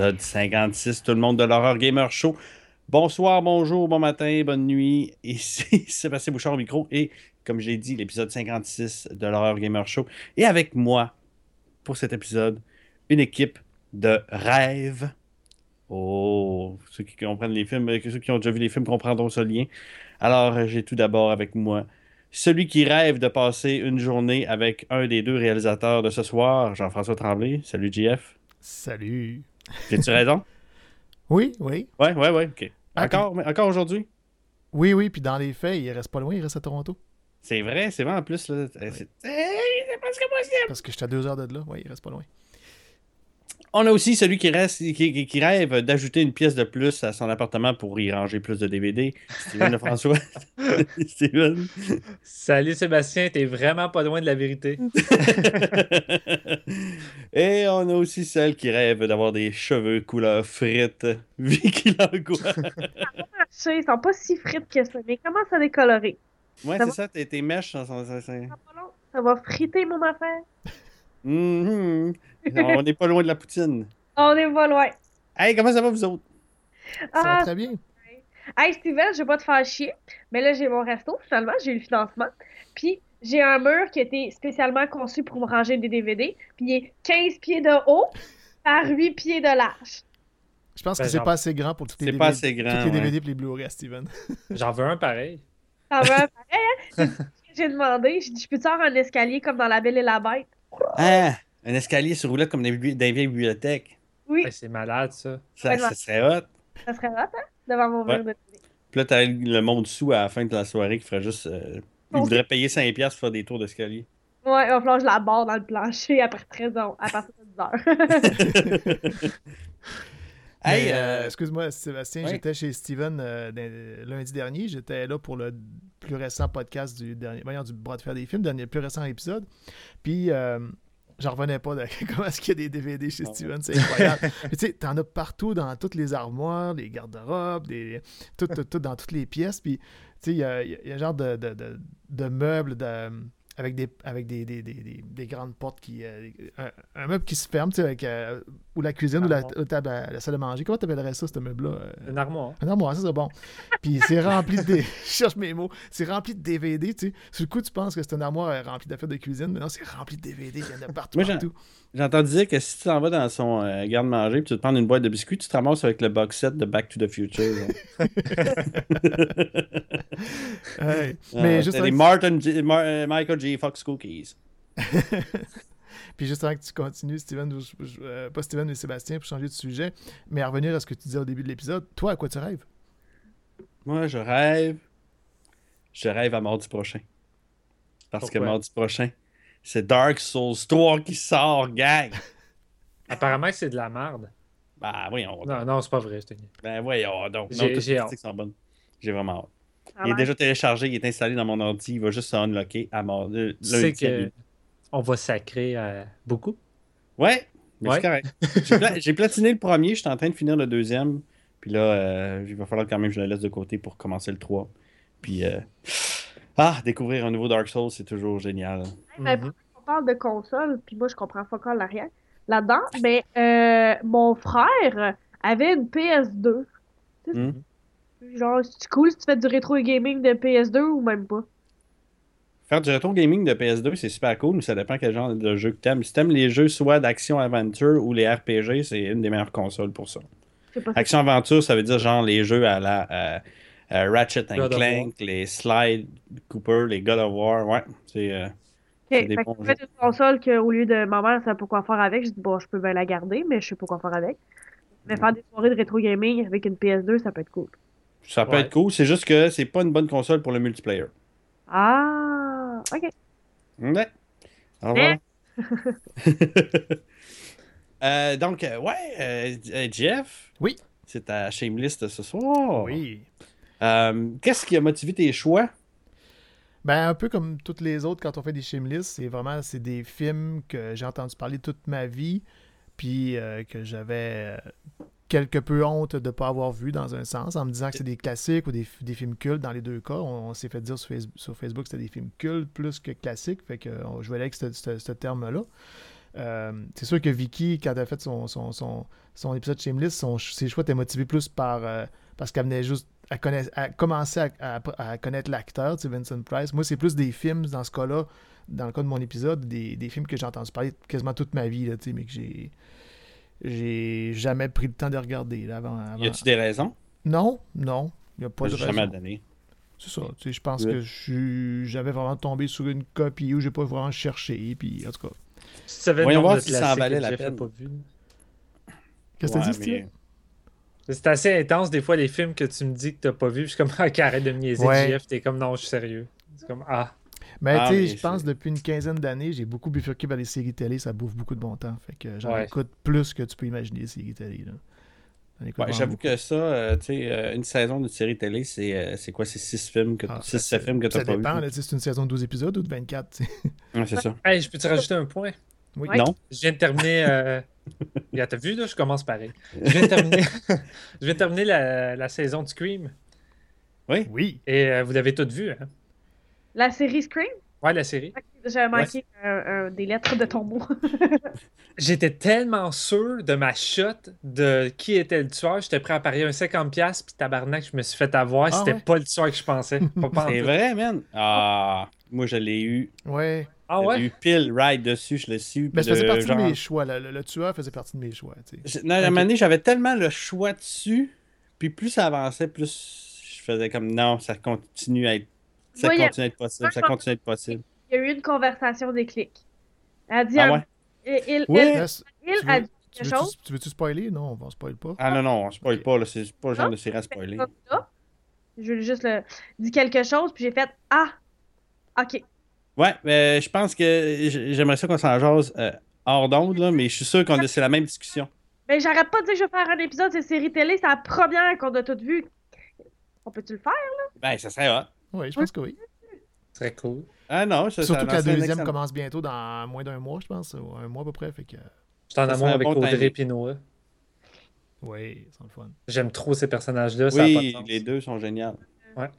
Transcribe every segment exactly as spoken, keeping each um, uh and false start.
épisode cinquante-six, tout le monde de l'Horreur Gamer Show. Bonsoir, bonjour, bon matin, bonne nuit. Ici Sébastien Bouchard au micro et, comme j'ai dit, l'épisode cinquante-six de l'Horreur Gamer Show. Et avec moi, pour cet épisode, une équipe de rêve. Oh, ceux qui comprennent les films, euh, ceux qui ont déjà vu les films comprendront ce lien. Alors, euh, j'ai tout d'abord avec moi celui qui rêve de passer une journée avec un des deux réalisateurs de ce soir, Jean-François Tremblay. Salut, J F. Salut. J'ai-tu raison? Oui, oui. Ouais, ouais, ouais, ok. Ah, puis, Encore, mais encore aujourd'hui? oui, oui, puis dans les faits, il reste pas loin, il reste à Toronto. C'est vrai, c'est vrai en plus, là. euh, Oui. C'est Hey, c'est presque possible! Parce que j'étais à deux heures de là. Oui, il reste pas loin. On a aussi celui qui reste, qui, qui- qui rêve d'ajouter une pièce de plus à son appartement pour y ranger plus de D V D. Steven Lefrançois. Steven. Salut Sébastien, t'es vraiment pas loin de la vérité. Et on a aussi celle qui rêve d'avoir des cheveux couleur frites. Vicky Langlois. Ils sont pas si frites que ça, mais commence à décolorer. Ouais, Ça c'est va, ça, tes, tes mèches. sont- sont- sont- ça sont- va pas long. Ça va friter mon affaire. Mhm. On n'est pas loin de la poutine. On est pas loin. Hey, comment ça va, vous autres? Ça va Ah, très bien. hey Steven, je vais pas te faire chier, mais là j'ai mon resto, finalement, j'ai eu le financement. Puis j'ai un mur qui a été spécialement conçu pour me ranger des D V D. Puis il est quinze pieds de haut par huit pieds de large. Je pense Ben, que c'est genre- pas assez grand pour tous les C'est D V D. pas assez grand, Tous les ouais. D V D et les Blu-ray à Steven. J'en veux un pareil. Ça va pareil, hein? J'ai j'ai demandé, j'ai dit, je peux-tu avoir un escalier comme dans La Belle et la Bête? Ah, un escalier sur roulette comme dans les bibli- dans les vieilles bibliothèques. Oui, Ben, c'est malade ça. Ça, Ouais, ça ouais. serait hot. ça serait hot, hein? Devant mon Ouais. mur de D V D. Puis là, t'as le monde dessous à la fin de la soirée qui ferait juste. euh, il Bon, voudrait payer cinq piastres pour faire des tours d'escalier. Ouais, il va falloir que je la barre dans le plancher après treize heures, à partir de dix heures. Hey, Mais, euh, euh, excuse-moi, Sébastien, ouais. j'étais chez Steven euh, dans- lundi dernier. J'étais là pour le plus récent podcast du dernier, voyons, du bras de fer des films, dernier plus récent épisode. Puis, euh, j'en revenais pas de comment est-ce qu'il y a des D V D chez Ah ouais. Steven, c'est incroyable. Puis, tu sais, t'en as partout dans toutes les armoires, les garde-robes, des, tout, tout, tout dans toutes les pièces. Puis, tu sais, il y a, il y a- il y a un genre de, de, de, de meubles de, avec, des, avec des, des, des, des, des grandes portes qui. euh, un, un meuble qui se ferme, tu sais, avec. euh, ou la cuisine, ou la, Armoire. ou table à- la salle de manger. Comment t'appellerais ça, ce meuble-là? euh? Une armoire. Un armoire, ça c'est bon. Puis c'est rempli de... dé- Je cherche mes mots. C'est rempli de D V D, tu sais. Sur le coup, tu penses que c'est une armoire euh, remplie d'affaires de cuisine, mais non, c'est rempli de D V D. Il y en a partout, Moi, j'ai- partout. J'entends dire que si tu t'en vas dans son euh, garde-manger et tu te prends une boîte de biscuits, tu te ramasses avec le box set de Back to the Future. là. Ouais. Ah, Mais c'est juste les avant, Martin G- Mar- euh, Michael J. Fox Cookies. Puis juste avant que tu continues, Steven, je- je- euh, pas Steven, mais Sébastien, pour changer de sujet, mais à revenir à ce que tu disais au début de l'épisode, toi, à quoi tu rêves? Moi, je rêve. Je rêve à mardi prochain. Parce que Pourquoi? mardi prochain, c'est Dark Souls trois qui sort, gang. Apparemment que c'est de la merde. Bah, voyons. Non, non, c'est pas vrai, je te dis. Ben, voyons donc. Non, J'ai- toutes j'ai les hâte. critiques sont bonnes. J'ai vraiment hâte. Ça a Il est l'air- déjà téléchargé, il est installé dans mon ordi, il va juste se unlocker à mort. le- Tu sais lundi à que minuit. on va sacrer euh, beaucoup. Ouais, mais Ouais. c'est correct. J'ai pla- j'ai platiné le premier, je suis en train de finir le deuxième. Puis là, euh, il va falloir quand même que je le laisse de côté pour commencer le trois. Puis, euh, ah, découvrir un nouveau Dark Souls, c'est toujours génial. Mais Mhm. on parle de console, puis moi je comprends pas encore l'arrière. Là-dedans, mais euh, mon frère avait une P S deux. Hmm? Genre, c'est cool si tu fais du rétro gaming de P S deux ou même pas. Faire du rétro gaming de P S deux, c'est super cool, mais ça dépend quel genre de jeu que t'aimes. Si t'aimes les jeux soit d'action-aventure ou les R P G, c'est une des meilleures consoles pour ça. Je sais pas si Action-aventure, ça veut dire genre les jeux à la euh, euh, Ratchet and God of Clank, les Slide Cooper, les God of War, ouais. C'est euh, Ok, c'est des fait bons que jeux. fait une console qu'au lieu de ma mère, ça pas quoi faire avec. Je dis, bon, je peux bien la garder, mais je sais pas quoi faire avec. Mais faire des soirées de rétro gaming avec une P S deux, ça peut être cool. Ça peut Ouais. être cool, c'est juste que c'est pas une bonne console pour le multiplayer. Ah, ok. Ouais. Au revoir. Euh, donc, euh, ouais, euh, euh, Jeff. Oui. C'est ta shamelist ce soir. Oui. Euh, Qu'est-ce qui a motivé tes choix? Ben, un peu comme toutes les autres, quand on fait des shameless, c'est vraiment c'est des films que j'ai entendu parler toute ma vie, puis euh, que j'avais euh, quelque peu honte de ne pas avoir vu dans un sens, en me disant que c'est des classiques ou des, des films cultes dans les deux cas. On, on s'est fait dire sur Facebook, sur Facebook que c'était des films cultes plus que classiques, fait que on, je voulais avec ce, ce- ce terme-là. Euh, c'est sûr que Vicky, quand elle a fait son, son, son, son épisode Shameless, son, ses choix étaient motivés plus par euh, parce qu'elle venait juste à, connaître, à commencer à, à, à connaître l'acteur, tu sais, Vincent Price. Moi, c'est plus des films, dans ce cas-là, dans le cas de mon épisode, des, des films que j'ai entendu parler quasiment toute ma vie, là, tu sais, mais que j'ai j'ai jamais pris le temps de regarder. Là, avant, avant. Y a-tu des raisons? Non, non. Il n'y a pas Moi, de j'ai raison. jamais donné. C'est ça. Tu sais, je pense Ouais. que je suis jamais vraiment tombé sur une copie où j'ai pas vraiment cherché. Puis, en tout cas. Si tu savais le Voyons nombre voir de si ça en classiques valait que la Jeff a peine. pas vu. Qu'est-ce que Ouais, t'as dit, mais- Steve? C'est assez intense, des fois, les films que tu me dis que t'as pas vu. Je suis comme, ah, arrête de me niaiser, Ouais. Jeff. T'es comme, non, je suis sérieux. C'est comme, ah. Mais Ah, tu sais, mais je pense c'est- depuis une quinzaine d'années, j'ai beaucoup bifurqué vers les séries télé. Ça bouffe beaucoup de bon temps. Fait que j'en Ouais. écoute plus que tu peux imaginer les séries télé. Là. J'en écoute Ouais, vraiment j'avoue beaucoup. que ça, euh, tu sais, euh, une saison d'une série télé, c'est euh, c'est quoi? C'est six films, que Ah, six, ça, sept films que ça t'as pas dépend. vu. Là, tu sais, c'est une saison de douze épisodes ou de vingt-quatre. tu sais. Ouais, c'est ça. Hey, je peux te rajouter un point? Oui. Ouais. Non? Je viens de terminer. Euh... Regarde, t'as vu, là, je commence pareil. Je viens de terminer, je viens de terminer la, la saison de Scream. Oui? Oui. Et euh, vous l'avez toutes vu, hein? La série Scream? Ouais, la série. J'avais manqué un- un- des lettres de ton mot. J'étais tellement sûr de ma shot de qui était le tueur. J'étais prêt à parier un cinquante piastres, puis tabarnak, je me suis fait avoir. Ah C'était ouais? pas le tueur que je pensais. Pas pantoute. C'est vrai, man? Ah, moi, je l'ai eu. Ouais. Ah J'ai ouais? eu pile ride dessus, je l'ai su. Mais ça faisait de partie genre- de mes choix. là. Le, le tueur faisait partie de mes choix. tu sais. Je- Non, à un Ok. moment donné, j'avais tellement le choix dessus, puis plus ça avançait, plus je faisais comme non, ça continue à être. Ça Moi, il y a- continue à être possible, ça continue à être possible. Il y a eu une conversation des clics. Elle a dit Ah un- ouais? il, il, Oui. il- Laisse- il tu a veux- dit tu quelque veux-tu chose. tu veux-tu spoiler? Non, on spoil pas. Ah non, non, on spoil Ok. pas, là, c'est pas le genre Non? de série à spoiler. Comme ça. Je veux juste le dit quelque chose, puis j'ai fait ah, ok. Ouais, mais je pense que j- j'aimerais ça qu'on s'en jase euh, hors d'onde, là, mais je suis sûr qu'on a c'est la même discussion. Mais j'arrête pas de dire que je vais faire un épisode de série télé, c'est la première qu'on a toutes vues. On peut-tu le faire? Ben, ça serait hot. Oui, je pense que oui. Très cool. Ah non, ça Surtout ça- que la c'est un deuxième excellent- commence bientôt dans moins d'un mois, je pense. Ou un mois à peu près. Fait que. Je suis en Ça amour serait un avec bon Audrey timing. et Noah. Oui, c'est le fun. J'aime trop ces personnages-là. Ça a pas de Oui, sens. les deux sont géniaux. Ouais.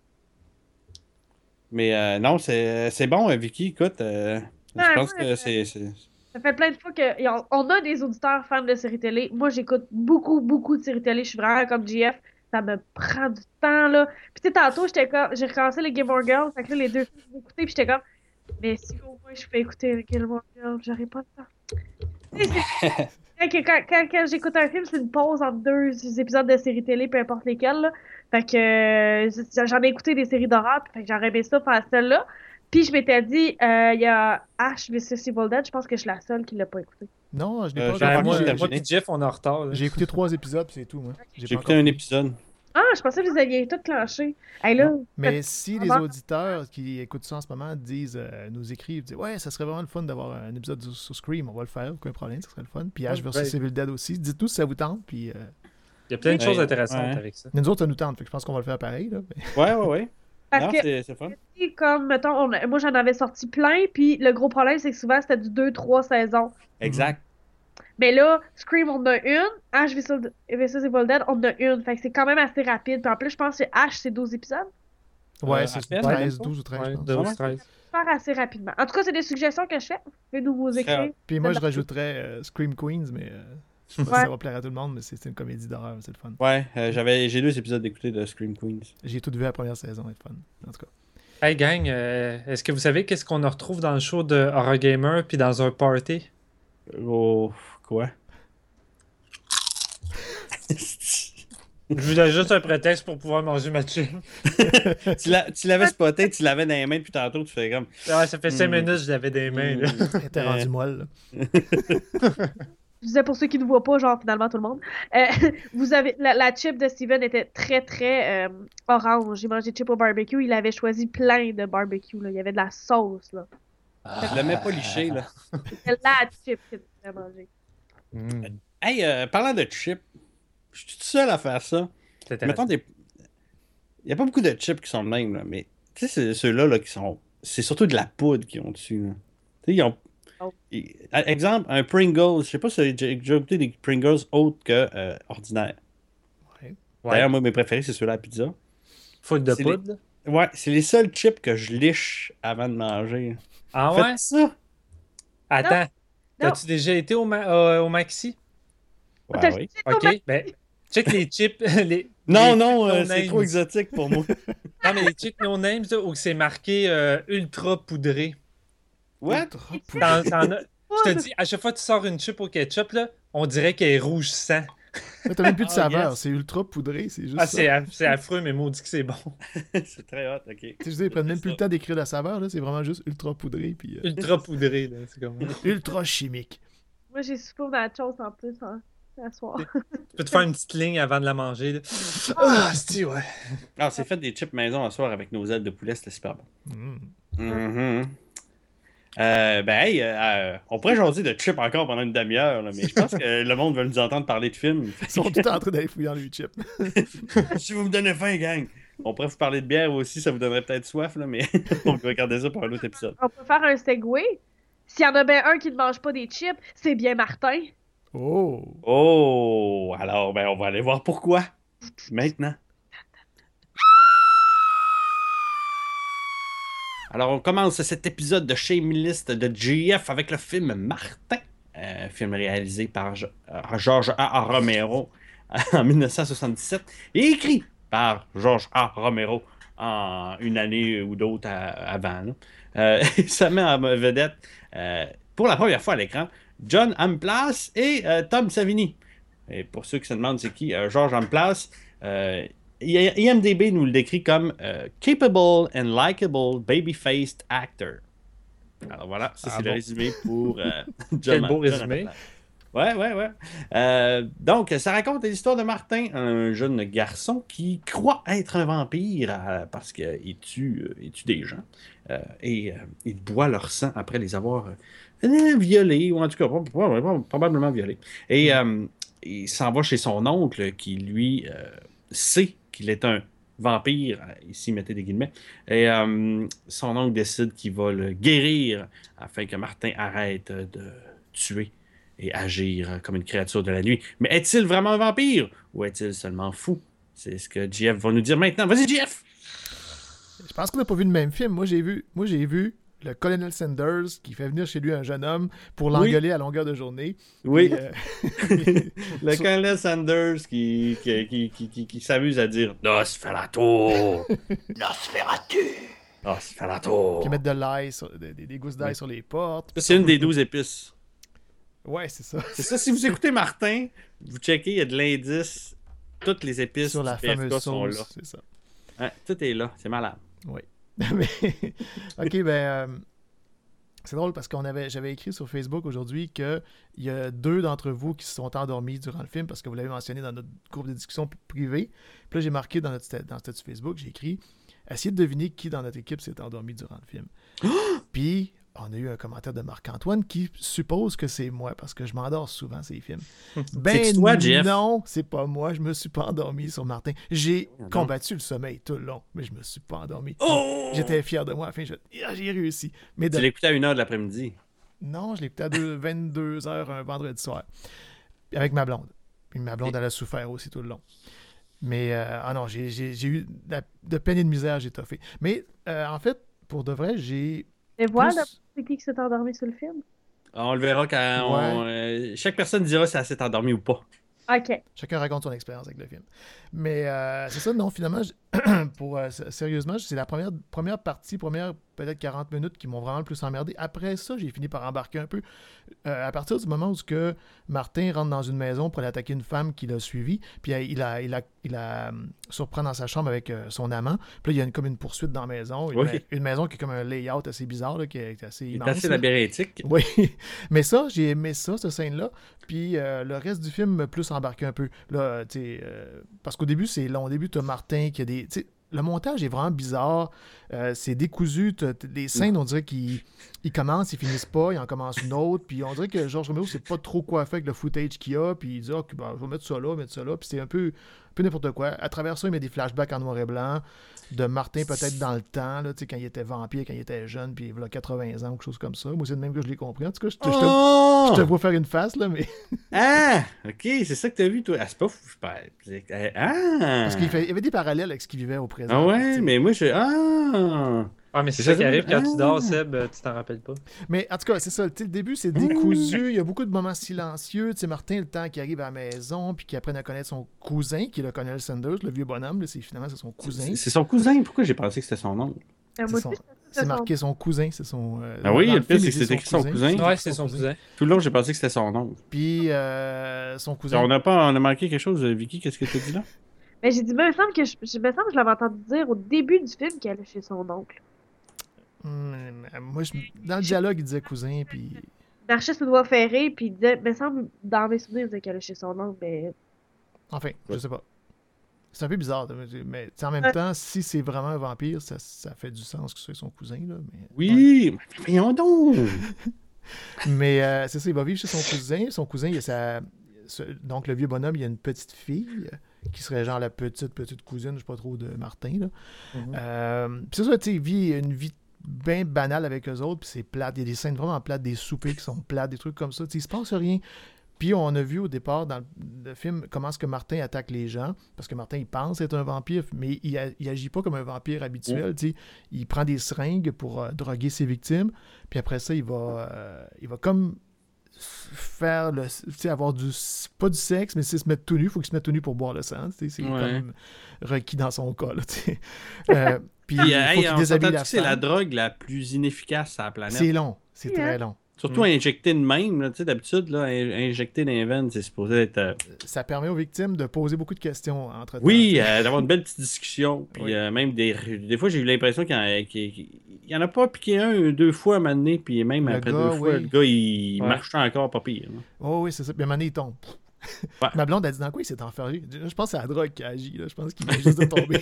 Mais euh, non, c'est c'est bon, euh, Vicky, écoute, euh, je Ouais, pense ouais, que ouais. c'est... c'est- Ça fait plein de fois qu'on on a des auditeurs fans de séries télé. Moi, j'écoute beaucoup, beaucoup de séries télé. Je suis vraiment comme J F. Ça me prend du temps, là. Puis, tu sais, tantôt, j'étais comme... J'ai recommencé les Gilmore Girls. Fait que là, les deux films, j'ai écouté. Puis, j'étais comme... Mais si au moins je peux écouter les Gilmore Girls, j'aurais pas de temps. Tu sais, c'est- Quand, quand, quand- quand j'écoute un film, c'est une pause entre deux épisodes de séries télé, peu importe lesquels, là. Fait que euh, j'en ai écouté des séries d'horreur. Fait que j'aurais aimé ça faire celle-là. Puis, je m'étais dit, euh, il y a Ash versus Evil Dead. Je pense que je suis la seule qui l'a pas écouté. Non, je l'ai Euh, pas j'ai Ben, pas encore moi, j'ai vu. moi terminé. et Jeff, on est en retard. là. J'ai écouté trois épisodes, puis c'est tout. Moi. J'ai pas écouté encore un fini. épisode. Ah, je pensais que vous aviez tout clenché. Hey, là, Non. Mais si les Ah, auditeurs qui écoutent ça en ce moment disent, euh, nous écrivent, disent ouais, ça serait vraiment le fun d'avoir un épisode sur, sur Scream, on va le faire, aucun problème, ça serait le fun. Puis Ash Ouais, versus ouais. Evil Dead aussi. Dites-nous si ça vous tente, puis euh, Il y a plein de Ouais, choses intéressantes ouais. avec ça. nous autres, ça nous tente, fait que je pense qu'on va le faire pareil. Là, mais- Ouais, ouais, ouais. parce Non, que, c'est c'est fun. si, comme, mettons, on a- moi, j'en avais sorti plein, puis le gros problème, c'est que souvent, c'était du deux trois saisons. Exact. Mais là, Scream, on en a une. Ash versus versus Evil Dead, on en a une. Fait que c'est quand même assez rapide. Puis en plus, je pense que Ash, c'est douze épisodes. Ouais, Euh, c'est à peine, treize, même pas. douze ou treize, Ouais, je pense. douze, Ouais. treize. Faire assez rapidement. En tout cas, c'est des suggestions que je fais. Faites-nous vous Très écrire. hot. Puis moi, je D'accord. rajouterais euh, Scream Queens, mais euh, je sais pas Ouais. si ça va plaire à tout le monde, mais c'est c'est une comédie d'horreur, c'est le fun. Ouais, euh, j'avais j'ai deux épisodes d'écouter de Scream Queens. J'ai tout vu la première saison, c'est fun. En tout cas. Hey gang, euh, est-ce que vous savez qu'est-ce qu'on retrouve dans le show de Horror Gamer puis dans un party? Oh, quoi? Je voulais juste un prétexte pour pouvoir manger ma chip. tu l'as- tu l'avais spoté, tu l'avais dans les mains depuis tantôt, tu fais comme. Ouais, ça fait cinq Hmm. minutes que je l'avais dans les mains. là. Hmm. Elle était rendue molle. là. Je disais pour ceux qui ne voient pas, genre finalement tout le monde. Euh, vous avez la, la chip de Steven était très très euh, orange. J'ai mangé chip au barbecue. Il avait choisi plein de barbecue. Là. Il y avait de la sauce. Là. Je l'ai même pas liché, là. C'était la chip que tu as mangé. Hmm, Hey, euh, parlant de chips, je suis tout seul à faire ça. c'est intéressant. Mettons des. Il n'y a pas beaucoup de chips qui sont de même, là, mais tu sais, c'est- ceux-là là, qui sont. C'est surtout de la poudre qu'ils ont dessus. là. Tu sais, ils ont. Oh. ils- à- Exemple, un Pringles. Je sais pas si j'ai j'ai déjà goûté des Pringles autres que euh, ordinaires. Ouais. Ouais. D'ailleurs, moi, mes préférés, c'est ceux-là à pizza. Faute de c'est poudre. Ouais, c'est les seuls chips que je liche avant de manger. Ah Faites ouais? ça! Attends. Non. As-tu déjà été au, ma- euh, au Maxi? Ouais, T'as oui. dit au Ok, ben, check les chips. Les, Non, les non, chips euh, no c'est trop names. exotique pour moi. Non, mais les chips no names, là, où c'est marqué euh, ultra poudré. What? Ultra poudré. T'en- t'en as- Je te poudre. dis, à chaque fois que tu sors une chip au ketchup, là, on dirait qu'elle est rouge sang. Là, t'as même plus de Ah, saveur, yes. c'est ultra poudré, c'est juste Ah, ça. c'est aff- c'est affreux, mais maudit que c'est bon. C'est très hot, ok. Tu sais, je veux dire, ils prennent même plus le temps d'écrire la saveur, là, c'est vraiment juste ultra poudré, puis euh, Ultra poudré, là. C'est comme. ultra chimique. Moi, j'ai super au nachos en plus, hein, à soir. Tu peux te faire une petite ligne avant de la manger, là. Ah, c'est ouais. Ah, c'est fait des chips maison à soir avec nos ailes de poulet, c'était super bon. Mm. Mhm. Euh, ben, hey, euh, euh, on pourrait jaser de chips encore pendant une demi-heure, là, mais je pense que le monde veut nous entendre parler de films. Ils sont tout en train d'aller fouiller dans les chips. Si vous me donnez faim, gang. On pourrait vous parler de bière aussi, ça vous donnerait peut-être soif, là, mais on peut regarder ça pour un autre épisode. On peut faire un segway. S'il y en a bien un qui ne mange pas des chips, c'est bien Martin. Oh! Oh! Alors, ben, on va aller voir pourquoi. Maintenant. Alors, on commence cet épisode de Shameless de G F avec le film Martin, un film réalisé par Jo- euh, George A. A. Romero en dix-neuf cent soixante-dix-sept et écrit par George A. Romero en une année ou d'autres à- avant. là. Euh, ça met en vedette, euh, pour la première fois à l'écran, John Amplas et euh, Tom Savini. Et pour ceux qui se demandent c'est qui, euh, George Amplas, euh, I M D B nous le décrit comme euh, capable and likable baby-faced actor. Alors voilà, ça Ah c'est bon. le résumé pour euh, John Quel beau John résumé. Amplas. Ouais, ouais, ouais. Euh, donc, ça raconte l'histoire de Martin, un jeune garçon qui croit être un vampire euh, parce qu'il tue, euh, il tue des gens. Euh, et euh, il boit leur sang après les avoir euh, violés, ou en tout cas, pas- pas- pas- probablement violés. Et euh, il s'en va chez son oncle qui, lui, euh, sait qu'il est un vampire. Ici, mettez des guillemets. Et euh, son oncle décide qu'il va le guérir afin que Martin arrête de tuer et agir comme une créature de la nuit. Mais est-il vraiment un vampire ou est-il seulement fou? C'est ce que J F va nous dire maintenant. Vas-y, J F! Je pense qu'on n'a pas vu le même film. Moi, j'ai vu, moi, j'ai vu le colonel Sanders qui fait venir chez lui un jeune homme pour l'engueuler à longueur de journée. Oui, Et, euh, le colonel Sanders qui, qui, qui, qui, qui, qui s'amuse à dire Nosferatu! Nosferatu. Nosferatu! qui mettent de l'ail, sur- des, des- des gousses d'ail Oui. sur les portes. Ça, c'est une des douze épices. Ouais, c'est ça. C'est ça, si vous écoutez Martin, vous checkez, il y a de l'indice. Toutes les épices Sur du la P F K fameuse sont là. sauce, c'est ça. Hein, tout est là, c'est malade. Oui. Mais, ok, ben, euh, c'est drôle parce qu'on avait, j'avais écrit sur Facebook aujourd'hui qu'il y a deux d'entre vous qui se sont endormis durant le film parce que vous l'avez mentionné dans notre groupe de discussion privée. Puis là, j'ai marqué dans notre sta- dans le statut Facebook, j'ai écrit essayez de deviner qui dans notre équipe s'est endormi durant le film. Puis, on a eu un commentaire de Marc-Antoine qui suppose que c'est moi parce que je m'endors souvent ces films. Ben C'est-tu toi, Jeff? non, c'est pas moi. Je me suis pas endormi sur Martin. J'ai Non. combattu le sommeil tout le long, mais je me suis pas endormi. Oh! J'étais fier de moi. À la fin, je... Ah, j'ai réussi. Mais de... Tu l'écoutais à une heure de l'après-midi. Non, je l'ai écouté à deux- vingt-deux heures un vendredi soir. Puis avec ma blonde. Puis ma blonde, elle a souffert aussi tout le long. Mais, euh, ah non, j'ai, j'ai, j'ai eu de, la- de peine et de misère, j'ai toffé. Mais, euh, en fait, pour de vrai, j'ai... Et voilà, plus- c'est qui qui s'est endormi sur le film? On le verra quand on, euh, chaque personne dira si elle s'est endormie ou pas. Ok. Chacun raconte son expérience avec le film. Mais euh, c'est ça, non, finalement, je- pour euh, s- sérieusement, c'est la première, première partie, première peut-être quarante minutes qui m'ont vraiment le plus emmerdé. Après ça, j'ai fini par embarquer un peu. Euh, à partir du moment où ce que Martin rentre dans une maison pour aller attaquer une femme qui l'a suivi, puis euh, il a, il a, il a euh, surprend dans sa chambre avec euh, son amant. Puis là, il y a une, comme une poursuite dans la maison. Une, Oui. ma- une maison qui est comme un layout assez bizarre, là, qui est assez Il est immense. assez là. labyrinthique. Oui, mais ça, j'ai aimé ça, cette scène-là. Puis euh, le reste du film m'a plus embarqué un peu. Là, euh, tu sais, euh, parce qu'au début, c'est long. Au début, tu as Martin qui a des. tu sais, le montage est vraiment bizarre. Euh, c'est décousu. T'as- t'as- Les scènes, on dirait qu'ils ils commencent, ils finissent pas, ils en commencent une autre. Puis on dirait que Georges Romero, c'est pas trop quoi faire avec le footage qu'il y a. Puis il dit, ok, ben, je vais mettre ça là, mettre ça là. Puis c'est un peu, un peu n'importe quoi. À travers ça, il met des flashbacks en noir et blanc de Martin, peut-être dans le temps, là, tu sais, quand il était vampire, quand il était jeune, puis il a quatre-vingts ans ou quelque chose comme ça. Moi, c'est de même que je l'ai compris. En tout cas, je te, je te- Oh! je te vois faire une face, là, mais. Ah! Ok, c'est ça que t'as vu, toi. Ah, c'est pas fou. je pas- c'est- Ah! Parce qu'il fait- il y avait des parallèles avec ce qu'il vivait au présent. Ah tu ouais, sais. mais moi, je. Ah! Ah, mais c'est C'est ça qui ça. arrive quand tu dors, Ah. Seb, euh, tu t'en rappelles pas. Mais en tout cas, c'est ça. Tu sais, le début, c'est décousu. Il y a beaucoup de moments silencieux. Tu sais, Martin, le temps qu'il arrive à la maison, puis qu'il apprenne à connaître son cousin, qui est le colonel Sanders, le vieux bonhomme. Là, c'est, finalement, c'est son cousin. C'est c'est son cousin. Pourquoi j'ai pensé que c'était son oncle? Euh, C'est, moi son- aussi, c'est marqué son cousin. C'est son. euh, Ah oui, dans le pire, film, c'est il que dit c'est écrit son cousin. Ouais, c'est son cousin. Tout le long, j'ai pensé que c'était son oncle. Puis euh, son cousin. On a pas, on a manqué quelque chose, Vicky. Qu'est-ce que tu as dit là? Mais j'ai dit, mais il me semble que je, je me semble que je l'avais entendu dire au début du film qu'elle est chez son oncle. Hum, moi, je- dans le dialogue, il disait cousin, puis. Marchait sur le doigt ferré, puis il disait, il me semble, dans mes souvenirs, il disait qu'elle est chez son oncle, mais. Enfin, je Ouais. sais pas. C'est un peu bizarre, mais tu sais, en même Ouais. temps, si c'est vraiment un vampire, ça, ça fait du sens que ce soit son cousin, là. Mais, ouais. Oui, mais voyons donc! Mais euh, c'est ça, il va vivre chez son cousin. Son cousin, il a sa. ce- Donc, le vieux bonhomme, il a une petite fille euh, qui serait genre la petite, petite cousine, je sais pas trop, de Martin, là. Mhm. Euh, puis c'est ça, tu sais, il vit une vie bien banale avec eux autres, puis c'est plate. Il y a des scènes vraiment plates, des soupers qui sont plates, des trucs comme ça. Tu sais, il se passe rien. Puis on a vu au départ dans le film comment est-ce que Martin attaque les gens, parce que Martin, il pense être un vampire, mais il, a- il agit pas comme un vampire habituel. tu sais. Il prend des seringues pour euh, droguer ses victimes, puis après ça, il va, euh, il va comme faire le, tu sais, avoir du, pas du sexe, mais c'est se mettre tout nu. Il faut qu'il se mette tout nu pour boire le sang. tu sais, C'est Ouais. comme requis dans son cas. Là, tu sais. Euh, puis Puis, il euh, faut hey, qu'il on déshabille s'entend la que c'est la femme. drogue la plus inefficace à la planète. C'est long. C'est Yeah. très long. Surtout Mm. injecté de même, là, tu sais, d'habitude, là, in- injecté dans les veines, c'est supposé être. euh, Ça permet aux victimes de poser beaucoup de questions entre-temps. Oui, tu sais. euh, d'avoir une belle petite discussion. Puis Oui. euh, même des. Des fois, j'ai eu l'impression qu'il y en, qu'il- qu'il y en a pas piqué un, deux fois à un moment donné, puis même Le après gars, deux fois, oui. le gars, il Ouais. marche encore pas pire. là. Oh oui, c'est ça. Puis à un moment donné, il tombe. Ouais. Ma blonde a dit dans quoi il s'est enfermé. Je pense que c'est la drogue qui agit. Là. Je pense qu'il vient juste de tomber.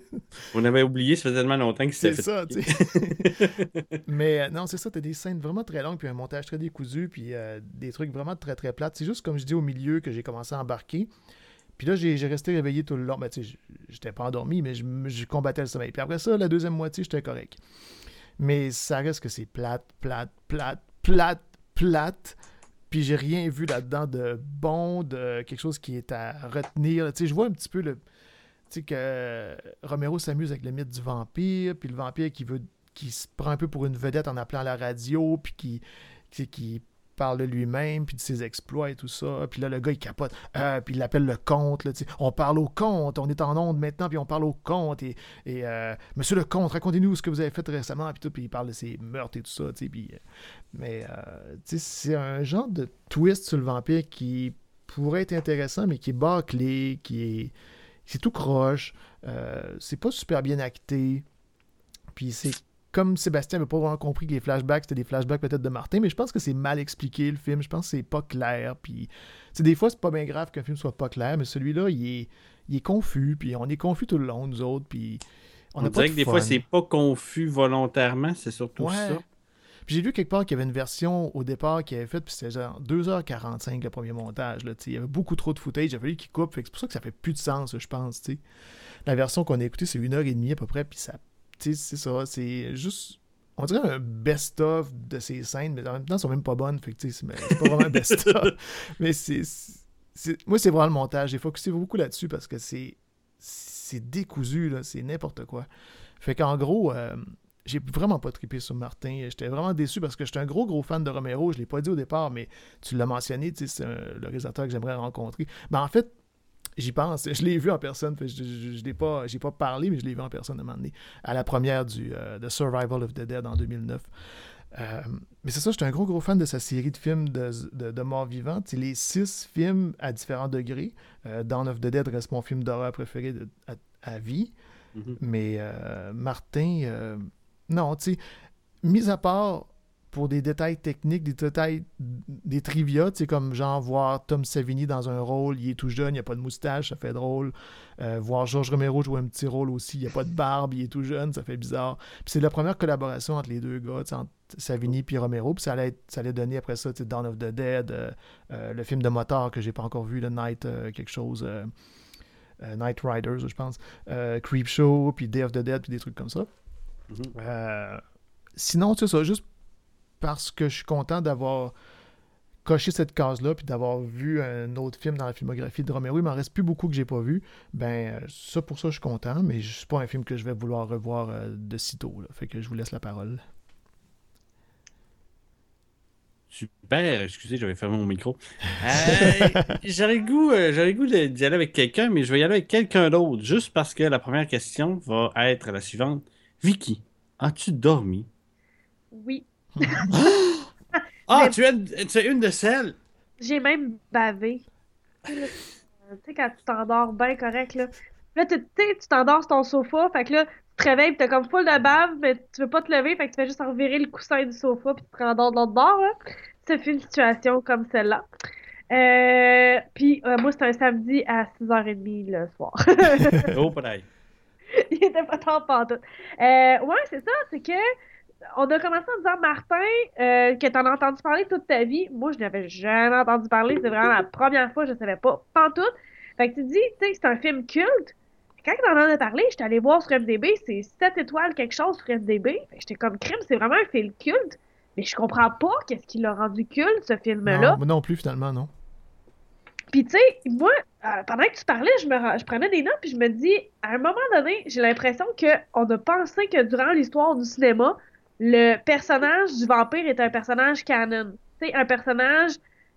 On avait oublié, ça faisait tellement longtemps qu'il c'est s'était ça, fait. tu sais. Mais euh, non, c'est ça. T'as des scènes vraiment très longues, puis un montage très décousu, puis euh, des trucs vraiment très très plates. C'est juste comme je dis au milieu que j'ai commencé à embarquer. Puis là, j'ai j'ai resté réveillé tout le long. Ben, tu sais, j'étais pas endormi, mais je, je combattais le sommeil. Puis après ça, la deuxième moitié, j'étais correct. Mais ça reste que c'est plate, plate, plate, plate, plate. Puis j'ai rien vu là-dedans de bon, de quelque chose qui est à retenir. Tu sais, je vois un petit peu le. Tu sais, que Romero s'amuse avec le mythe du vampire, puis le vampire qui veut. Qui se prend un peu pour une vedette en appelant à la radio, puis qui. qui, qui parle de lui-même, puis de ses exploits et tout ça. Puis là, le gars, il capote. Euh, puis il l'appelle le comte. Là, tu sais. On parle au comte. On est en onde maintenant, puis on parle au comte. Et, et euh, Monsieur le comte, racontez-nous ce que vous avez fait récemment. Puis tout, puis il parle de ses meurtres et tout ça. Tu sais, puis, euh, mais euh, tu sais, c'est un genre de twist sur le vampire qui pourrait être intéressant, mais qui est bâclé, qui est, c'est tout croche. Euh, c'est pas super bien acté. Puis c'est comme Sébastien n'avait pas vraiment compris que les flashbacks, c'était des flashbacks peut-être de Martin, mais je pense que c'est mal expliqué, le film. Je pense que c'est pas clair. Puis, tu sais, des fois, c'est pas bien grave qu'un film soit pas clair, mais celui-là, il est, il est confus. Puis, on est confus tout le long, nous autres. Puis, on, On, a dirait pas que de des fois, fun. c'est pas confus volontairement, c'est surtout Ouais. ça. Puis j'ai lu quelque part qu'il y avait une version au départ qui avait fait, puis c'était genre deux heures quarante-cinq le premier montage. Là, tu sais. Il y avait beaucoup trop de footage, il a fallu qu'il coupe. Fait que c'est pour ça que ça fait plus de sens, je pense. tu sais. La version qu'on a écoutée, c'est une heure et demie à peu près, puis ça. Tu sais, c'est ça. C'est juste. On dirait un best-of de ces scènes, mais en même temps, elles sont même pas bonnes. Fait que tu sais, c'est c'est pas vraiment un best-of. mais c'est. c'est- Moi, c'est vraiment le montage. J'ai focusé beaucoup là-dessus parce que c'est. C'est décousu, là. C'est n'importe quoi. Fait qu'en gros. euh, J'ai vraiment pas trippé sur Martin. J'étais vraiment déçu parce que j'étais un gros, gros fan de Romero. Je l'ai pas dit au départ, mais tu l'as mentionné, tu sais, c'est un- le réalisateur que j'aimerais rencontrer. Mais en fait, j'y pense. Je l'ai vu en personne. Fait que je je, je l'ai pas, j'ai pas parlé, mais je l'ai vu en personne à un moment donné, à la première du euh, The Survival of the Dead en deux mille neuf. Euh, mais c'est ça, j'étais un gros, gros fan de sa série de films de, de, de morts vivantes. C'est les six films à différents degrés. Euh, Dawn of the Dead reste mon film d'horreur préféré de- à, à vie. Mhm. Mais euh, Martin, euh, non, tu sais, mis à part pour des détails techniques, des détails, des trivia, tu sais, comme genre voir Tom Savini dans un rôle, il est tout jeune, il n'a pas de moustache, ça fait drôle. Euh, voir George Romero jouer un petit rôle aussi, il n'y a pas de barbe, il est tout jeune, ça fait bizarre. Puis c'est la première collaboration entre les deux gars, tu sais, entre Savini et Romero, puis ça allait, être- ça allait donner après ça, tu sais, Dawn of the Dead, euh, euh, le film de moteur que j'ai pas encore vu, le Night, euh, quelque chose, euh, euh, Night Riders, je pense, euh, Creepshow, puis Day of the Dead, puis des trucs comme ça. Mhm. Euh, sinon, c'est ça, juste parce que je suis content d'avoir coché cette case-là, puis d'avoir vu un autre film dans la filmographie de Romero, il m'en reste plus beaucoup que j'ai pas vu. Ben, ça, pour ça, je suis content, mais c'est pas un film que je vais vouloir revoir euh, de sitôt. Là. Fait que je vous laisse la parole. Super, excusez, j'avais fermé mon micro. Euh, j'aurais le goût, euh, j'aurais le goût de- d'y aller avec quelqu'un, mais je vais y aller avec quelqu'un d'autre, juste parce que la première question va être la suivante. Vicky, as-tu dormi? Oui. Ah, Mais- tu es, tu es une de celles. J'ai même bavé. Tu sais, là, euh, tu sais, quand tu t'endors bien correct, là. Là, tu tu sais, tu t'endors sur ton sofa, fait que là, tu te réveilles pis t'as comme full de bave, mais tu veux pas te lever, fait que tu fais juste en revirer le coussin du sofa pis tu te rendors de l'autre bord, là. Ça fait une situation comme celle-là. Euh, puis euh, moi, c'était un samedi à six heures trente le soir. Oh, pareil. Il était pas tard pantoute. Euh, ouais, c'est ça, c'est que on a commencé en disant, Martin, euh, que t'en as entendu parler toute ta vie. Moi, je n'avais jamais entendu parler. C'est vraiment la première fois, je savais pas pantoute. Fait que tu dis, tu sais, c'est un film culte. Quand t'en en as parlé, j'étais allée voir sur I M D B, c'est sept étoiles quelque chose sur I M D B. Fait que j'étais comme crime, c'est vraiment un film culte. Mais je comprends pas qu'est-ce qui l'a rendu culte, ce film-là. Non, moi non plus, finalement, non. Puis tu sais, moi, euh, pendant que tu parlais, je me ra- je prenais des notes puis je me dis, à un moment donné, j'ai l'impression que on a pensé que durant l'histoire du cinéma, le personnage du vampire est un personnage canon. Tu sais, un personnage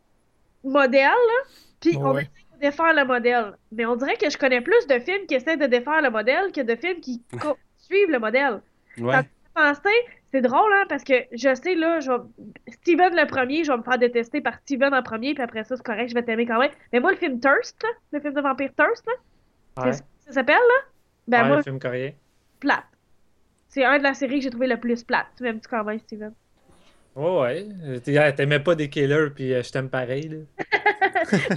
modèle, là, puis Ouais, on ouais. essaie de défaire le modèle. Mais on dirait que je connais plus de films qui essaient de défaire le modèle que de films qui co- suivent le modèle. Ouais. Quand tu pensais, c'est drôle, hein, parce que je sais, là, je vais... Steven le premier, je vais me faire détester par Steven en premier, puis après ça, c'est correct, je vais t'aimer quand même. Mais moi, le film Thirst, là, le film de vampire Thirst, là, Ouais, c'est- ça s'appelle, là? Ben, ouais, moi, le film coréen. plate. C'est un de la série que j'ai trouvé le plus plate. Tu m'aimes-tu quand même, Steven? Ouais, ouais. Euh, t'es- ah, T'aimais pas des killers, puis euh, je t'aime pareil, là.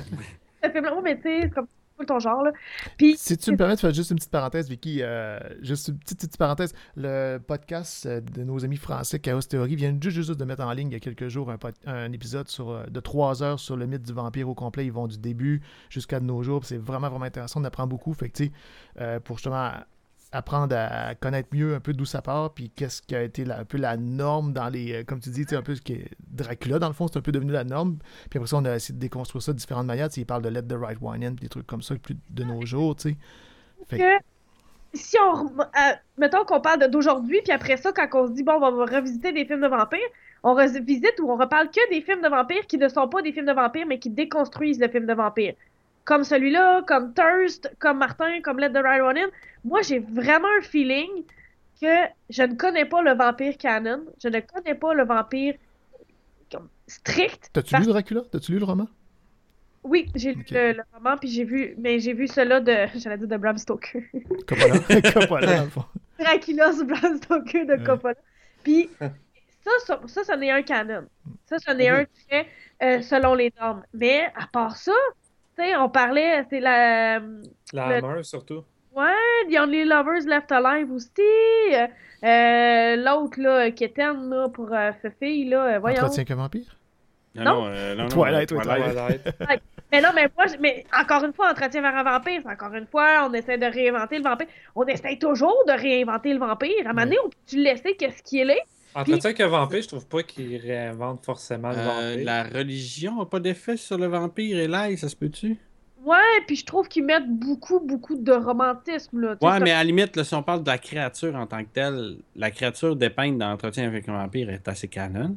Ce film-là, oh, mais tu sais, c'est comme pas ton genre, là. Puis, Si tu me permets de faire juste une petite parenthèse, Vicky, euh, juste une petite, petite parenthèse, le podcast euh, de nos amis français Chaos Theory vient juste, juste de mettre en ligne il y a quelques jours un, pod- un épisode sur, euh, de trois heures sur le mythe du vampire au complet. Ils vont du début jusqu'à de nos jours. puis C'est vraiment, vraiment intéressant. On apprend beaucoup. Fait que, tu sais, euh, pour justement apprendre à connaître mieux un peu d'où ça part, puis qu'est-ce qui a été la- un peu la norme dans les... euh, comme tu dis, tu sais, un peu ce qui est Dracula, dans le fond, c'est un peu devenu la norme. Puis après ça, on a essayé de déconstruire ça de différentes manières. Tu sais, il parle de Let the Right One In, puis des trucs comme ça, plus de nos jours, tu sais. Fait que- que si on... rem- euh, mettons qu'on parle de- d'aujourd'hui, puis après ça, quand on se dit, bon, on va revisiter des films de vampires, on revisite ou on reparle que des films de vampires qui ne sont pas des films de vampires, mais qui déconstruisent le film de vampire. Comme celui-là, comme Thirst, comme Martin, comme Let the Right One In. Moi, j'ai vraiment un feeling que je ne connais pas le vampire canon. Je ne connais pas le vampire comme, strict. T'as-tu Parce- lu Dracula? T'as-tu lu le roman? Oui, j'ai lu Ok. le, le roman, puis j'ai vu, mais j'ai vu cela de, j'allais dire de Bram Stoker. Coppola. Coppola, dans le fond. Dracula's Bram Stoker de Ouais. Coppola. Puis ça, ça, ça, c'en est un canon. Ça, c'en est un qui fait euh, selon les normes. Mais à part ça, tu sais, on parlait, c'est la... La Le- Hammer, surtout. Ouais, The Only Lovers Left Alive aussi. Euh, euh, l'autre, là, Keten, là, pour euh, ce fille, là, euh, voyons. Entretien qu'un vampire? Non, Non. non, euh, non, non, Twilight, euh, oui, Twilight. Twilight. Mais non, mais moi, je- mais encore une fois, Entretien vers un vampire, c'est encore une fois, on essaie de réinventer le vampire. On essaie toujours de réinventer le vampire. À un moment donné, on peut-tu le laisser qu'est-ce qu'il est? Entretien avec un vampire, je trouve pas qu'il réinvente forcément le Euh, vampire. la religion n'a pas d'effet sur le vampire et l'ail, ça se peut-tu? Ouais, puis je trouve qu'ils mettent beaucoup, beaucoup de romantisme, là. Tu sais, Ouais, c'est mais à la limite, là, si on parle de la créature en tant que telle, la créature dépeinte dans Entretien avec un vampire est assez canon.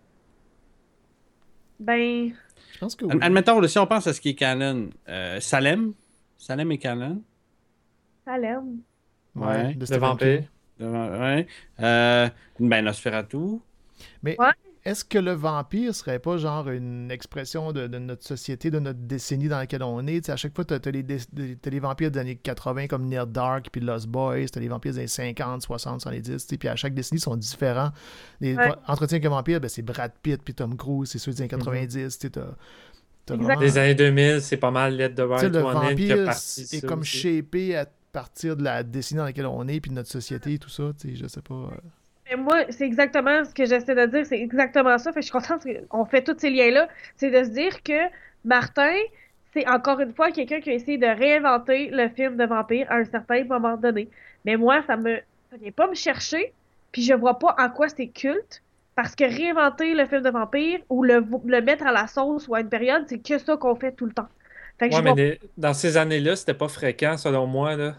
Ben, Je pense que oui. Ad- Admettons, là, si on pense à ce qui est canon, euh, Salem. Salem est canon. Salem. Ouais. de Le Stephen vampire. King. Ouais. Euh, ben, Nosferatu. Mais Ouais. est-ce que le vampire serait pas genre une expression de, de notre société, de notre décennie dans laquelle on est? Tu sais, à chaque fois, t'as, t'as les, dé- t'as les vampires des années quatre-vingts comme Near Dark puis Lost Boys, t'as les vampires des années cinquante, soixante, soixante-dix, tu sais, puis à chaque décennie, ils sont différents. Les Ouais. Entretiens avec un vampire, ben, c'est Brad Pitt puis Tom Cruise, c'est ceux des années quatre-vingt-dix, tu sais, t'as, t'as Exact. vraiment... Les années deux mille, c'est pas mal Let the Tu sais, Right le One In qui a vampire parti est ça comme aussi. shapé à partir de la décennie dans laquelle on est puis de notre société et tout ça, tu sais, je sais pas... euh. Mais moi, c'est exactement ce que j'essaie de dire, c'est exactement ça. Fait que je suis contente qu'on fait tous ces liens-là. C'est de se dire que Martin, c'est encore une fois quelqu'un qui a essayé de réinventer le film de vampire à un certain moment donné. Mais moi, ça me ça vient pas me chercher, puis je vois pas en quoi c'est culte. Parce que réinventer le film de vampire ou le, le mettre à la sauce ou à une période, c'est que ça qu'on fait tout le temps. Fait que Ouais, je mais vois... les- dans ces années-là, c'était pas fréquent, selon moi, là.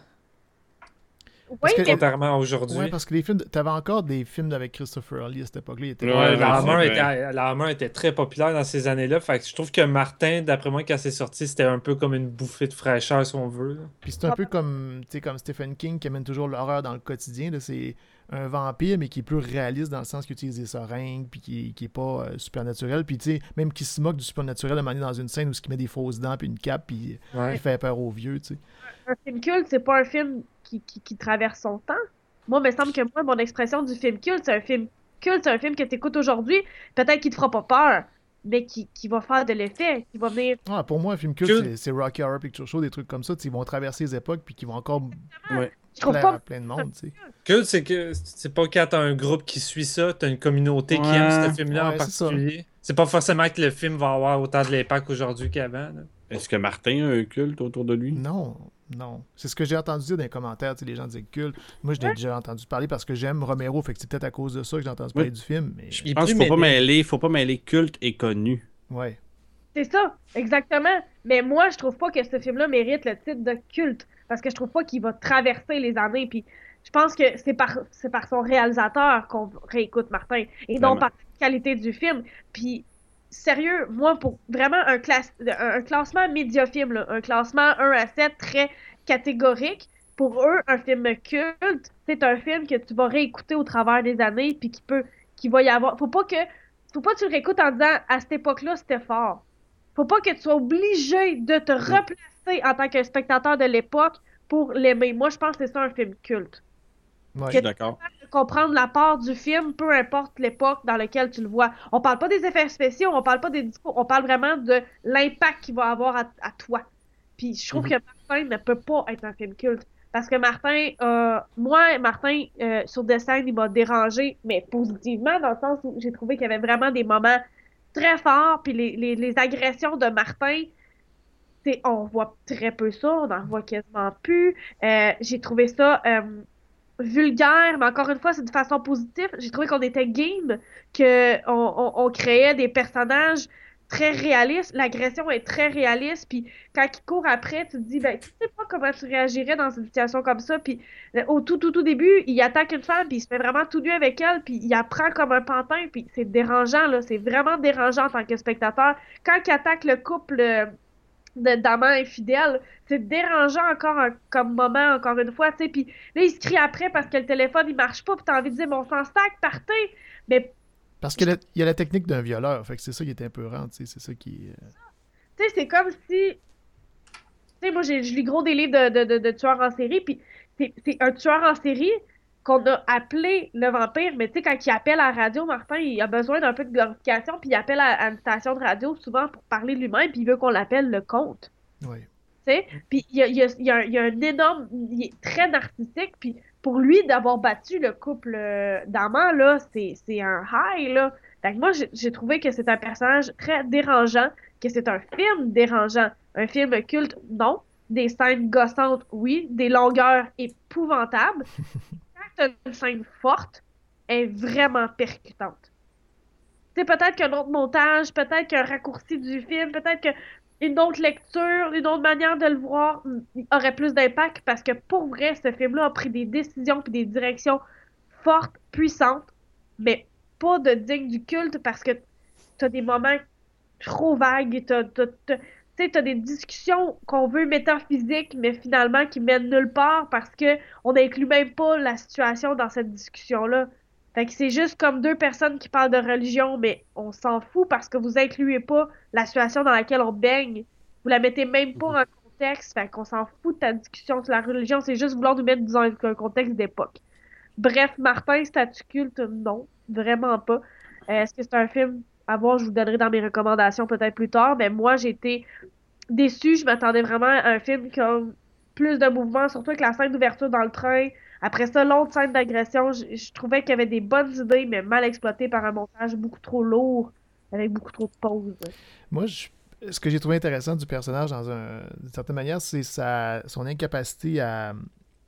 Oui, Parce que- mais Contrairement à aujourd'hui. Ouais, parce que les films, t'avais encore des films avec Christopher Lee à cette époque-là. Il était Ouais, Ouais, ouais, la c'est Hammer vrai. était, la Hammer était très populaire dans ces années-là. Fait que je trouve que Martin, d'après moi, quand c'est sorti, c'était un peu comme une bouffée de fraîcheur, si on veut, là. Puis c'est un peu comme, tu sais, comme Stephen King qui amène toujours l'horreur dans le quotidien. Là. C'est un vampire, mais qui est plus réaliste dans le sens qu'il utilise des seringues, puis qui, qui est pas euh, supernaturel. Puis tu sais, même qui se moque du supernaturel à un moment donné dans une scène où il met des fausses dents, puis une cape, puis Ouais. il fait peur aux vieux, tu sais. un film culte, c'est pas un film qui, qui, qui traverse son temps. Moi, il me semble que moi, mon expression du film culte, c'est un film culte, c'est un film que tu écoutes aujourd'hui, peut-être qu'il te fera pas peur, mais qui, qui va faire de l'effet, qui va venir... Ah, pour moi, un film culte, Culte. c'est, c'est Rocky Horror Picture Show, des trucs comme ça. tu sais, Ils vont traverser les époques, puis qui vont encore Ouais. Je trouve plaire pas... à plein de monde, tu sais. Culte, c'est que c'est pas quand t'as un groupe qui suit ça, t'as une communauté qui Ouais. aime ce film-là Ouais, en c'est ça. particulier. C'est pas forcément que le film va avoir autant de l'impact aujourd'hui qu'avant, là. Est-ce que Martin a un culte autour de lui? Non, non. C'est ce que j'ai entendu dire dans les commentaires. tu sais, Les gens disaient culte. Moi, je l'ai déjà entendu parler parce que j'aime Romero. Fait que c'est peut-être à cause de ça que j'ai entendu parler Oui. du film. Mais Je Il est pense plus qu'il faut pas mêlé. mêler, faut pas mêler culte et connu. ouais. C'est ça, exactement. Mais moi, je trouve pas que ce film-là mérite le titre de culte, parce que je trouve pas qu'il va traverser les années, puis je pense que c'est par, c'est par son réalisateur qu'on réécoute Martin, et non Vraiment. par la qualité du film. Puis, sérieux, moi, pour vraiment un, classe, un, un classement médiafilm, là, un classement un à sept très catégorique, pour eux, un film culte, c'est un film que tu vas réécouter au travers des années, puis qui peut, qui va y avoir... Faut pas que, faut pas que tu le réécoutes en disant, à cette époque-là, c'était fort. Faut pas que tu sois obligé de te replacer en tant que spectateur de l'époque pour l'aimer. Moi, je pense que c'est ça un film culte. Ouais. Je suis d'accord. De comprendre la part du film, peu importe l'époque dans laquelle tu le vois. On parle pas des effets spéciaux, on parle pas des discours, on parle vraiment de l'impact qu'il va avoir à, à toi. Puis je trouve Mhm. que Martin ne peut pas être un film culte. Parce que Martin, euh, moi, Martin, euh, sur des scènes, il m'a dérangé, mais positivement, dans le sens où j'ai trouvé qu'il y avait vraiment des moments très forts, puis les, les, les agressions de Martin, c'est, on voit très peu ça, on en voit quasiment plus. Euh, j'ai trouvé ça euh, vulgaire, mais encore une fois, c'est de façon positive. J'ai trouvé qu'on était game, qu'on on, on créait des personnages très réalistes. L'agression est très réaliste, puis quand il court après, tu te dis, ben, tu sais pas comment tu réagirais dans une situation comme ça, puis euh, au tout, tout, tout début, il attaque une femme, puis il se met vraiment tout nu avec elle, puis il apprend comme un pantin, puis c'est dérangeant, là, c'est vraiment dérangeant en tant que spectateur. Quand il attaque le couple euh, de- d'amants infidèles, c'est dérangeant encore un- comme moment, encore une fois, tu sais, puis là, il se crie après parce que le téléphone, il marche pas, puis t'as envie de dire, bon, s'en stack, partez, mais Parce qu'il y, a la- il y a la technique d'un violeur. Fait que c'est ça qui est épeurant. tu sais, C'est ça qui. euh, tu sais, c'est comme si. Tu sais, moi, j'ai- je lis gros des livres de, de, de, de tueurs en série, puis c'est c'est un tueur en série qu'on a appelé le vampire, mais tu sais, quand il appelle à la radio, Martin, il a besoin d'un peu de glorification, puis il appelle à, à une station de radio souvent pour parler de lui-même, puis il veut qu'on l'appelle le comte. Ouais. Tu sais, puis il y a, il y a- il y a un- il y a un énorme. Il est très narcissique, puis pour lui, d'avoir battu le couple euh, d'amants, là, c'est c'est un high, là. Fait que moi, j'ai j'ai trouvé que c'est un personnage très dérangeant, que c'est un film dérangeant. Un film culte, non. Des scènes gossantes, oui. Des longueurs épouvantables. Quand t'as une scène forte, elle est vraiment percutante. Tu sais, peut-être qu'un autre montage, peut-être qu'un raccourci du film, peut-être que une autre lecture, une autre manière de le voir mm, aurait plus d'impact parce que pour vrai, ce film-là a pris des décisions puis des directions fortes, puissantes, mais pas de digne du culte parce que t'as des moments trop vagues, t'as, t'as, t'as- tu sais, t'as des discussions qu'on veut métaphysiques, mais finalement qui mènent nulle part parce que on n'inclut même pas la situation dans cette discussion-là. Fait que c'est juste comme deux personnes qui parlent de religion, mais on s'en fout parce que vous incluez pas la situation dans laquelle on baigne. Vous la mettez même pas en contexte, fait qu'on s'en fout de ta discussion sur la religion, c'est juste vouloir nous mettre dans un un contexte d'époque. Bref, Martin, statut culte, non, vraiment pas. Euh, Est-ce que c'est un film à voir? Je vous donnerai dans mes recommandations peut-être plus tard, mais moi, j'ai été déçue. Je m'attendais vraiment à un film comme plus de mouvement, surtout avec la scène d'ouverture dans le train. Après ça, l'autre scène d'agression, je, je trouvais qu'il y avait des bonnes idées, mais mal exploitées par un montage beaucoup trop lourd, avec beaucoup trop de pauses. Moi, je- ce que j'ai trouvé intéressant du personnage, dans un- d'une certaine manière, c'est sa, son incapacité à,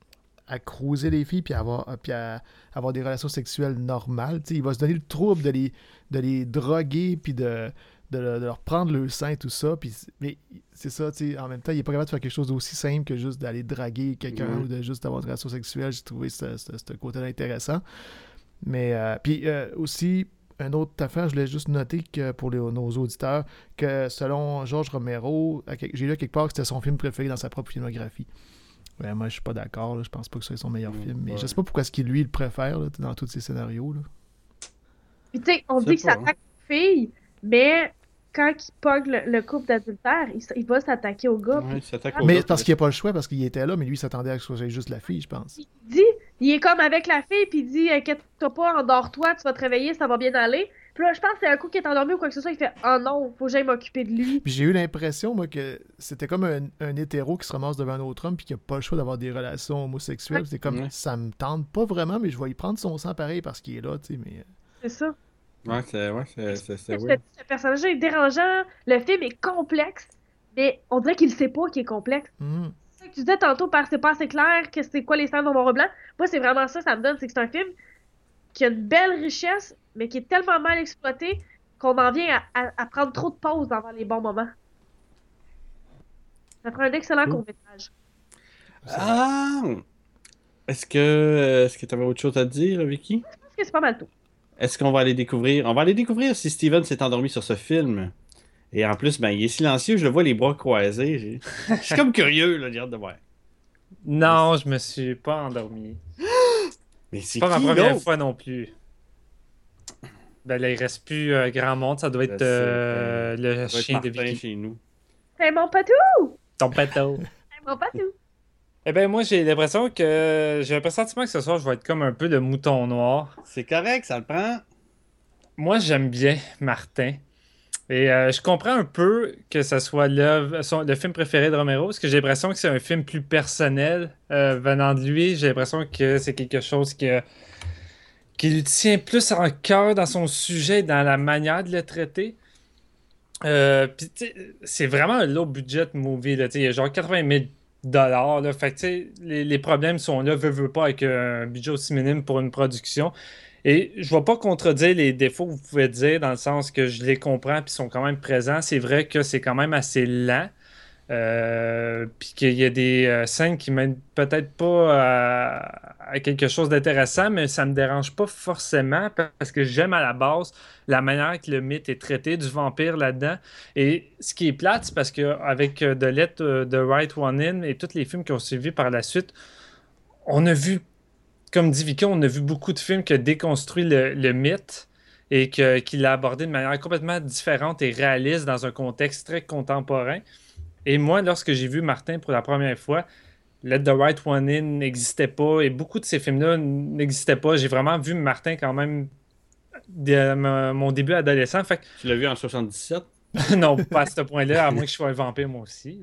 à cruiser les filles puis à avoir, puis à avoir des relations sexuelles normales. T'sais, il va se donner le trouble de les, de les droguer puis de, de, de leur prendre le sein, tout ça. Puis, mais c'est ça, en même temps, il n'est pas capable de faire quelque chose d'aussi simple que juste d'aller draguer quelqu'un mmh. ou de juste avoir une relation sexuelle. J'ai trouvé ce, ce, ce côté-là intéressant. Mais euh, puis euh, aussi, une autre affaire, je voulais juste noter que pour les, nos auditeurs, que selon George Romero, j'ai lu quelque part que c'était son film préféré dans sa propre filmographie. Ouais, moi, je suis pas d'accord. Là. Je pense pas que ce soit son meilleur mmh, film. Mais ouais. Je sais pas pourquoi est-ce qu'il, lui, il le préfère là, dans tous ses scénarios. Là. Puis tu sais, on dit que ça attaque les filles, mais quand il pogne le, le couple d'adultère, il, il va s'attaquer au gars. Ouais, il s'attaque au mais gars, parce qu'il n'y a pas le choix, parce qu'il était là, mais lui, il s'attendait à que ce soit juste la fille, je pense. Il dit, il est comme avec la fille, puis il dit, inquiète-toi pas, endors-toi, tu vas te réveiller, ça va bien aller. Puis là, je pense que c'est un coup qui est endormi ou quoi que ce soit, il fait, oh non, faut que j'aille m'occuper de lui. Puis j'ai eu l'impression, moi, que c'était comme un, un hétéro qui se ramasse devant un autre homme, puis qui n'a pas le choix d'avoir des relations homosexuelles. Ouais. C'est comme, ouais. ça me tente pas vraiment, mais je vais y prendre son sang pareil parce qu'il est là, tu sais, mais. C'est ça. Ouais, c'est ouais, c'est, c'est, c'est oui. Ce personnage est dérangeant, le film est complexe, mais on dirait qu'il sait pas qu'il est complexe. Mm. C'est ça que tu disais tantôt, parce que c'est pas assez clair que c'est quoi les scènes en noir et blanc. Moi, c'est vraiment ça, ça me donne, c'est que c'est un film qui a une belle richesse, mais qui est tellement mal exploité qu'on en vient à, à, à prendre trop de pauses dans les bons moments. Ça prend un excellent mm. court-métrage. Ah! Est-ce que est-ce que tu avais autre chose à dire, Vicky? Je pense que c'est pas mal tout. Est-ce qu'on va aller découvrir? On va aller découvrir si Steven s'est endormi sur ce film. Et en plus, ben, il est silencieux, je le vois les bras croisés. Je suis comme curieux, là, j'ai hâte de voir. Non, je me suis pas endormi. Mais c'est pas qui, ma première l'autre? fois non plus. Ben là, il reste plus euh, grand monde, ça doit être euh, sais, le ça chien doit de être Vicky. chez nous. C'est mon patou! Ton patou. C'est mon patou! Eh ben moi, j'ai l'impression que... J'ai un pressentiment que ce soir, je vais être comme un peu le mouton noir. C'est correct, ça le prend. Moi, j'aime bien Martin. Et euh, je comprends un peu que ce soit le, son, le film préféré de Romero, parce que j'ai l'impression que c'est un film plus personnel euh, venant de lui. J'ai l'impression que c'est quelque chose que, qui lui tient plus en cœur dans son sujet et dans la manière de le traiter. Euh, Puis, c'est vraiment un low budget movie. Là, il y a genre quatre-vingt mille dollars. Là, fait que, les, les problèmes sont là, veut, veut pas, avec un budget aussi minime pour une production. Et je ne vais pas contredire les défauts que vous pouvez dire, dans le sens que je les comprends puis sont quand même présents. C'est vrai que c'est quand même assez lent. Euh, puis qu'il y a des euh, scènes qui mènent peut-être pas à, à quelque chose d'intéressant, mais ça me dérange pas forcément parce que j'aime à la base la manière que le mythe est traité du vampire là-dedans. Et ce qui est plate, c'est parce qu'avec The Let The Right One In et tous les films qui ont suivi par la suite, on a vu, comme dit Vicky, on a vu beaucoup de films qui ont déconstruit le, le mythe et que, qui l'a abordé de manière complètement différente et réaliste dans un contexte très contemporain. Et moi, lorsque j'ai vu Martin pour la première fois, Let the Right One In n'existait pas et beaucoup de ces films-là n'existaient pas. J'ai vraiment vu Martin quand même de mon début adolescent. Fait que... Tu l'as vu en soixante-dix-sept? Non, pas à ce point-là, à moins que je sois un vampire moi aussi.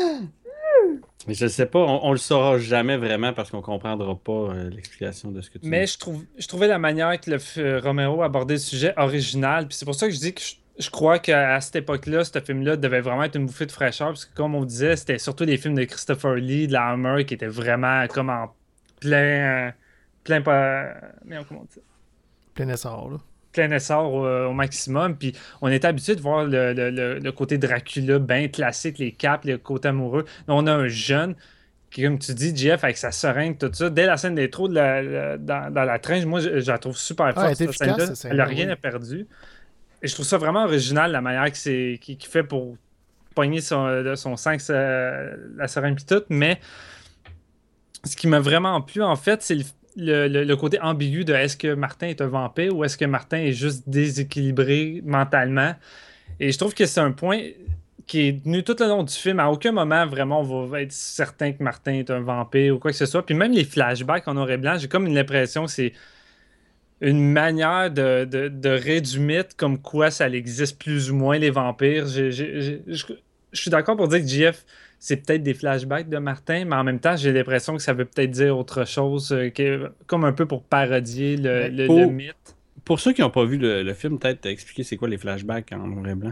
Mais je sais pas, on, on le saura jamais vraiment parce qu'on comprendra pas euh, l'explication de ce que tu Mais dis. je, trouve, je trouvais la manière que le, euh, Romero abordait le sujet original. Puis c'est pour ça que je dis que je, je crois qu'à cette époque-là, ce film-là devait vraiment être une bouffée de fraîcheur. Parce que comme on disait, c'était surtout les films de Christopher Lee, de la Hammer, qui étaient vraiment comme en plein... plein pas... Mais comment on dit ça? Plein essor, là. Plein essor au, au maximum. Puis on était habitué de voir le, le, le, le côté Dracula bien classique, les capes, le côté amoureux. Là, on a un jeune qui, comme tu dis, Jeff, avec sa seringue, tout ça, dès la scène d'intro de la, la, dans, dans la trinche, moi, je, je la trouve super forte. Ah, cette efficace, scène-là. Elle n'a rien oui. à perdu. Et je trouve ça vraiment original, la manière que c'est, qu'il, qu'il fait pour pogner son, son sang, sa, la seringue et tout. Mais ce qui m'a vraiment plu, en fait, c'est le Le, le, le côté ambigu de est-ce que Martin est un vampire ou est-ce que Martin est juste déséquilibré mentalement. Et je trouve que c'est un point qui est tenu tout le long du film. À aucun moment, vraiment, on va être certain que Martin est un vampire ou quoi que ce soit. Puis même les flashbacks en noir et blanc, j'ai comme l'impression que c'est une manière de, de, de réduire du mythe comme quoi ça existe plus ou moins, les vampires. J'ai, j'ai, j'ai, je, je suis d'accord pour dire que J F... c'est peut-être des flashbacks de Martin, mais en même temps, j'ai l'impression que ça veut peut-être dire autre chose, euh, que, comme un peu pour parodier le, le, pour, le mythe. Pour ceux qui n'ont pas vu le, le film, peut-être expliquer c'est quoi les flashbacks en noir et blanc.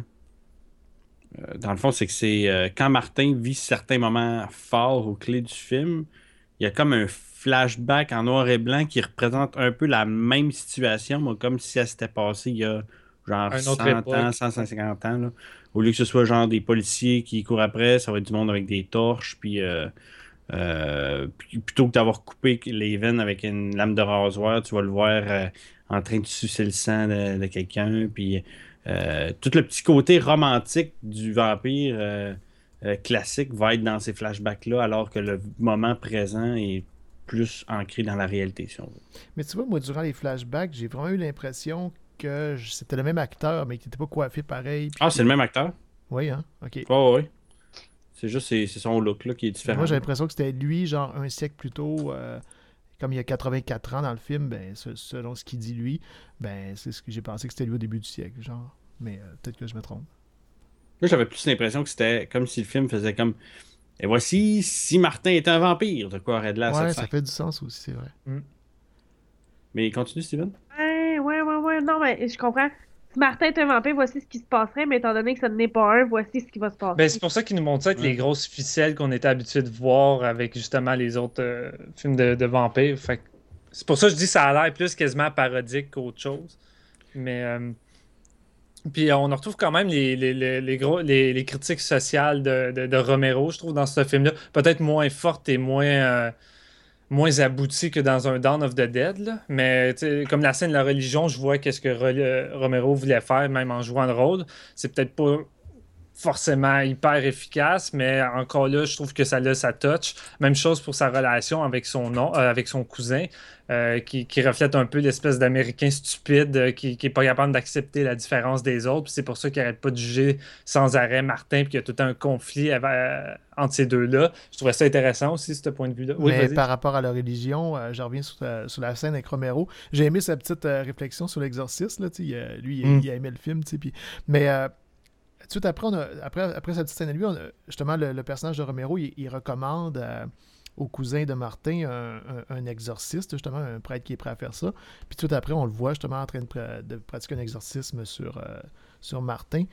Euh, dans le fond, c'est que c'est euh, quand Martin vit certains moments forts ou clés du film, il y a comme un flashback en noir et blanc qui représente un peu la même situation, moi, comme si ça s'était passé il y a genre À une autre cent ans, époque. cent cinquante ans. Là. Au lieu que ce soit genre des policiers qui courent après, ça va être du monde avec des torches, puis, euh, euh, puis plutôt que d'avoir coupé les veines avec une lame de rasoir, tu vas le voir euh, en train de sucer le sang de, de quelqu'un, puis euh, tout le petit côté romantique du vampire euh, euh, classique va être dans ces flashbacks-là, alors que le moment présent est plus ancré dans la réalité, si on veut. Mais tu vois, moi, durant les flashbacks, j'ai vraiment eu l'impression que je- c'était le même acteur, mais qui n'était pas coiffé pareil. puis Ah, qui- c'est le même acteur? Oui, hein? OK. Oh, oui. C'est juste c'est, c'est son look là, qui est Mais différent. moi, j'ai l'impression que c'était lui, genre un siècle plus tôt, euh, comme il y a quatre-vingt-quatre ans dans le film, ben, se- selon ce qu'il dit lui, ben, c'est ce que j'ai pensé que c'était lui au début du siècle, genre. Mais euh, peut-être que je me trompe. Moi, j'avais plus l'impression que c'était comme si le film faisait comme. Et voici si Martin était un vampire, de quoi aurait de là Ouais, cette ça scène. fait du sens aussi, c'est vrai. Mais continue, Steven. Ouais, ouais, ouais, ouais. Non, mais je comprends. Si Martin est un vampire, voici ce qui se passerait, mais étant donné que ce n'est pas un, voici ce qui va se passer. Ben, c'est pour ça qu'ils nous montrent ça avec Ouais. les grosses ficelles qu'on était habitué de voir avec justement les autres euh, films de, de vampires. Fait que c'est pour ça que je dis que ça a l'air plus quasiment parodique qu'autre chose. Mais. euh, Puis euh, on en retrouve quand même les, les, les, les gros, les, les critiques sociales de, de, de Romero, je trouve, dans ce film-là. Peut-être moins fortes et moins, euh, moins abouties que dans un Dawn of the Dead. Là. Mais tu sais, comme la scène de la religion, je vois qu'est-ce que Ro- euh, Romero voulait faire, même en jouant le rôle. C'est peut-être pas forcément hyper efficace, mais encore là, je trouve que ça a sa touch. Même chose pour sa relation avec son, nom, euh, avec son cousin, euh, qui, qui reflète un peu l'espèce d'Américain stupide euh, qui n'est pas capable d'accepter la différence des autres. Puis c'est pour ça qu'il n'arrête pas de juger sans arrêt Martin, puis qu'il y a tout un conflit avec, euh, entre ces deux-là. Je trouvais ça intéressant aussi, ce point de vue-là. Oui, Mais vas-y. par rapport à la religion, euh, je reviens sur, ta- sur la scène avec Romero. J'ai aimé sa petite euh, réflexion sur l'exorcisme. Là, tu sais, il, euh, lui, il, Mm. il a aimé le film. tu sais, Puis... Mais euh, tout de suite après, on a- après, après cette petite scène à lui, on a- justement, le, le personnage de Romero, il, il recommande euh, au cousin de Martin un, un- un exorciste, justement, un prêtre qui est prêt à faire ça. Puis tout après, on le voit justement en train de, pra- de pratiquer un exorcisme sur, euh, sur Martin.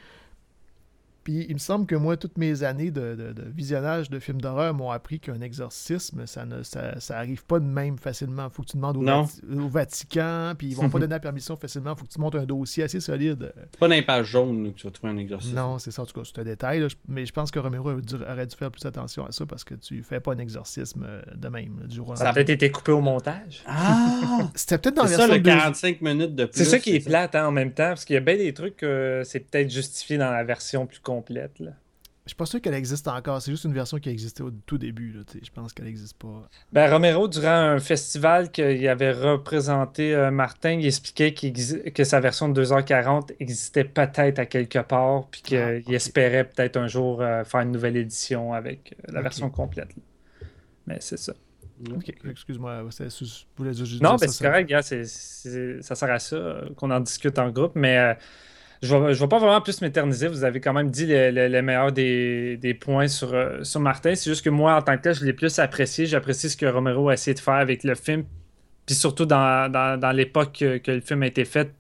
Puis il me semble que moi, toutes mes années de, de- de visionnage de films d'horreur m'ont appris qu'un exorcisme, ça ne ça, ça arrive pas de même facilement. Faut que tu demandes au, Non. Vati- au Vatican, puis ils vont pas donner la permission facilement. Faut que tu montes un dossier assez solide. Pas dans les pages jaunes là, que tu vas trouver un exorcisme. Non, c'est ça, en tout cas, c'est un détail. là. Je- Mais je pense que Romero aurait dû, aurait dû faire plus attention à ça parce que tu fais pas un exorcisme euh, de même, là, du jour au Ça a lendemain. peut-être été coupé au montage. Ah! C'était peut-être dans la C'est ça version le deux- quarante-cinq minutes de plus. C'est ça qui est plate hein, en même temps, parce qu'il y a bien des trucs que c'est peut-être justifié dans la version plus complète. Là. Je suis pas sûr qu'elle existe encore. C'est juste une version qui existait au tout début. Là, tu sais. Je pense qu'elle n'existe pas. Ben, Romero, durant un festival qu'il avait représenté euh, Martin, il expliquait qu'il exi- que sa version de deux heures quarante existait peut-être à quelque part, puis qu'il Ah, ok. espérait peut-être un jour euh, faire une nouvelle édition avec euh, la Ok. version complète. là. Mais c'est ça. Ok, excuse-moi. c'est- c'est- Je voulais juste Non, dire ben ça, c'est ça- correct, gars, c'est- c'est- ça sert à ça euh, qu'on en discute en groupe, mais euh, je ne vais, je vais pas vraiment plus m'éterniser. Vous avez quand même dit le, le- le meilleur des, des points sur, euh, sur Martin. C'est juste que moi, en tant que tel, je l'ai plus apprécié. J'apprécie ce que Romero a essayé de faire avec le film, puis surtout dans, dans, dans l'époque que, que le film a été fait.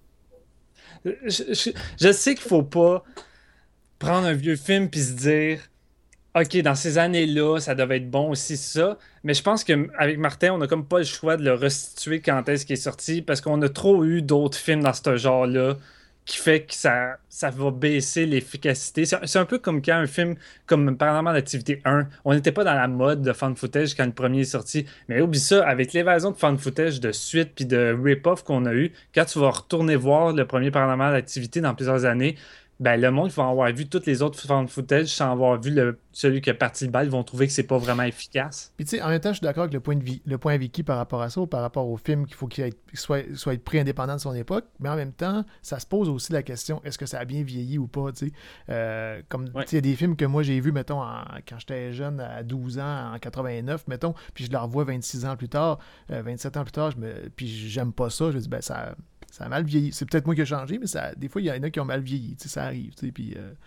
Je, je- je sais qu'il faut pas prendre un vieux film puis se dire OK, dans ces années-là, ça devait être bon aussi, ça. Mais je pense qu'avec Martin, on n'a comme pas le choix de le restituer quand est-ce qu'il est sorti parce qu'on a trop eu d'autres films dans ce genre-là qui fait que ça, ça va baisser l'efficacité. C'est c'est un peu comme quand un film comme Paranormal Activity un, on n'était pas dans la mode de fan footage quand le premier est sorti. Mais oublie ça, avec l'évasion de fan footage de suite puis de rip-off qu'on a eu, quand tu vas retourner voir le premier Paranormal Activity dans plusieurs années, ben, le monde va avoir vu toutes les autres fan footage sans avoir vu le, celui qui a parti le bal, ils vont trouver que c'est pas vraiment efficace. Puis tu sais, en même temps, je suis d'accord avec le point de vi- le point à Vicky par rapport à ça, ou par rapport au film qu'il faut qu'il ait- soit, soit pris indépendant de son époque, mais en même temps, ça se pose aussi la question, est-ce que ça a bien vieilli ou pas, tu sais. Euh, comme, Ouais. tu sais, il y a des films que moi j'ai vus, mettons, en- quand j'étais jeune, à douze ans, en quatre-vingt-neuf, mettons, puis je les revois vingt-six ans plus tard, euh, vingt-sept ans plus tard, je me, puis j'aime pas ça, je me dis, ben ça... Ça a mal vieilli. C'est peut-être moi qui ai changé, mais ça, des fois, il y en a qui ont mal vieilli. Tu sais, ça arrive. Tu sais, puis, euh,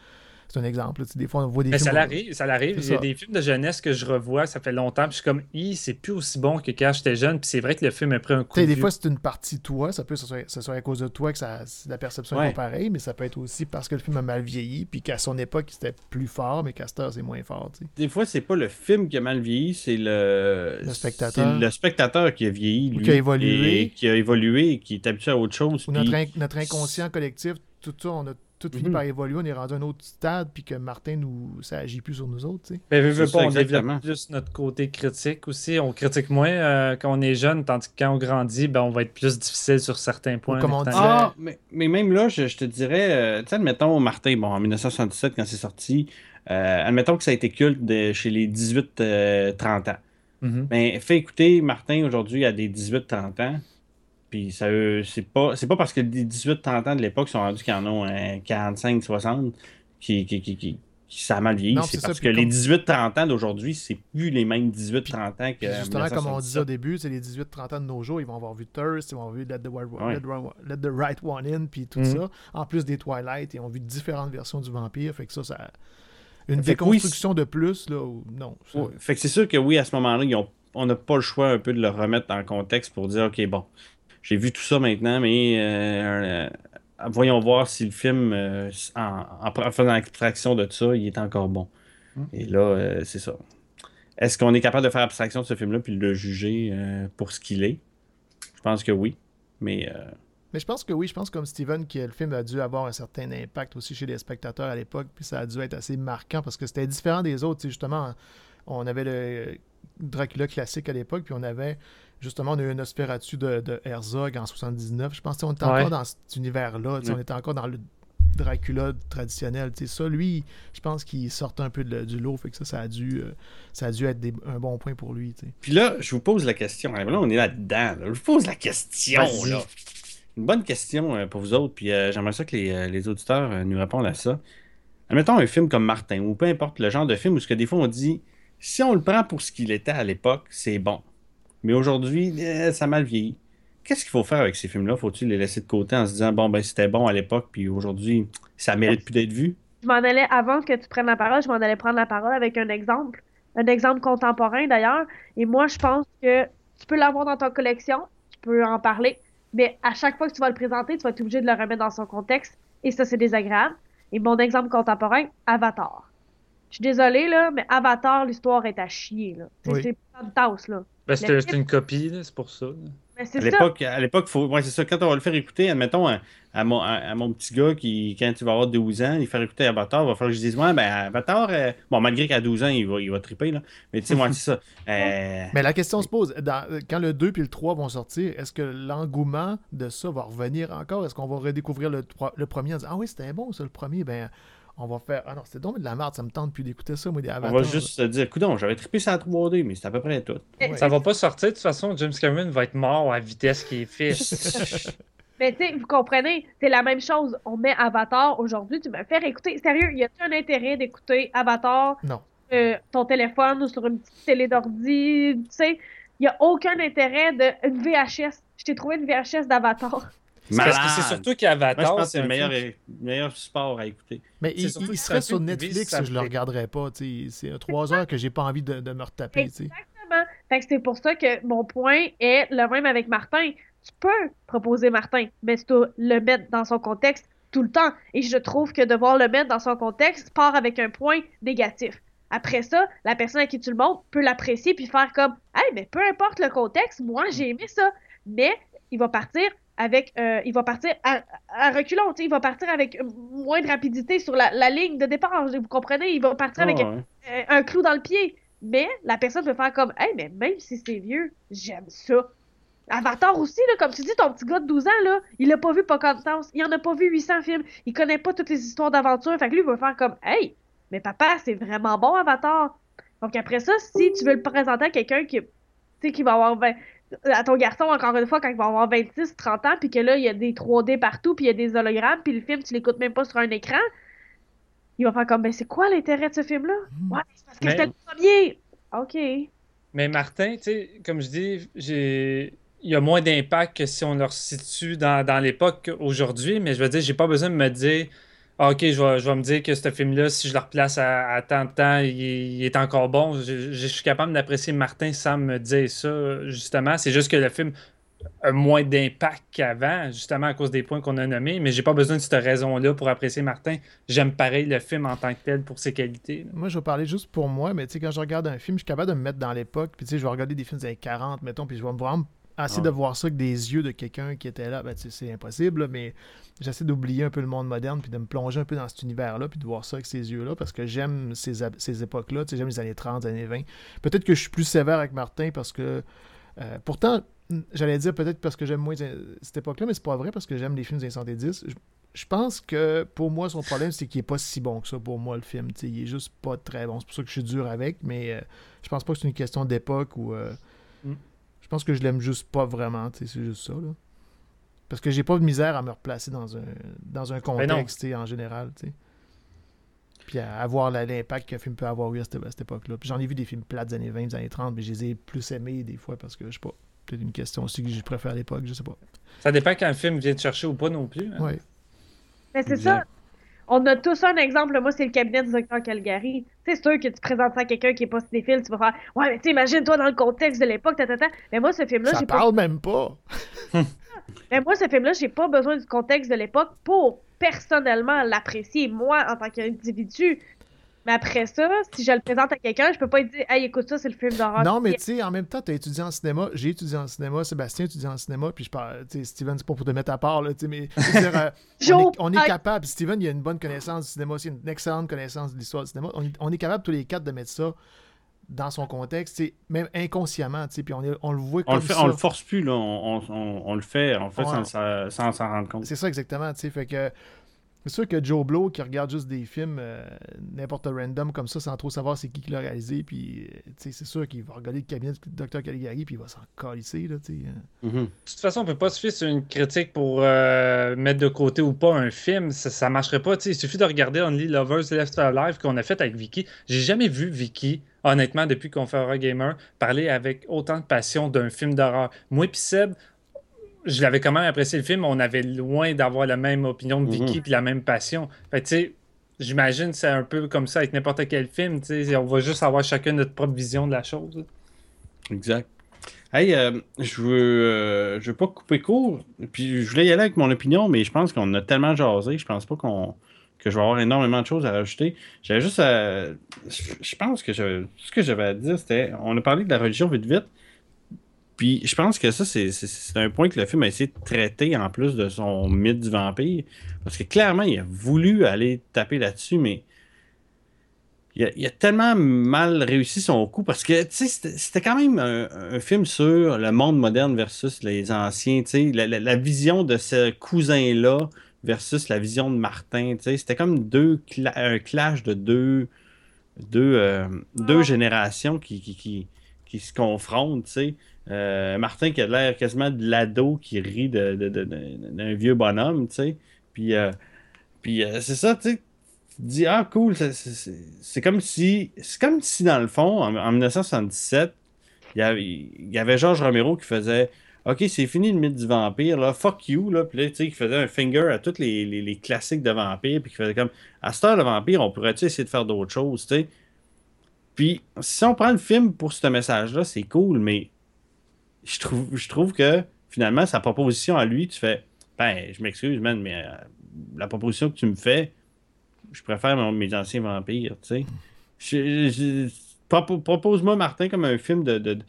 c'est un exemple. Là. Des fois, on voit des Mais films... ça l'arrive, ça l'arrive. Il y a ça. des films de jeunesse que je revois, ça fait longtemps, puis je suis comme, hi, c'est plus aussi bon que quand j'étais jeune, puis c'est vrai que le film a pris un coup de Des vieux. fois, c'est une partie de toi, ça peut que ce soit, ce soit à cause de toi que ça, la perception ouais. est pas pareille, mais ça peut être aussi parce que le film a mal vieilli, puis qu'à son époque, c'était plus fort, mais qu'à cette heure, c'est moins fort. T'sais. Des fois, c'est pas le film qui a mal vieilli, c'est le... Le spectateur. C'est le spectateur qui a vieilli, lui. Ou qui a évolué. Et qui a évolué et qui est habitué à autre chose. Ou puis... notre, in- notre inconscient collectif, tout ça, on a tout fini Mhm. par évoluer, on est rendu à un autre stade, puis que Martin, nous, ça agit plus sur nous autres. T'sais. Mais veux, veux C'est pas, ça, on exactement. développe plus notre côté critique aussi. On critique moins euh, quand on est jeune, tandis que quand on grandit, ben, on va être plus difficile sur certains points. comme on notamment. disait- Ah, mais, mais même là, je, je te dirais, euh, tu sais, admettons, Martin, bon, en dix-neuf cent soixante-dix-sept, quand c'est sorti, euh, admettons que ça a été culte de- chez les dix-huit trente ans. Mhm. Mais fais écouter Martin aujourd'hui à des dix-huit trente ans, puis ça, euh, c'est pas, c'est pas parce que les dix-huit trente ans de l'époque sont rendus qu'ils en ont euh, quarante-cinq soixante qui, qui, qui, qui, qui ça a mal vieilli. Non, C'est c'est ça, parce puis que les comme- dix-huit trente ans d'aujourd'hui, c'est plus les mêmes dix-huit trente ans que Puis justement, comme on disait au mille neuf cent soixante-dix-sept. début, c'est les dix-huit trente ans de nos jours, ils vont avoir vu Thirst, ils vont avoir vu Let the, Wild- Ouais. Let the- Let the Right One In, puis tout Mhm. ça. En plus des Twilight, ils ont vu différentes versions du vampire, fait que ça, ça... Une Fait que oui, déconstruction de plus, là, ou... non. ça- Ouais. Fait que c'est sûr que oui, à ce moment-là, ils ont- on n'a pas le choix un peu de le remettre en contexte pour dire, OK, bon, j'ai vu tout ça maintenant, mais euh, euh, voyons voir si le film, euh, en, en pr- en faisant abstraction de ça, il est encore bon. Mm. Et là, euh, c'est ça. Est-ce qu'on est capable de faire abstraction de ce film-là puis de le juger euh, pour ce qu'il est? Je pense que oui. Mais euh, Mais je pense que oui, je pense comme Steven que le film a dû avoir un certain impact aussi chez les spectateurs à l'époque, puis ça a dû être assez marquant parce que c'était différent des autres. Tu sais, justement, on avait le Dracula classique à l'époque, puis on avait justement on a eu un Nosferatu de, de Herzog en soixante-dix-neuf. Je pense qu'on était encore Ouais. dans cet univers-là. Tu sais, Ouais. On était encore dans le Dracula traditionnel. Tu sais, ça, lui, je pense qu'il sortait un peu de- du lot, fait que ça, ça a dû, euh, ça a dû être des- un bon point pour lui. tu sais. puis là, je vous pose la question. Là, on est là-dedans. là. Je vous pose la question. Vas-y. Là. Une bonne question euh, pour vous autres. Puis euh, j'aimerais ça que les, euh, les auditeurs euh, nous répondent à ça. Admettons un film comme Martin, ou peu importe le genre de film où ce que des fois on dit, si on le prend pour ce qu'il était à l'époque, c'est bon. Mais aujourd'hui, euh, ça a mal vieilli. Qu'est-ce qu'il faut faire avec ces films-là? Faut-il les laisser de côté en se disant, bon, ben c'était bon à l'époque, puis aujourd'hui, ça mérite plus d'être vu? Je m'en allais, avant que tu prennes la parole, je m'en allais prendre la parole avec un exemple. Un exemple contemporain d'ailleurs. Et moi, je pense que tu peux l'avoir dans ta collection, tu peux en parler, mais à chaque fois que tu vas le présenter, tu vas être obligé de le remettre dans son contexte. Et ça, c'est désagréable. Et mon exemple contemporain, Avatar. Je suis désolée, là, mais Avatar, l'histoire est à chier, là. C'est Oui. c'est pas une tasse, là. Ben, c'était Mais- c'est une copie, là, c'est pour ça. là. Mais À c'est ça. l'époque, à l'époque, faut... ouais, c'est ça, quand on va le faire écouter, admettons, à, à mon, à, à mon petit gars qui, quand il va avoir douze ans, il faire écouter Avatar, il va falloir que je dise, ouais, ben, Avatar, euh, bon, malgré qu'à douze ans, il va, il va triper, là. Mais tu sais, moi, c'est ça. Euh, Mais la question se pose, dans- quand le deux puis le trois vont sortir, est-ce que l'engouement de ça va revenir encore? Est-ce qu'on va redécouvrir le, trois- le premier en disant ah oui, c'était bon, ça, le premier? Ben, on va faire ah non, c'était donc de la merde, ça me tente plus d'écouter ça, moi, des on Avatars. va juste se dire, coudonc, j'avais trippé sur la trois D, mais c'est à peu près tout. Mais- Ça va pas sortir, de toute façon, James Cameron va être mort à la vitesse qu'il est fait. Mais tu sais, vous comprenez, c'est la même chose. On met Avatar aujourd'hui, tu me fais écouter. Sérieux, y a-t-il un intérêt d'écouter Avatar Non. euh, ton téléphone ou sur une petite télé d'ordi? Tu sais, y a aucun intérêt de une V H S. Je t'ai trouvé une V H S d'Avatar. C'est parce que Malade. c'est surtout Moi, je qu'Avatar, pense que c'est un le meilleur, film- meilleur sport à écouter. Mais C'est il, surtout il que serait c'est un sur film qui Netflix, vise je le sa- regarderais pas. tu sais. C'est un trois heures que j'ai pas envie de, de me retaper. tu sais. Exactement. Fait que c'est pour ça que mon point est le même avec Martin. Tu peux proposer Martin, mais tu dois le mettre dans son contexte tout le temps. Et je trouve que devoir le mettre dans son contexte part avec un point négatif. Après ça, la personne à qui tu le montres peut l'apprécier puis faire comme « Hey, mais peu importe le contexte, moi j'ai aimé ça. » Mais il va partir avec euh, il va partir à, à reculons, tu sais, il va partir avec moins de rapidité sur la, la ligne de départ, vous comprenez? Il va partir avec Ah, ouais. euh, un clou dans le pied. Mais la personne peut faire comme Hey, mais même si c'est vieux, j'aime ça. Avatar aussi, là, comme tu dis, ton petit gars de douze ans, là, il a pas vu Pocahontas, il en a pas vu huit cents films, il connaît pas toutes les histoires d'aventure, fait que lui, il va faire comme Hey, mais papa, c'est vraiment bon Avatar. Donc après ça, si tu veux le présenter à quelqu'un qui, tu sais, qui va avoir vingt à ton garçon, encore une fois, quand il va avoir vingt-six, trente ans, puis que là, il y a des trois D partout, puis il y a des hologrammes, puis le film, tu l'écoutes même pas sur un écran, il va faire comme, ben c'est quoi l'intérêt de ce film-là? Ouais, c'est parce que Mais- c'était le premier. OK. Mais Martin, tu sais, comme je dis, j'ai... il y a moins d'impact que si on le situe dans, dans l'époque aujourd'hui, mais je veux dire, j'ai pas besoin de me dire Ah, ok, je vais, je vais me dire que ce film-là, si je le replace à, à tant de temps, il, est il est encore bon. Je, je- je suis capable d'apprécier Martin sans me dire ça, justement. C'est juste que le film a moins d'impact qu'avant, justement à cause des points qu'on a nommés, mais j'ai pas besoin de cette raison-là pour apprécier Martin. J'aime pareil le film en tant que tel pour ses qualités, là. Moi, je vais parler juste pour moi, mais tu sais, quand je regarde un film, je suis capable de me mettre dans l'époque, puis tu sais, je vais regarder des films des années quarante, mettons, puis je vais me vraiment essayer Ah. de voir ça avec des yeux de quelqu'un qui était là. Ben, tu sais, c'est impossible, là, mais j'essaie d'oublier un peu le monde moderne, puis de me plonger un peu dans cet univers-là, puis de voir ça avec ces yeux-là, parce que j'aime ces, ab- ces époques-là, tu sais, j'aime les années trente, les années vingt. Peut-être que je suis plus sévère avec Martin, parce que, euh, pourtant, j'allais dire peut-être parce que j'aime moins euh, cette époque-là, mais c'est pas vrai, parce que j'aime les films des années soixante-dix. Je, je pense que pour moi, son problème, c'est qu'il est pas si bon que ça pour moi, le film. T'sais, il est juste pas très bon. C'est pour ça que je suis dur avec, mais euh, je pense pas que c'est une question d'époque ou. euh, Mm. je pense que je l'aime juste pas vraiment. t'sais, C'est juste ça. Là. Parce que j'ai pas de misère à me replacer dans un, dans un Ben non. contexte t'sais, en général. t'sais. Puis à, à voir la- l'impact qu'un film peut avoir eu à cette, à cette époque-là. Puis j'en ai vu des films plates des années vingt, des années trente, mais je les ai plus aimés des fois parce que je sais pas. Peut-être une question aussi que je préfère à l'époque, je sais pas. Ça dépend quand le film vient te chercher ou pas non plus, hein. Ouais. Mais c'est ça. Exact. On a tous un exemple. Moi, c'est le cabinet du docteur Calgary. C'est sûr que tu présentes ça à quelqu'un qui est pas cinéphile, tu vas faire ouais, mais tu imagine-toi dans le contexte de l'époque, ta, ta, ta. Mais moi, ce film-là, Ça j'ai pas. parle même pas. Mais moi, ce film-là, j'ai pas besoin du contexte de l'époque pour personnellement l'apprécier, moi, en tant qu'individu. Mais après ça, si je le présente à quelqu'un, je peux pas lui dire hey, écoute ça, c'est le film d'horreur. Non, mais tu sais, en même temps, tu as étudié en cinéma, j'ai étudié en cinéma, Sébastien étudié en cinéma, puis je parle, tu sais, Steven, c'est pas pour te mettre à part, là, tu sais, mais je veux dire, euh, on, est, on est Joe, capable, Steven, il a une bonne connaissance du cinéma aussi, une excellente connaissance de l'histoire du cinéma, on, est- on est capable tous les quatre de mettre ça dans son contexte, tu sais, même inconsciemment, tu sais, puis on, est- on le voit On comme le fait, ça. on le force plus, là. On, on- on- on le fait, on le fait Ouais. sans, sans- sans s'en rendre compte. C'est ça exactement, tu sais, fait que c'est sûr que Joe Blow qui regarde juste des films euh, n'importe random comme ça sans trop savoir c'est qui qui l'a réalisé, puis euh, tu sais, c'est sûr qu'il va regarder le cabinet du docteur Caligari puis il va s'en calisser, là, tu sais. euh. Mhm. De toute façon, on peut pas se fier sur une critique pour euh, mettre de côté ou pas un film. Ça, ça marcherait pas. Tu sais, il suffit de regarder Only Lovers Left Alive qu'on a fait avec Vicky. J'ai jamais vu Vicky, honnêtement, depuis qu'on fait Horror Gamer, parler avec autant de passion d'un film d'horreur. Moi et Seb, je l'avais quand même apprécié le film. On avait loin d'avoir la même opinion de Vicky Mhm. puis la même passion. Fait que, tu sais, j'imagine que c'est un peu comme ça avec n'importe quel film. Tu sais, on va juste avoir chacun notre propre vision de la chose, là. Exact. Hey, euh, je veux, euh, je veux pas couper court. Puis je voulais y aller avec mon opinion, mais je pense qu'on a tellement jasé. Je pense pas qu'on que je vais avoir énormément de choses à rajouter. J'avais juste à. Je je pense que je, ce que j'avais à dire, c'était. On a parlé de la religion vite vite. Puis je pense que ça, c'est c'est- c'est un point que le film a essayé de traiter en plus de son mythe du vampire. Parce que clairement, il a voulu aller taper là-dessus, mais il a, il a tellement mal réussi son coup parce que tu sais, c'était c'était quand même un, un film sur le monde moderne versus les anciens. Tu sais, la, la- la vision de ce cousin-là versus la vision de Martin. Tu sais, c'était comme deux cla- un clash de deux, deux, euh, deux générations qui, qui, qui, qui se confrontent. Tu sais. Euh, Martin qui a l'air quasiment de l'ado qui rit de, de- de- de- d'un vieux bonhomme. Tu sais. Puis, euh, puis euh, c'est ça, tu sais. Tu te dis, ah, cool, c'est c'est- c'est- c'est comme si, c'est comme si dans le fond, en, en mille neuf cent soixante-dix-sept, il y avait, il y avait Georges Romero qui faisait, OK, c'est fini le mythe du vampire, là, fuck you, là, puis là, tu sais, qui faisait un finger à tous les, les- les classiques de vampires, puis qui faisait comme, à cette heure, le vampire, on pourrait-tu essayer de faire d'autres choses, tu sais? Puis, si on prend le film pour ce message-là, c'est cool, mais je trouve, je trouve que, finalement, sa proposition à lui, tu fais, ben, je m'excuse, man, mais euh, la proposition que tu me fais, je préfère mon- mes anciens vampires, tu sais. Je- je- propo- Propose-moi Martin comme un film de, de- de-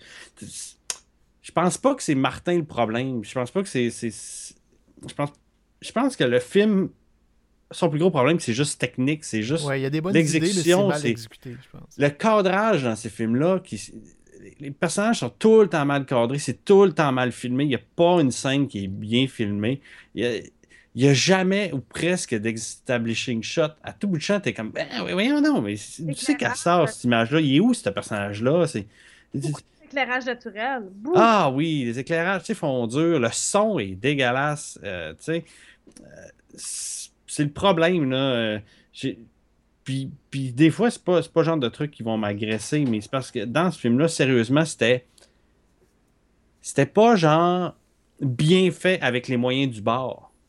Je pense pas que c'est Martin le problème. Je pense pas que c'est. c'est- c'est- Je pense, je pense que le film, son plus gros problème, c'est juste technique, c'est juste Ouais, il y a des bonnes idées, mais c'est l'exécution, mal c'est exécuté, je pense. le cadrage dans ces films-là. Qui, les personnages sont tout le temps mal cadrés, c'est tout le temps mal filmé. Il n'y a pas une scène qui est bien filmée. Il y a, il y a jamais ou presque d'establishing shot. À tout bout de champ, t'es comme, ben oui, voyons non, mais tu sais qu'elle sort cette image-là. Il est où ce personnage-là? C'est. Beaucoup d'éclairage naturel. Beaucoup. Ah oui, les éclairages, tu sais, font dur. Le son est dégueulasse. euh, tu sais. Euh, c'est c'est le problème, là. Euh, j'ai- Puis, puis des fois, c'est pas, c'est pas le genre de trucs qui vont m'agresser, mais c'est parce que dans ce film-là, sérieusement, c'était. C'était pas genre bien fait avec les moyens du bord.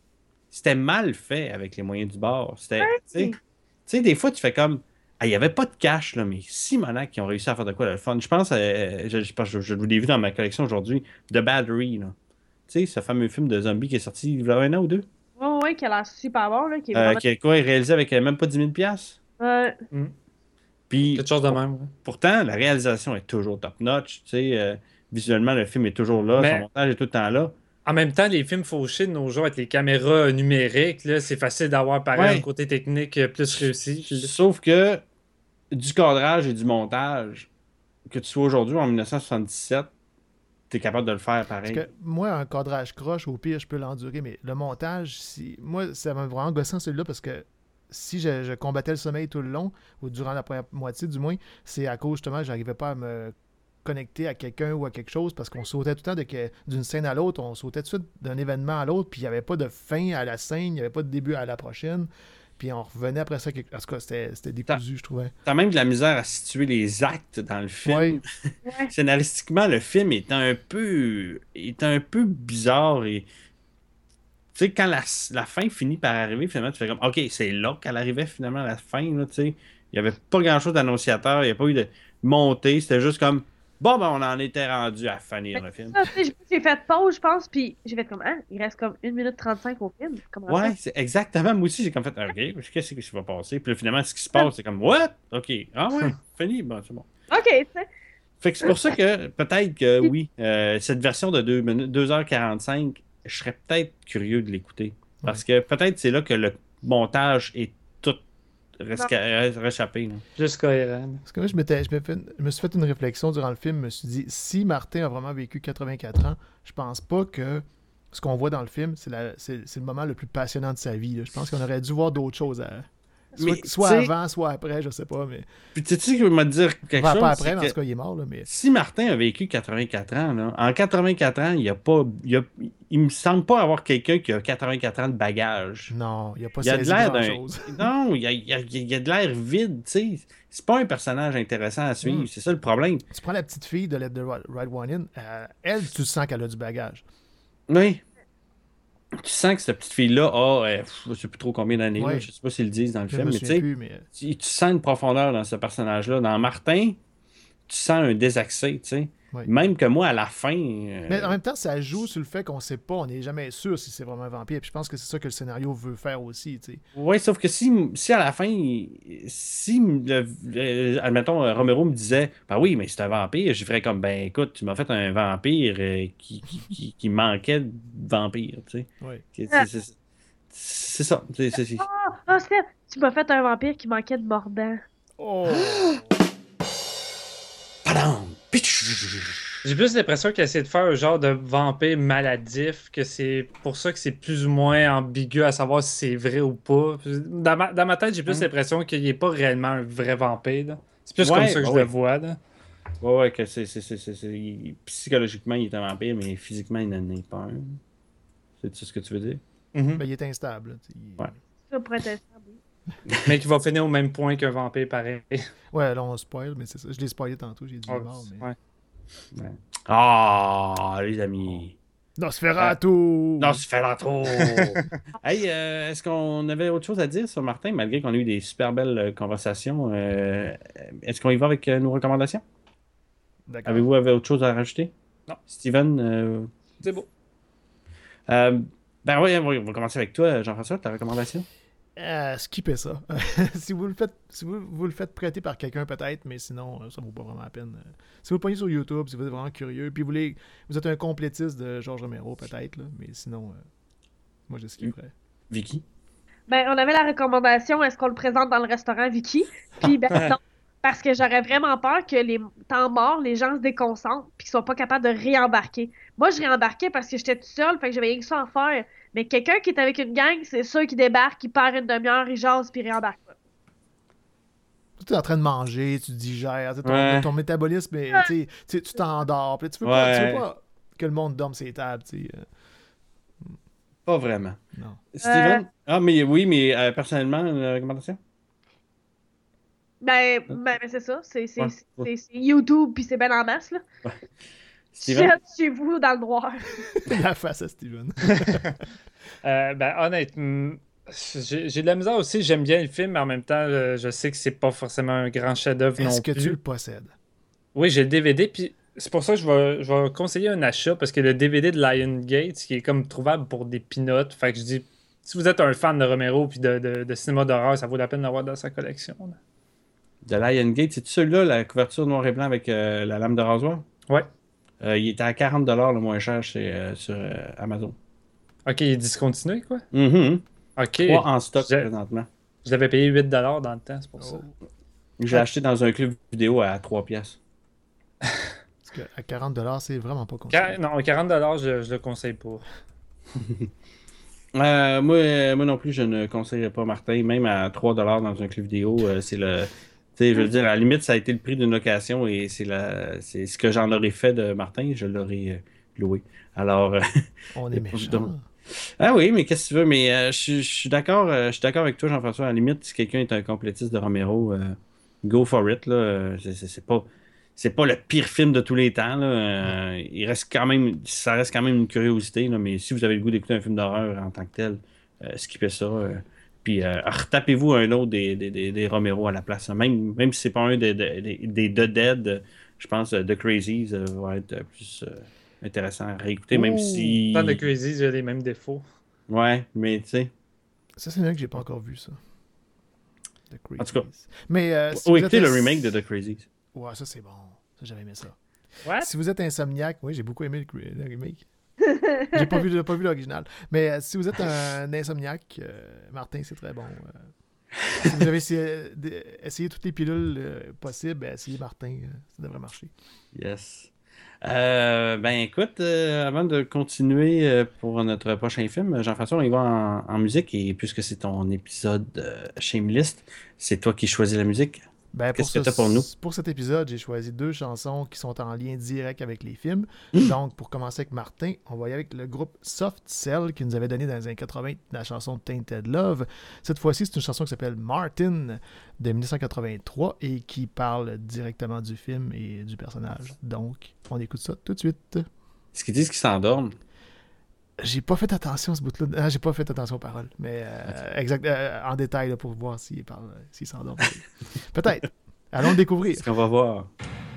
c'était mal fait avec les moyens du bord. C'était, Ouais. tu sais, tu sais, des fois, tu fais comme, ah, il n'y avait pas de cash, là, mais Simonac qui ont réussi à faire de quoi le fun. Je pense, euh, je, je, pense- je, je vous l'ai vu dans ma collection aujourd'hui, The Battery, là. Tu sais, ce fameux film de zombie qui est sorti il y a un an ou deux, Ouais, ouais, qui a l'air super bon, là, qui est euh, vraiment... qui est quoi, réalisé avec euh, même pas dix mille piastres. Ouais. Mm. Puis, Quelque chose de pour- même. Ouais. pourtant, la réalisation est toujours top-notch. Tu sais, euh, visuellement, le film est toujours là, son Mais montage est tout le temps là. en même temps, les films fauchés de nos jours avec les caméras numériques, là, c'est facile d'avoir pareil Ouais. un côté technique euh, plus réussi. Puis là- Sauf que du cadrage et du montage, que tu sois aujourd'hui en mille neuf cent soixante-dix-sept, t'es capable de le faire Parce pareil. que moi, un cadrage croche, au pire, je peux l'endurer, mais le montage, si moi, ça m'a vraiment gossant celui-là parce que si je, je combattais le sommeil tout le long, ou durant la première moitié du moins, c'est à cause justement que j'arrivais pas à me connecter à quelqu'un ou à quelque chose parce qu'on sautait tout le temps de que- d'une scène à l'autre, on sautait tout de suite d'un événement à l'autre, puis il n'y avait pas de fin à la scène, il n'y avait pas de début à la prochaine, puis on revenait après ça. quelque- En tout cas, c'était c'était décousu, je trouvais. T'as même de la misère à situer les actes dans le film. Ouais. Ouais. Scénaristiquement, le film est un peu, est un peu bizarre et tu sais, quand la, la fin finit par arriver, finalement, tu fais comme, OK, c'est là qu'elle arrivait finalement à la fin, là, tu sais. Il n'y avait pas grand-chose d'annonciateur, il n'y a pas eu de montée, c'était juste comme, bon, ben, on en était rendu à finir le film. Ça, tu sais, j'ai- j'ai fait pause, je pense, puis j'ai fait comme, hein, il reste comme une minute trente-cinq au film. Comment Ouais, ça? c'est exactement. Moi aussi, j'ai comme fait, OK, qu'est-ce qui va passer? Puis là, finalement, ce qui se passe, c'est comme, what? OK, ah ouais, fini, bon, c'est bon. Ok, tu sais. Fait que c'est pour ça que peut-être que oui, euh, cette version de deux minutes, deux heures quarante-cinq, je serais peut-être curieux de l'écouter. Parce que peut-être c'est là que le montage est tout resca- réchappé. là. Plus cohérent. Parce que moi, je, m'étais- je, me fait- je me suis fait une réflexion durant le film. Je me suis dit, si Martin a vraiment vécu quatre-vingt-quatre ans, je pense pas que ce qu'on voit dans le film, c'est la- c'est c'est le moment le plus passionnant de sa vie. là. Je pense qu'on aurait dû voir d'autres choses. À... Soit, Mais, soit tu sais- avant, soit après, je sais pas. Mais... Puis tu sais, je vais me dire quelque Enfin, chose. pas c'est après, mais en que tout cas, il est mort. Là, mais... si Martin a vécu quatre-vingt-quatre ans, là, en quatre-vingt-quatre ans, il y a pas. Il, y a, il me semble pas avoir quelqu'un qui a quatre-vingt-quatre ans de bagage. Non, il a pas Il y a de saisi l'air d'un. grand-chose. Non, il y a, il y a- il y a de l'air vide, tu sais. C'est pas un personnage intéressant à suivre, Mm. c'est ça le problème. Tu prends la petite fille de Let the Right Right One In, euh, elle, tu sens qu'elle a du bagage. Oui. Tu sens que cette petite fille-là a, euh, pff, je sais plus trop combien d'années, Ouais. là, je sais pas s'ils le disent dans le Je film, me mais tu souviens sais, plus, mais... tu, tu sens une profondeur dans ce personnage-là. Dans Martin, tu sens un désaccès, tu sais. Ouais. Même que moi, à la fin. euh, Mais en même temps, ça joue sur le fait qu'on sait pas, on n'est jamais sûr si c'est vraiment un vampire. Puis je pense que c'est ça que le scénario veut faire aussi, tu sais. Oui, sauf que si, si à la fin, si, le, le- admettons, euh, Romero me disait, ben oui, mais c'est un vampire, je ferais comme, ben écoute, tu m'as fait un vampire euh, qui, qui, qui, qui manquait de vampire, tu sais. Ouais. C'est c'est- c'est- c'est ça. c'est- c'est- c'est- Ah, ah, Steph, tu m'as fait un vampire qui manquait de mordant. Oh! Padam! J'ai plus l'impression qu'il essaie de faire un genre de vampire maladif, que c'est pour ça que c'est plus ou moins ambigu à savoir si c'est vrai ou pas. Dans ma, dans ma tête, j'ai plus Mm. l'impression qu'il n'est pas réellement un vrai vampire. là. C'est plus Ouais, comme ça que bah je ouais. le vois. Là. Ouais, ouais, que c'est, c'est, c'est, c'est, c'est- il- psychologiquement, il est un vampire, mais physiquement, il n'en est pas un. C'est ça ce que tu veux dire? Mhm. Ben, il est instable. là, tu sais, il- Ouais. Ça pourrait être instable, oui. Mais qui va finir au même point qu'un vampire pareil. Ouais, là, on spoil, mais c'est ça. Je l'ai spoilé tantôt, j'ai dit Ouais, mort, mais... ouais. Ouais. Ah, les amis. Nosferatu! Non, c'est fait l'intro. Hey, euh, est-ce qu'on avait autre chose à dire sur Martin, malgré qu'on a eu des super belles euh, conversations? euh, est-ce qu'on y va avec euh, nos recommandations? D'accord. Avez-vous avez autre chose à rajouter? Non. Steven? euh, C'est beau. euh, ben oui, on va commencer avec toi, Jean-François, ta recommandation. Euh, skippez ça. si vous le faites, si vous, vous le faites prêter par quelqu'un peut-être, mais sinon euh, ça vaut pas vraiment la peine. Euh, Si vous le pognez sur YouTube, si vous êtes vraiment curieux, puis vous voulez, vous êtes un complétiste de Georges Romero peut-être, là, mais sinon, euh, moi je skipperais. Vicky? Ben, on avait la recommandation, est-ce qu'on le présente dans le restaurant Vicky? Puis, ben non, parce que j'aurais vraiment peur que les temps morts, les gens se déconcentrent puis qu'ils soient pas capables de réembarquer. Moi, je réembarquais parce que j'étais toute seule, fait que j'avais rien que ça à faire. Mais quelqu'un qui est avec une gang, c'est sûr qu'il débarque, il perd une demi-heure, il jase puis il réembarque pas. Tu es en train de manger, tu digères, tu sais, ton, Ouais. ton métabolisme, est- tu sais, tu sais, tu t'endors, puis tu veux, pas, tu veux Ouais. pas que le monde dorme ses tables, tu sais. euh, Pas vraiment. non. Steven? Ah, mais oui, mais euh, personnellement, une recommandation? Ben, ben, ben, c'est ça, c'est c'est- Ouais, c'est- ouais. c'est YouTube puis c'est ben en masse, là. Steven? Jette chez vous dans le noir. La face à Steven. Euh, ben, honnêtement, j'ai j'ai de la misère aussi. J'aime bien le film, mais en même temps, euh, je sais que c'est pas forcément un grand chef-d'œuvre non Est-ce que plus. tu le possèdes? Oui, j'ai le D V D, puis c'est pour ça que je vais, je vais conseiller un achat, parce que le D V D de Lion Gate, qui est comme trouvable pour des peanuts, fait que je dis, si vous êtes un fan de Romero puis de, de, de cinéma d'horreur, ça vaut la peine d'avoir dans sa collection. Là. De Lion Gate, c'est celui-là, la couverture noir et blanc avec euh, la lame de rasoir? Ouais. Euh, il était à quarante dollars le moins cher chez, euh, sur euh, Amazon. Ok, il est discontinué, quoi. Mm-hmm. Ok. Pas en stock J'ai- présentement. Je l'avais payé huit dollars dans le temps, c'est pour ça. Oh. J'ai acheté dans un club vidéo à trois piastres. Parce qu'à quarante dollars, c'est vraiment pas Quar- conseillé. Non, quarante dollars, je, je le conseille pas. Euh, moi, euh, moi non plus, je ne conseillerais pas Martin, même à trois dollars dans un club vidéo. euh, c'est le. Tu sais, je veux dire, à la limite, ça a été le prix d'une location et c'est la, c'est ce que j'en aurais fait de Martin, je l'aurais euh, loué. Alors, euh, On y est a pas de- méchants. ah oui, mais qu'est-ce que tu veux? Mais euh, je suis- je suis d'accord, euh, je suis d'accord avec toi, Jean-François. À la limite, si quelqu'un est un complétiste de Romero, euh, go for it. Là. Euh, C'est c'est- c'est pas, c'est pas le pire film de tous les temps. Là. Euh, il reste quand même, ça reste quand même une curiosité. Là, mais si vous avez le goût d'écouter un film d'horreur en tant que tel, euh, skippez ça. euh, puis euh, retapez-vous un autre des, des, des, des Romero à la place. Même, même si c'est pas un des, des, des, des The Dead, euh, je pense que The Crazies euh, va être euh, plus euh, intéressant à réécouter, même Ouh, si. Tant de Crazy, j'ai les mêmes défauts. Ouais, mais tu sais. Ça, c'est un que j'ai pas encore vu, ça. The En tout cas. Crazies. Mais euh, si Ou vous écoutez êtes le ins- remake de The Crazies. Ouais, ça, c'est bon. Ça, j'avais aimé ça. What? Si vous êtes insomniaque, oui, j'ai beaucoup aimé le, cre- le remake. J'ai pas vu, j'ai pas vu l'original. Mais euh, si vous êtes un insomniaque, euh, Martin, c'est très bon. euh. Si vous avez essayé, de- essayé toutes les pilules euh, possibles, ben, essayez Martin. euh, ça devrait marcher. Yes. Euh, ben écoute, euh, avant de continuer euh, pour notre prochain film, Jean-François, on y va en, en musique et puisque c'est ton épisode euh, Shamelist, c'est toi qui choisis la musique. Ben, Qu'est-ce pour que ce- t'as pour nous? Pour cet épisode, j'ai choisi deux chansons qui sont en lien direct avec les films. Hmm. Donc, pour commencer avec Martin, on va y aller avec le groupe Soft Cell qui nous avait donné dans les années quatre-vingts la chanson Tainted Love. Cette fois-ci, c'est une chanson qui s'appelle Martin de dix-neuf cent quatre-vingt-trois et qui parle directement du film et du personnage. Donc, on écoute ça tout de suite. Ce qu'ils disent qu'ils s'endorment. J'ai pas fait attention à ce bout-là. Ah, j'ai pas fait attention aux paroles. Mais euh, exact, euh, en détail là, pour voir s'il parle, s'il s'endort. Peut-être. Allons le découvrir. C'est ce qu'on va voir.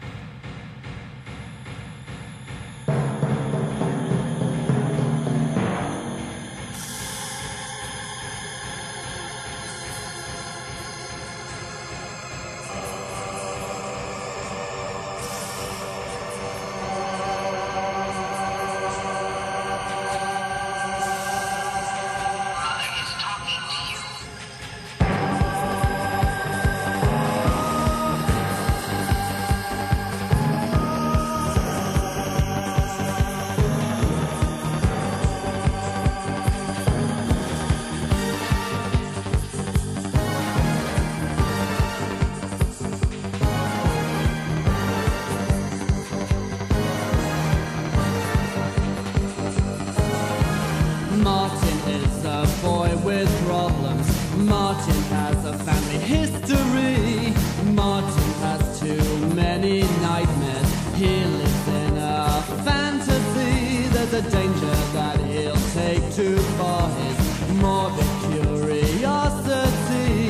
Martin is a boy with problems. Martin has a family history. Martin has too many nightmares. He lives in a fantasy. There's a danger that he'll take too far his morbid curiosity.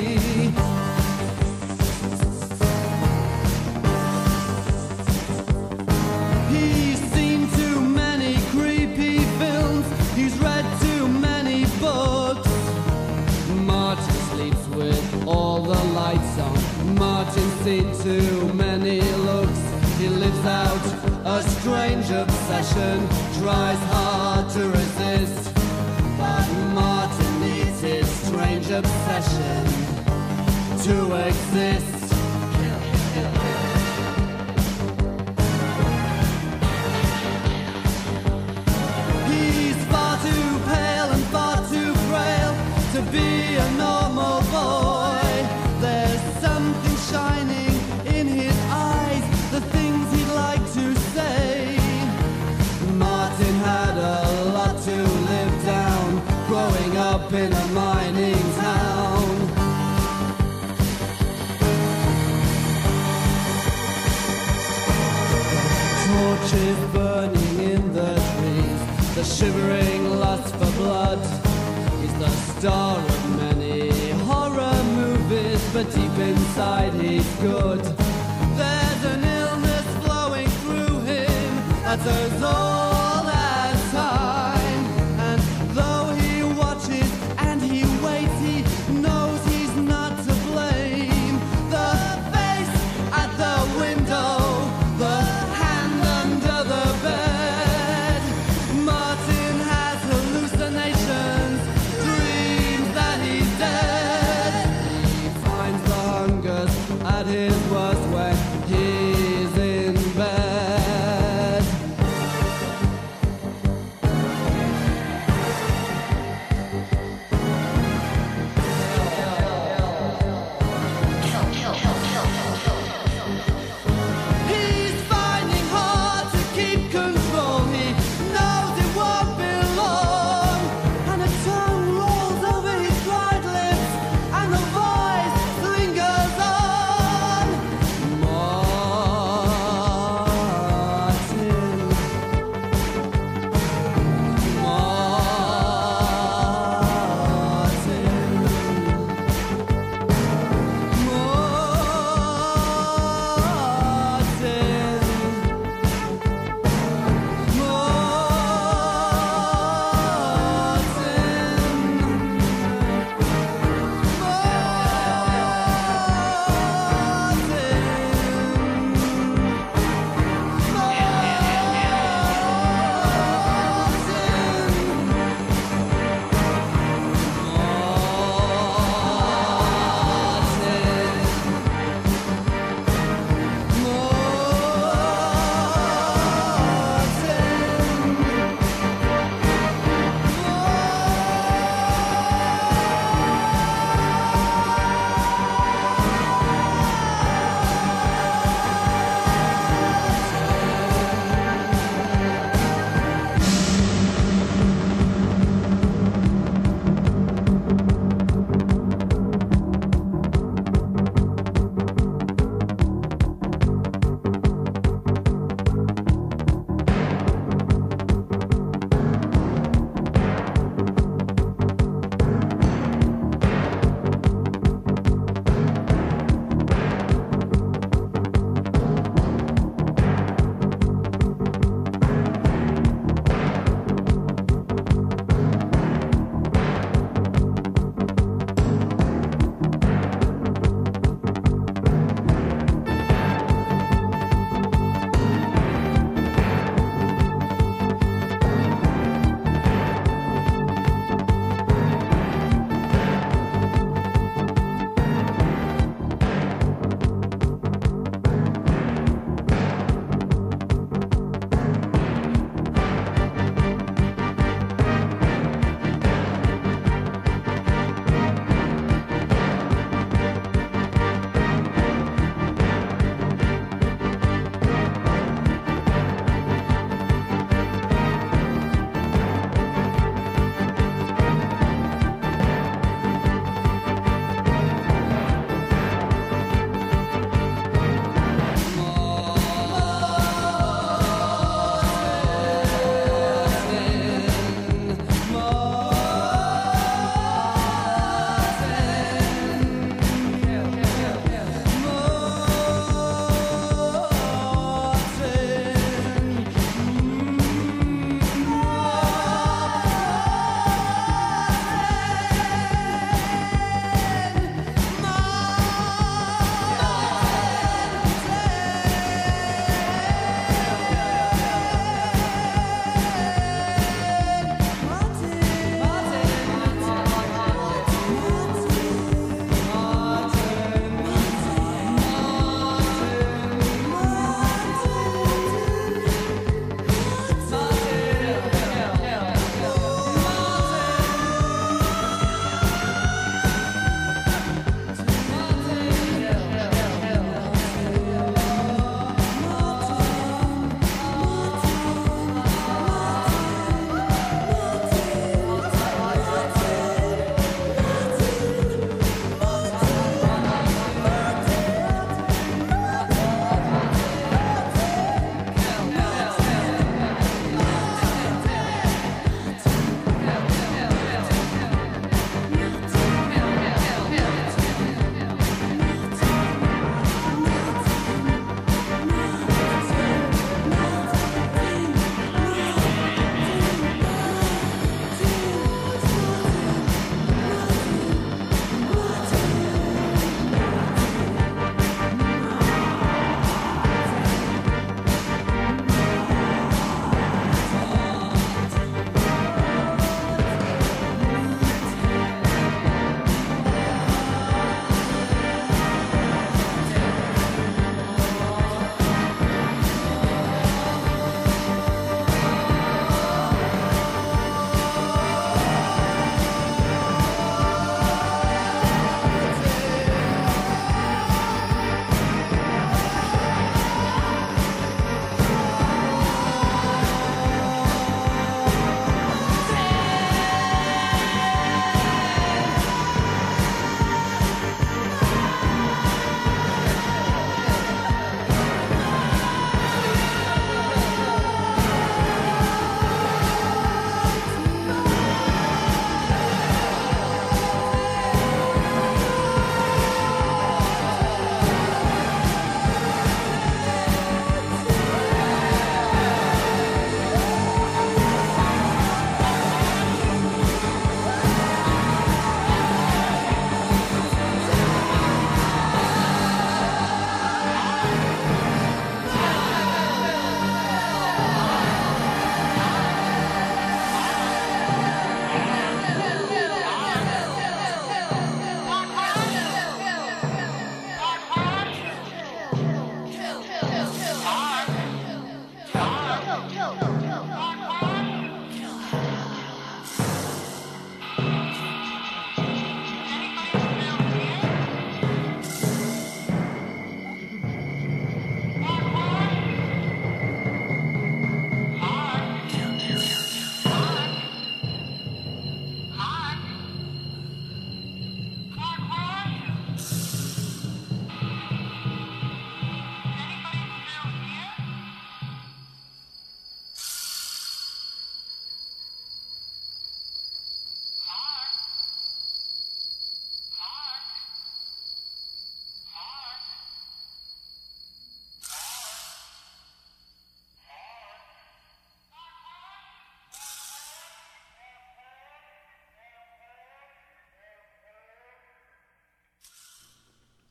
He's seen too many creepy films. He's read too many books. Martin sleeps with all the lights on. Martin's seen too many looks. He lives out a strange obsession. Tries hard to resist. But Martin needs his strange obsession to exist. He's far too pale and far too frail to be a normal boy. There's something shining in his eyes, the things he'd like to say. Martin had a lot to live down, growing up in a mining town. Torches burn a shivering lust for blood. He's the star of many horror movies, but deep inside he's good. There's an illness flowing through him that's as old as time. And though he watches and he waits, he knows he's not to blame. The face at the window, the hand under the bed. Martin has hallucinations, dreams that he's dead. He finds the hungers at his worst when he's in bed.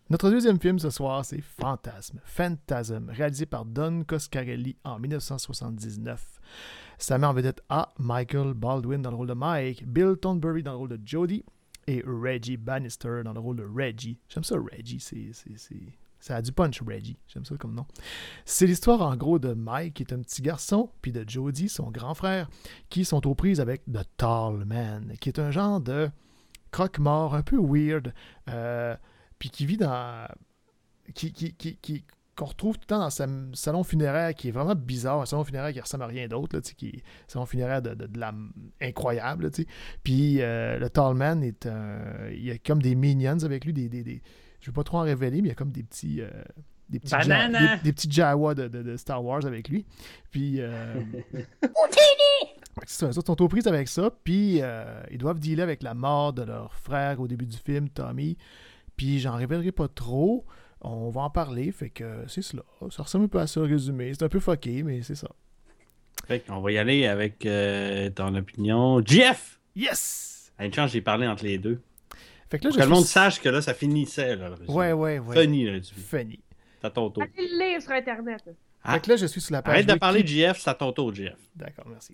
Notre deuxième film ce soir, c'est Fantasme, Phantasm, réalisé par Don Coscarelli en dix-neuf cent soixante-dix-neuf. Ça met en vedette A. Michael Baldwin dans le rôle de Mike, Bill Thornbury dans le rôle de Jody et Reggie Bannister dans le rôle de Reggie. J'aime ça, Reggie, c'est... c'est, c'est... Ça a du punch, Reggie. J'aime ça comme nom. C'est l'histoire, en gros, de Mike, qui est un petit garçon, puis de Jody, son grand frère, qui sont aux prises avec The Tall Man, qui est un genre de croque-mort un peu weird, euh, puis qui vit dans... Qui, qui, qui, qui, qu'on retrouve tout le temps dans sa salon funéraire, qui est vraiment bizarre, un salon funéraire qui ressemble à rien d'autre, là, qui est un salon funéraire de, de, de la incroyable. Là, puis euh, le Tall Man, est un... il y a comme des minions avec lui, des... des, des... Je ne veux pas trop en révéler, mais il y a comme des petits, euh, des petits, ja- des, des petits Jawa de, de, de Star Wars avec lui. Puis, euh, c'est ça, ils sont aux prises avec ça. Puis, euh, ils doivent dealer avec la mort de leur frère au début du film, Tommy. Puis, j'en révélerai pas trop. On va en parler. Fait que c'est cela. Ça ressemble un peu à ça, résumé. C'est un peu fucké, mais c'est ça. Fait qu'on va y aller avec euh, ton opinion. Jeff! Yes! À une chance, j'ai parlé entre les deux. Fait que là, Pour que le monde sache que là, ça finissait. Là, ouais, ouais, ouais. Funny, là, tu Funny. C'est à ton tour. Allez le lire sur Internet. Ah. Fait que là, je suis sur la page. Arrête de Wiki... parler de J F, c'est à ton tour, J F. D'accord, merci.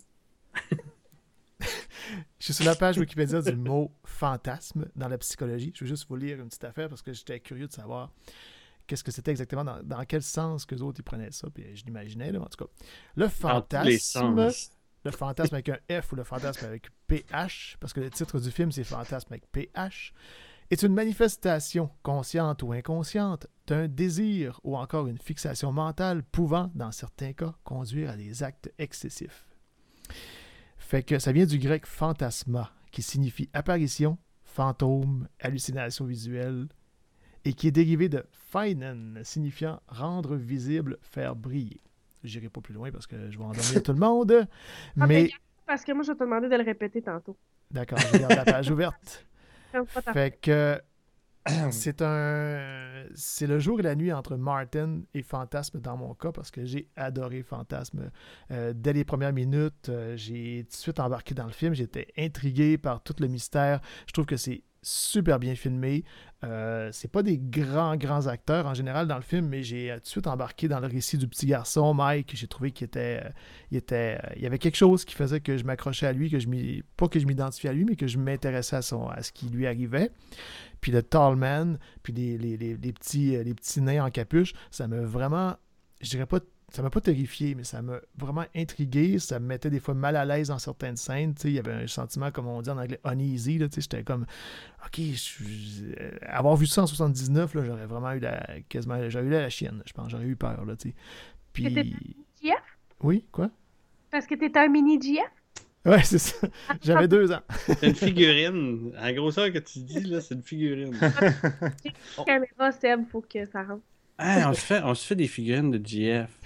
Je suis sur la page Wikipédia du mot fantasme dans la psychologie. Je veux juste vous lire une petite affaire parce que j'étais curieux de savoir qu'est-ce que c'était exactement, dans, dans quel sens que les autres ils prenaient ça. Puis je l'imaginais, là, en tout cas. Le fantasme. Le fantasme avec un F ou le fantasme avec P H, parce que le titre du film, c'est Fantasme avec P H, est une manifestation, consciente ou inconsciente, d'un désir ou encore une fixation mentale pouvant, dans certains cas, conduire à des actes excessifs. Fait que ça vient du grec fantasma, qui signifie apparition, fantôme, hallucination visuelle, et qui est dérivé de phainen, signifiant rendre visible, faire briller. J'irai pas plus loin parce que je vais endormir tout le monde. Ah, mais... Parce que moi, je vais te demander de le répéter tantôt. D'accord, je garde la page ouverte. Fait Fait que c'est un... C'est le jour et la nuit entre Martin et Fantasme dans mon cas parce que j'ai adoré Fantasme. Euh, dès les premières minutes, euh, j'ai tout de suite embarqué dans le film. J'étais intrigué par tout le mystère. Je trouve que c'est super bien filmé. Euh, c'est pas des grands, grands acteurs en général dans le film, mais j'ai tout de suite embarqué dans le récit du petit garçon, Mike. J'ai trouvé qu'il était, euh, il était, euh, il y avait quelque chose qui faisait que je m'accrochais à lui, que je m'y, pas que je m'identifiais à lui, mais que je m'intéressais à, son, à ce qui lui arrivait. Puis le Tall Man, puis les, les, les, les, petits, les petits nains en capuche, ça m'a vraiment, je dirais pas, ça m'a pas terrifié, mais ça m'a vraiment intrigué. Ça me mettait des fois mal à l'aise dans certaines scènes. Il y avait un sentiment, comme on dit en anglais, uneasy. Là, j'étais comme, OK, je, je, avoir vu ça en soixante-dix-neuf, là, j'aurais vraiment eu la, quasiment, j'aurais eu la chienne. Je pense, j'aurais eu peur. Là, puis... T'étais un mini J F? Oui, quoi? Parce que t'étais un mini J F? Ouais, c'est ça. J'avais deux ans. C'est une figurine. En grosseur que tu dis, là, c'est une figurine. Oh. Caméra, Seb, faut que ça rentre. Ah, on, se fait, on se fait des figurines de J F.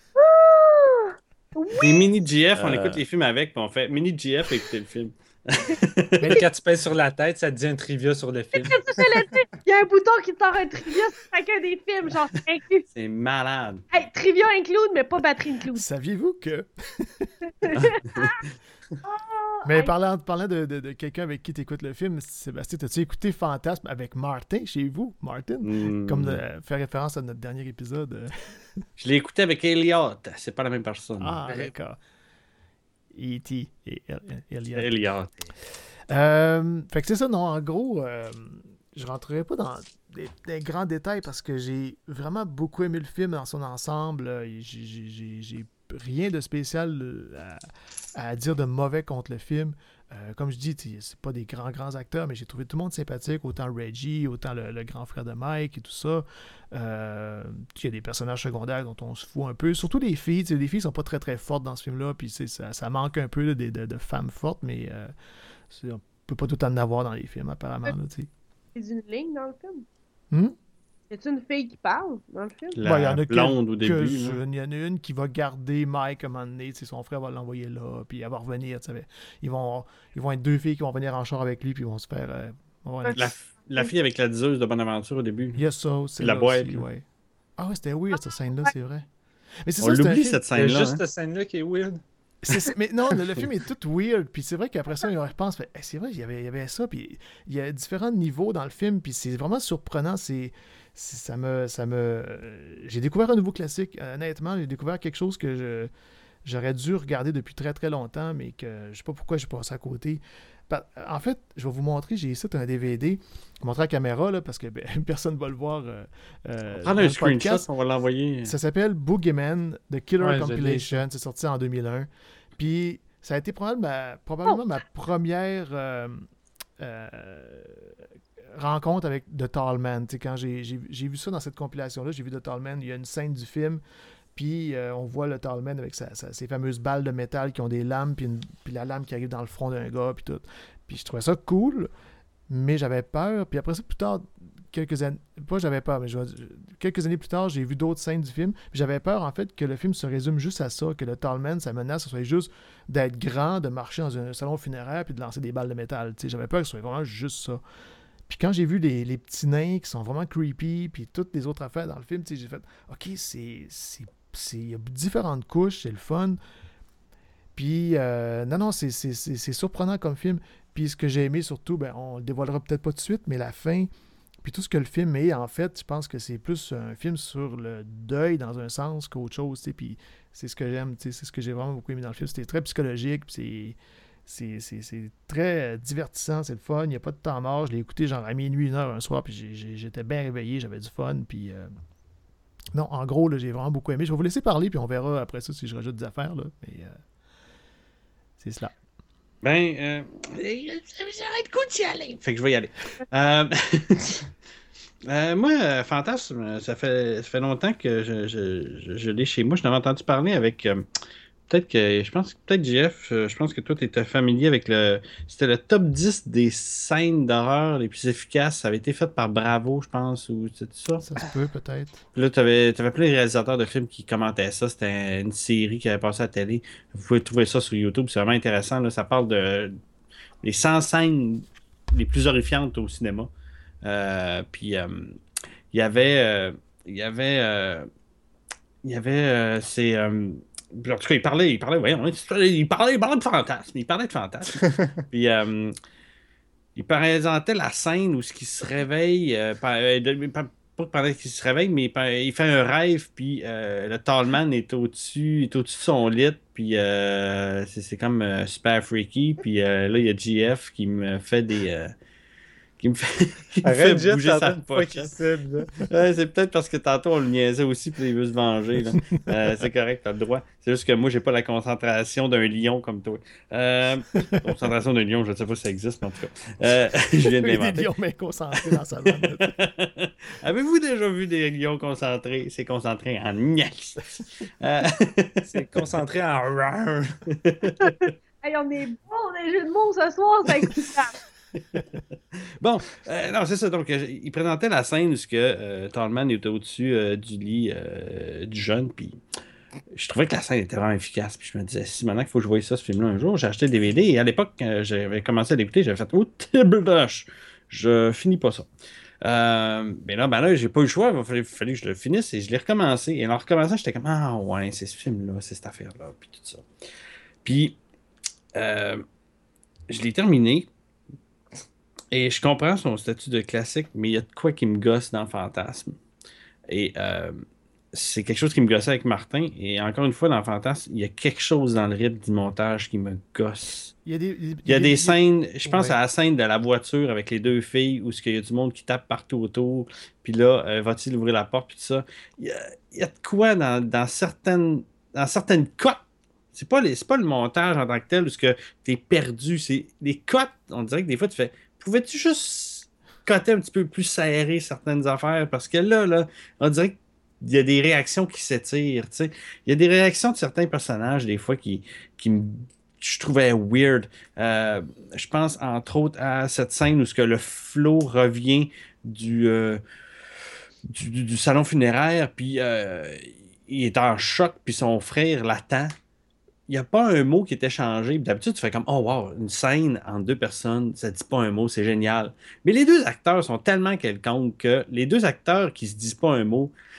Ah! Oui! Les mini J F, on Euh. écoute les films avec, puis on fait mini J F et écouter le film. Mais quand tu pèses sur la tête, ça te dit un trivia sur le film. Il y a un bouton qui sort un trivia sur chacun des films, genre inclus. C'est malade. Hey, trivia include, mais pas batterie include. Saviez-vous que... Oh, Mais hey, parlant, parlant de, de, de quelqu'un avec qui tu écoutes le film, Sébastien, as-tu écouté Fantasme avec Martin chez vous, Martin? Mm. Comme de faire référence à notre dernier épisode. euh. Je l'ai écouté avec Elliot. C'est pas la même personne. Ah, d'accord. E T et El- El- Elliot. Elliot. Euh, fait que c'est ça, non, en gros, euh, je rentrerai pas dans des, des grands détails parce que j'ai vraiment beaucoup aimé le film dans son ensemble. Euh, J'ai, j'ai- j'ai- j'ai rien de spécial euh, à, à dire de mauvais contre le film. Euh, comme je dis, t'sais, c'est pas des grands, grands acteurs, mais j'ai trouvé tout le monde sympathique, autant Reggie, autant le, le grand frère de Mike et tout ça. Euh, il y a des personnages secondaires dont on se fout un peu. Surtout les filles. t'sais, Les filles sont pas très, très fortes dans ce film-là, puis c'est- ça, ça manque un peu là, de, de- de femmes fortes, mais euh, c'est- on peut pas tout en avoir dans les films, apparemment. Là, t'sais. c'est une ligne dans le film. Hmm? Y a-tu une fille qui parle dans le film? La Ouais, y en a blonde au début. là. quelques-unes. Il y en a une qui va garder Mike à un moment donné. tu sais, Son frère va l'envoyer là, puis elle va revenir. tu sais. Ils vont, ils vont être deux filles qui vont venir en char avec lui, puis ils vont se faire. euh, on va avoir La, la fille avec la diseuse de Bonaventure au début. Il y a ça, c'est La là boîte, aussi, là. ouais. Ah ouais, c'était weird cette scène-là, c'est vrai. Mais c'est On ça, c'est un l'oublie film- cette Il y a scène-là. juste hein. cette scène-là qui est weird. C'est- c'est- mais non, le, le film est tout weird, puis c'est vrai qu'après ça, on repense, fait, Hey, c'est vrai, il y avait, il y avait ça, puis il y a différents niveaux dans le film, puis c'est vraiment surprenant, c'est, c'est- ça me, ça me, euh, j'ai découvert un nouveau classique, honnêtement, j'ai découvert quelque chose que je, j'aurais dû regarder depuis très très longtemps, mais que je sais pas pourquoi j'ai passé à côté. Pa- En fait, je vais vous montrer, j'ai ici un D V D, je vais montrer à la caméra, là, parce que ben, personne ne va le voir euh, euh, Prendre dans un le podcast. screenshot, on va l'envoyer. Ça s'appelle Boogeyman, The Killer Ouais, je l'ai, Compilation. C'est sorti en deux mille un. Puis ça a été probablement ma, probablement ma première euh, euh, rencontre avec The Tall Man. Tu sais, quand j'ai, j'ai, j'ai vu ça dans cette compilation-là, j'ai vu The Tall Man, il y a une scène du film, puis euh, on voit le Tall Man avec sa, sa- ses fameuses balles de métal qui ont des lames, puis, une- puis la lame qui arrive dans le front d'un gars, puis tout. Puis je trouvais ça cool, mais j'avais peur. Puis après ça, plus tard, quelques années, pas j'avais peur, mais je vais dire- quelques années plus tard, j'ai vu d'autres scènes du film. Puis j'avais peur, en fait, que le film se résume juste à ça, que le Tallman, sa menace, ce soit juste d'être grand, de marcher dans un salon funéraire, puis de lancer des balles de métal. Tu sais, j'avais peur que ce soit vraiment juste ça. Puis quand j'ai vu les, les petits nains qui sont vraiment creepy, puis toutes les autres affaires dans le film, tu sais, j'ai fait, OK, c'est, c'est, c'est, il y a différentes couches, c'est le fun. Puis, euh, non, non, c'est, c'est, c'est, c'est surprenant comme film. Puis ce que j'ai aimé surtout, ben, on le dévoilera peut-être pas tout de suite, mais la fin, puis tout ce que le film est, en fait, je pense que c'est plus un film sur le deuil dans un sens qu'autre chose, tu sais, puis c'est ce que j'aime, tu sais, c'est ce que j'ai vraiment beaucoup aimé dans le film. C'était très psychologique, puis c'est... C'est, c'est, c'est très divertissant, c'est le fun, il n'y a pas de temps mort. Je l'ai écouté genre à minuit, une heure un soir, puis j'ai- j'ai- j'étais bien réveillé, j'avais du fun, puis... euh, Non, en gros, là, j'ai vraiment beaucoup aimé. Je vais vous laisser parler, puis on verra après ça si je rajoute des affaires, là, mais... euh, c'est cela. Ben, euh, ça va être cool d'y aller. Fait que je vais y aller. Euh, euh, moi, euh, Fantasme, ça fait, ça fait longtemps que je, je, je, je l'ai chez moi. Je n'avais entendu parler avec. euh, peut-être que. Je pense que peut-être J F, euh, je pense que toi, tu étais familier avec le. C'était le top dix des scènes d'horreur les plus efficaces. Ça avait été fait par Bravo, je pense, ou c'est ça. Ça se peut, peut-être. Puis là, tu avais, plein de réalisateurs de films qui commentaient ça. C'était une série qui avait passé à la télé. Vous pouvez trouver ça sur YouTube. C'est vraiment intéressant. Là. Ça parle de les cent scènes les plus horrifiantes au cinéma. Euh, puis, euh, il y avait... euh, il y avait... euh, il y avait... euh, c'est... euh, puis en tout cas, il parlait... Il parlait, voyons, il parlait, il parlait de fantasme. Il parlait de fantasme. Puis... euh, il présentait la scène où ce qui se réveille, euh, par- euh, de- pas pas pendant qu'il se réveille, mais par- il fait un rêve, puis euh, le Tallman est au-dessus, est au-dessus de son lit, puis euh, c'est c'est comme euh, super freaky, puis euh, là il y a G F qui me fait des, euh, qui me fait, qui me fait Arrête, Jeff, bouger t'es en sa train de pas poche. qu'il cède, là. Ouais, c'est peut-être parce que tantôt on le niaisait aussi, puis il veut se venger. là. Euh, c'est correct, t'as le droit. C'est juste que moi, j'ai pas la concentration d'un lion comme toi. Euh, concentration d'un lion, je ne sais pas si ça existe, mais en tout cas. Euh, je viens de Il y a des l'inventer. lions bien concentrés dans sa bande. Avez-vous déjà vu des lions concentrés? C'est concentré en niaise. Euh, C'est concentré en round. Hey, on est bon, on a jeux de mots ce soir, c'est incroyable. Bon, euh, non, c'est ça. Donc, euh, il présentait la scène où ce que, euh, Tallman était au-dessus euh, du lit euh, du jeune, puis je trouvais que la scène était vraiment efficace. Puis je me disais, si maintenant qu'il faut que je voie ça, ce film-là un jour, j'ai acheté le D V D, et à l'époque, quand j'avais commencé à l'écouter, j'avais fait, oh, tibledoche, je finis pas ça. Euh, mais là, ben là, j'ai pas eu le choix, il a fallu, fallu que je le finisse, et je l'ai recommencé. Et en recommençant, j'étais comme, ah ouais, c'est ce film-là, c'est cette affaire-là, puis tout ça. Puis, euh, je l'ai terminé. Et je comprends son statut de classique, mais il y a de quoi qui me gosse dans Fantasme. Et euh, c'est quelque chose qui me gossait avec Martin. Et encore une fois, dans Fantasme, il y a quelque chose dans le rythme du montage qui me gosse. Il y a des, Il y a des scènes, je pense Ouais. à la scène de la voiture avec les deux filles où il y a du monde qui tape partout autour. Puis là, euh, va-t-il ouvrir la porte? Puis tout ça. Il y a, il y a de quoi dans, dans certaines, dans certaines cotes. C'est pas, les, c'est pas le montage en tant que tel où tu es perdu. C'est les cotes, on dirait que des fois, tu fais. Pouvais-tu juste coter un petit peu plus serré certaines affaires? Parce que là, là, on dirait qu'il y a des réactions qui s'étirent. Tu sais. Il y a des réactions de certains personnages, des fois, qui, qui me, je trouvais weird. Euh, je pense, entre autres, à cette scène où ce que le flot revient du, euh, du, du- du salon funéraire, puis euh, il est en choc, puis son frère l'attend. Il n'y a pas un mot qui est échangé. D'habitude, tu fais comme, oh wow, une scène entre deux personnes, ça ne dit pas un mot, c'est génial. Mais les deux acteurs sont tellement quelconques que les deux acteurs qui se disent pas un mot,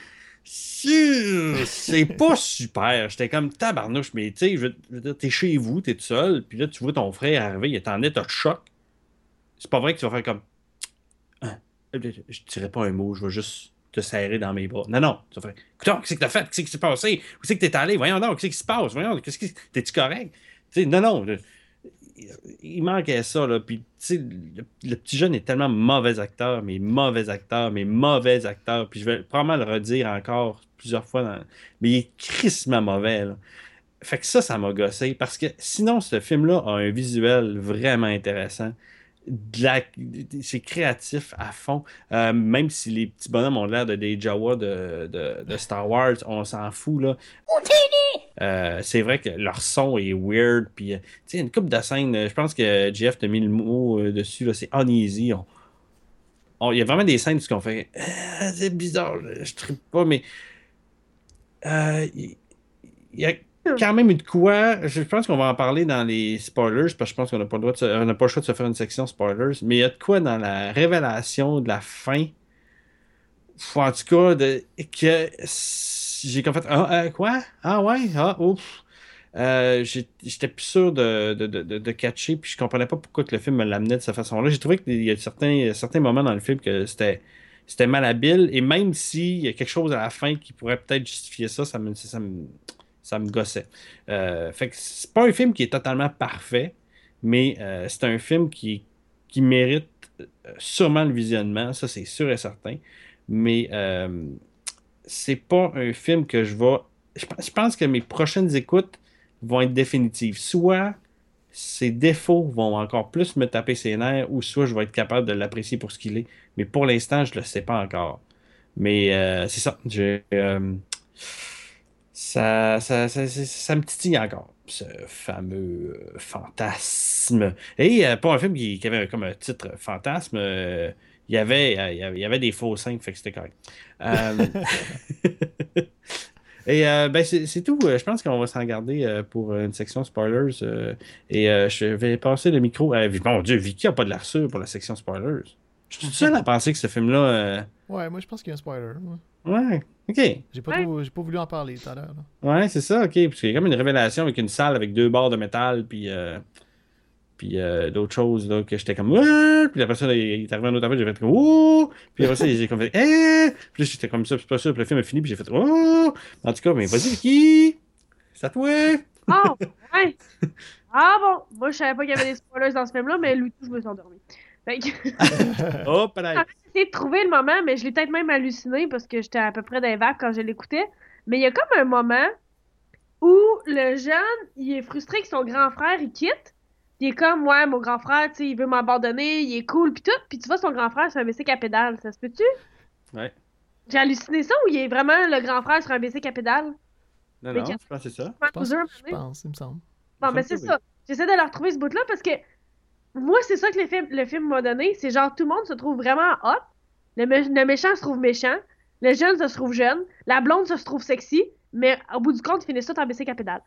C'est c'est pas super. J'étais comme tabarnouche, mais tu sais, je veux je veux dire, t'es chez vous, t'es tout seul, puis là, tu vois ton frère arriver, il est en état de choc. C'est pas vrai que tu vas faire comme. Hein, je dirais pas un mot, je vais juste te serrer dans mes bras. Non, non. Tu vas faire. Écoute, qu'est-ce que t'as fait? Qu'est-ce qui s'est passé? Où c'est que t'es allé? Voyons donc, qu'est-ce qui se passe? Voyons, qu'est-ce qui. T'es-tu correct? Tu sais, non, non. le- Il manquait ça, là. Puis, tu sais, le, le petit jeune est tellement mauvais acteur, mais mauvais acteur, mais mauvais acteur. Puis, je vais probablement le redire encore plusieurs fois, dans- mais il est crissement mauvais, là. Fait que ça, ça m'a gossé. Parce que sinon, ce film-là a un visuel vraiment intéressant. De la- C'est créatif à fond. Euh, même si les petits bonhommes ont l'air de des Jawa de, de, de Star Wars, on s'en fout, là. Euh, c'est vrai que leur son est weird. Puis, euh, tu sais, une couple de scènes, euh, je pense que Jeff t'a mis le mot euh, dessus, là, c'est uneasy. On- on- Il y a vraiment des scènes où on fait Ah, c'est bizarre, je trippe pas, mais euh, il il y a quand même eu de quoi. Je pense qu'on va en parler dans les spoilers, parce que je pense qu'on n'a pas le droit de se- on n'a pas le choix de se faire une section spoilers, mais il y a de quoi dans la révélation de la fin. Ou en tout cas, de, que j'ai comme fait Ah, euh, quoi? Ah ouais? Ah, ouf. Euh, j'ai- j'étais plus sûr de, de, de, de- de catcher, puis je comprenais pas pourquoi que le film me l'amenait de cette façon-là. J'ai trouvé qu'il y a certains, certains moments dans le film que c'était c'était malhabile, et même s'il y a quelque chose à la fin qui pourrait peut-être justifier ça, ça me, ça me, ça me gossait. Euh, fait que c'est pas un film qui est totalement parfait, mais euh, c'est un film qui, qui mérite euh, sûrement le visionnement, ça c'est sûr et certain. Mais euh, c'est pas un film que je vais. Je pense je pense que mes prochaines écoutes vont être définitives. Soit ses défauts vont encore plus me taper ses nerfs, ou soit je vais être capable de l'apprécier pour ce qu'il est. Mais pour l'instant, je le sais pas encore. Mais euh, c'est ça. J'ai, euh, ça, ça, ça, ça- ça me titille encore, ce fameux euh, fantasme. Et euh, pour un film qui, qui avait comme un titre fantasme, euh, il y avait, euh, il y avait, il y avait des faux seins, fait que c'était correct. Euh, Et euh, ben c'est c'est tout. Euh, Je pense qu'on va s'en garder euh, pour une section spoilers. euh, et euh, je vais passer le micro à. Mon Dieu, Vicky a pas de l'air sûr pour la section spoilers. Je suis tout seul à penser que ce film-là. euh, Ouais, moi je pense qu'il y a un spoiler. Ouais. Ouais, ok. J'ai pas, Ouais. trop- j'ai pas voulu en parler tout à l'heure. là. Ouais, c'est ça, ok. Parce qu'il y a comme une révélation avec une salle avec deux barres de métal, puis. euh, Puis euh, d'autres choses, là, que j'étais comme. Ouais! Puis après ça, là, il est arrivé un autre appel, j'ai fait comme. Ouh! Puis après ça, j'ai comme fait. Eh! Puis là, j'étais comme ça, c'est pas sûr. Puis le film a fini, puis j'ai fait. Oh! En tout cas, mais vas-y, Vicky! C'est à toi! Oh, ouais. Ah bon, moi je savais pas qu'il y avait des spoilers dans ce film-là, mais lui tout, je me suis endormie. Fait que Oh, peut-être! j'ai essayé de trouver le moment, mais je l'ai peut-être même halluciné parce que j'étais à peu près dans les vagues quand je l'écoutais. Mais il y a comme un moment où le jeune, il est frustré que son grand frère, il quitte. Puis il est comme, ouais, mon grand frère, tu sais, il veut m'abandonner, il est cool, puis tout. Puis tu vois, son grand frère, c'est un bicycle à pédale. Ça se peut-tu? Ouais. J'ai halluciné ça ou il est vraiment le grand frère sur un bicycle à pédale? Non, Mais non, qu'il- je pense que c'est ça. Je pense, Loser, je pense, il me semble. Bon, Il me mais semble c'est que oui. ça. J'essaie de leur retrouver ce bout-là parce que moi, c'est ça que le film, le film m'a donné. C'est genre, tout le monde se trouve vraiment hot. Le, mé- le méchant se trouve méchant. Le jeune se trouve jeune. La blonde se trouve sexy. Mais au bout du compte, ils finissent tout en bicycle à pédale.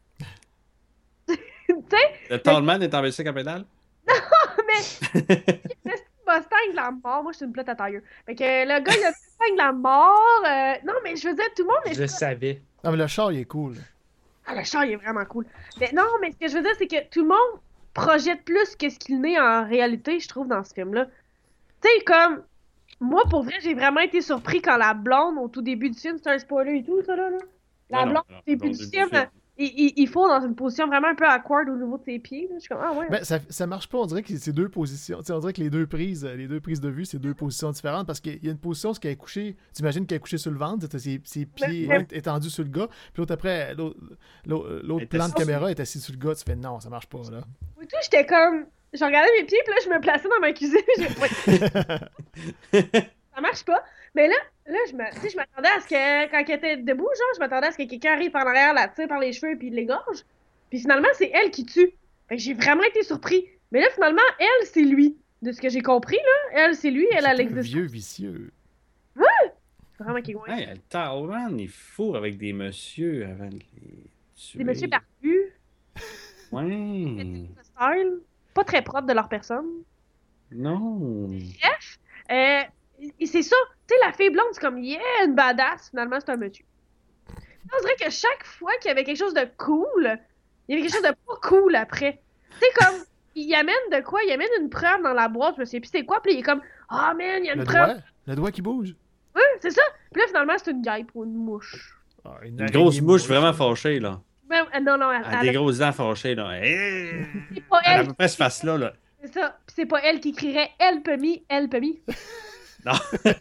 Tu sais, Le Tallman est en bicycle à pédale? mais le Mustang de la mort. Moi, je suis une plate à tailleur. Fait que le gars, il a le Mustang de la mort. euh, Non, mais je veux dire, tout le monde est Je le savais. Non, mais le char, il est cool. Ah, le char, il est vraiment cool. Mais non, mais ce que je veux dire, c'est que tout le monde projette plus que ce qu'il n'est en réalité, je trouve, dans ce film-là. Tu sais, comme, moi, pour vrai, j'ai vraiment été surpris quand la blonde, au tout début du film, c'est un spoiler et tout, ça, là. là. La Non, non, blonde, non, au début au du début film, du film. il, il, il faut dans une position vraiment un peu awkward au niveau de ses pieds. Là. Je suis comme, ah ouais. Ben, ça, ça marche pas, on dirait que c'est deux positions. Tu sais, on dirait que les deux prises, euh, les deux prises de vue, c'est deux positions différentes parce qu'il y a une position, ce qu'elle est couchée, tu imagines qu'elle est couchée sur le ventre, t'as ses, ses pieds Mais- étendus sur le gars, puis l'autre après, l'autre l'autre- l'autre Elle est plan de assise. caméra est assis sur le gars, tu fais non, ça marche pas là. Et tout, j'étais comme, je regardais mes pieds, puis là, je me plaçais dans ma cuisine. J'ai ouais, ça marche pas. Mais là, là je me- tu sais, je m'attendais à ce que, quand elle était debout, genre, je m'attendais à ce que quelqu'un arrive par l'arrière, la tire par les cheveux, puis l'égorge. Puis finalement, c'est elle qui tue. Fait que j'ai vraiment été surpris. Mais là, finalement, elle, c'est lui. De ce que j'ai compris, là, elle, c'est lui, elle a C'est un l'existence. vieux vicieux. Vraiment qui est loin. Hey, le Tallman, il fourre avec des messieurs avant de les tuer. Des messieurs barbus, Ouais. style, pas très propres de leur personne. Non. Euh, et c'est ça. Tu sais, la fille blonde, c'est comme, yeah, une badass. Finalement, c'est un monsieur. On dirait que chaque fois qu'il y avait quelque chose de cool, il y avait quelque chose de pas cool après. Tu sais, comme, il amène de quoi? Il amène une preuve dans la boîte, je me sais plus c'est quoi, puis il est comme, ah, oh, man, il y a une Le preuve. doigt, le doigt qui bouge. Ouais, c'est ça. Puis là, finalement, c'est une guêpe ou une mouche. Ah, Une grosse araignée mouche vraiment là. fâchée, là. Ben, euh, non, non, elle, Elle a elle- des grosses dents fâchées, là. Eh! c'est pas Elle a à elle. peu près ce face-là, là. C'est ça. Puis c'est pas elle qui crierait help me, help me. Non.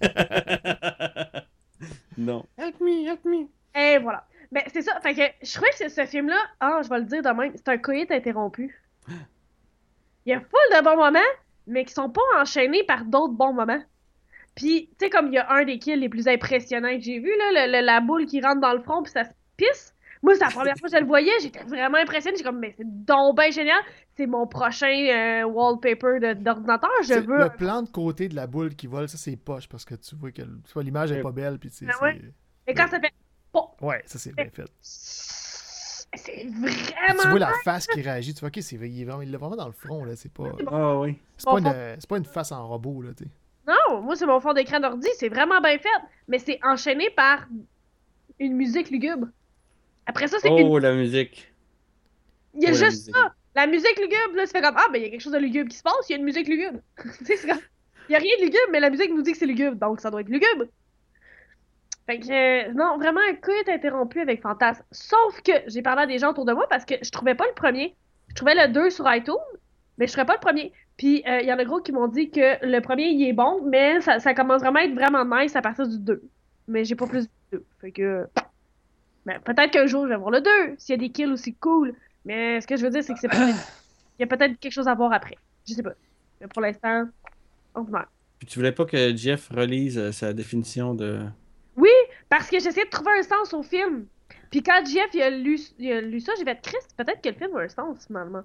Non. Help me, help me. Et voilà. Ben, c'est ça. Fait que je trouvais que ce film-là, ah, je vais le dire de même, c'est un coït interrompu. Il y a full de bons moments, mais qui sont pas enchaînés par d'autres bons moments. Puis, tu sais, comme il y a un des kills les plus impressionnants que j'ai vu, là, le- le- la boule qui rentre dans le front puis ça se pisse. Moi, c'est la première fois que je le voyais, j'étais vraiment impressionnée. J'ai comme, mais c'est donc ben génial. C'est mon prochain euh, wallpaper de- d'ordinateur. Je C'est veux. le plan de côté de la boule qui vole, ça c'est poche parce que tu vois que tu vois, l'image est pas belle puis tu sais, Ben ouais. c'est- Et quand ça fait. Bon, ouais, ça c'est bien fait. c'est Puis vraiment. tu vois la face qui réagit, tu vois ok, c'est il est vraiment il l'a vraiment dans le front là, c'est pas Ah oui. c'est pas une c'est pas une face en robot là, tu sais. Non, moi, c'est mon fond d'écran d'ordi, c'est vraiment bien fait. Mais c'est enchaîné par une musique lugubre. Après ça, c'est une. Oh, la musique. Il y a oh, la juste musique. ça. La musique lugubre, là, ça fait comme, ah, ben, il y a quelque chose de lugubre qui se passe, il y a une musique lugubre. Tu sais, c'est comme, il y a rien de lugubre, mais la musique nous dit que c'est lugubre, donc ça doit être lugubre. Fait que, euh, non, vraiment, un coup est interrompu avec Fantasme. Sauf que j'ai parlé à des gens autour de moi parce que je trouvais pas le premier. Je trouvais le deux sur iTunes, mais je trouvais pas le premier. Puis, il euh, y en a gros qui m'ont dit que le premier, il est bon, mais ça, ça commence vraiment à être vraiment nice à partir du deux. Mais j'ai pas plus du deux. Fait que, ben, peut-être qu'un jour, je vais voir le deux, s'il y a des kills aussi cool. Mais ce que je veux dire, c'est que c'est peut-être... Il y a peut-être quelque chose à voir après. Je sais pas. Mais pour l'instant, on meurt. Puis tu voulais pas que Jeff relise euh, sa définition de... Oui, parce que j'essayais de trouver un sens au film. Puis quand Jeff il a, lu, il a lu ça, j'ai fait Christ, peut-être que le film a un sens finalement.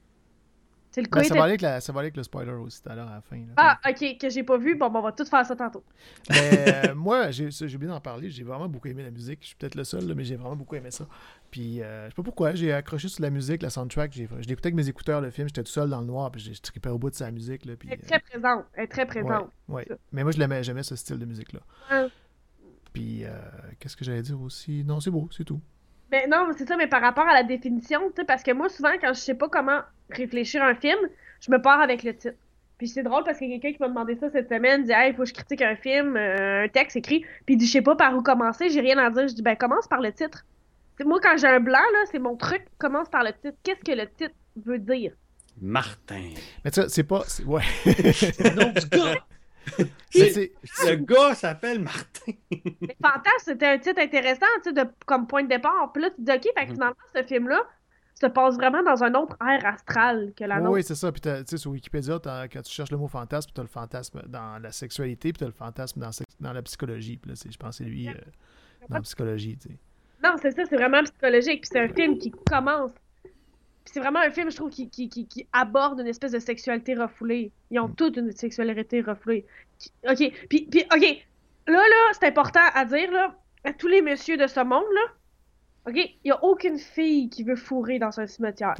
C'est le Ben, coït. ça, va aller avec la, ça va aller avec le spoiler aussi tout à l'heure à la fin. Là. Ah, ok, que j'ai pas vu. Bon, ben, on va tout faire ça tantôt. Mais euh, moi, j'ai j'ai oublié d'en parler. J'ai vraiment beaucoup aimé la musique. Je suis peut-être le seul, là, mais j'ai vraiment beaucoup aimé ça. Puis, euh, je sais pas pourquoi, j'ai accroché sur la musique, la soundtrack. J'ai- Je l'écoutais avec mes écouteurs, le film. J'étais tout seul dans le noir, puis j'ai trippé au bout de sa musique. Là, puis, Elle est très présente. Elle est très euh, présente. ouais, ouais. Ça. Mais moi, je l'aimais, j'aimais ce style de musique-là. Ouais. Puis, euh, qu'est-ce que j'allais dire aussi? Non, c'est beau, c'est tout. Mais non, c'est ça, mais par rapport à la définition, tu sais, parce que moi, souvent, quand je sais pas comment réfléchir à un film, je me pars avec le titre. Puis c'est drôle parce qu'il y a quelqu'un qui m'a demandé ça cette semaine, il dit hey, il faut que je critique un film, euh, un texte écrit, puis il dit je sais pas par où commencer, j'ai rien à dire. Je dis ben commence par le titre. T'sais, moi quand j'ai un blanc là, c'est mon truc, commence par le titre. Qu'est-ce que le titre veut dire? Martin. Mais tu sais, c'est pas. c'est- Ouais. C'est le nom du gars. C'est- C'est- c'est- Le gars s'appelle Martin. Mais Fantasme, c'était un titre intéressant, tu sais, de, comme point de départ. Puis là, tu te dis ok, fait que Mhm. finalement, ce film-là se passe vraiment dans un autre air astral que la Oui, nôtre. oui, c'est ça. Puis, t'as- tu sais, sur Wikipédia, t'as- quand tu cherches le mot fantasme, tu as le fantasme dans la sexualité, puis tu as le fantasme dans, sex- dans la psychologie. Puis là, c'est- je pense que c'est lui euh, dans la psychologie, tu sais. Non, c'est ça, c'est vraiment psychologique. Puis c'est un film qui commence. Puis c'est vraiment un film, je trouve, qui, qui, qui, qui aborde une espèce de sexualité refoulée. Ils ont Mm. toute une sexualité refoulée. Qui- OK. Puis, puis, OK. Là, là, c'est important à dire, là, à tous les messieurs de ce monde, là. OK? Il n'y a aucune fille qui veut fourrer dans un cimetière.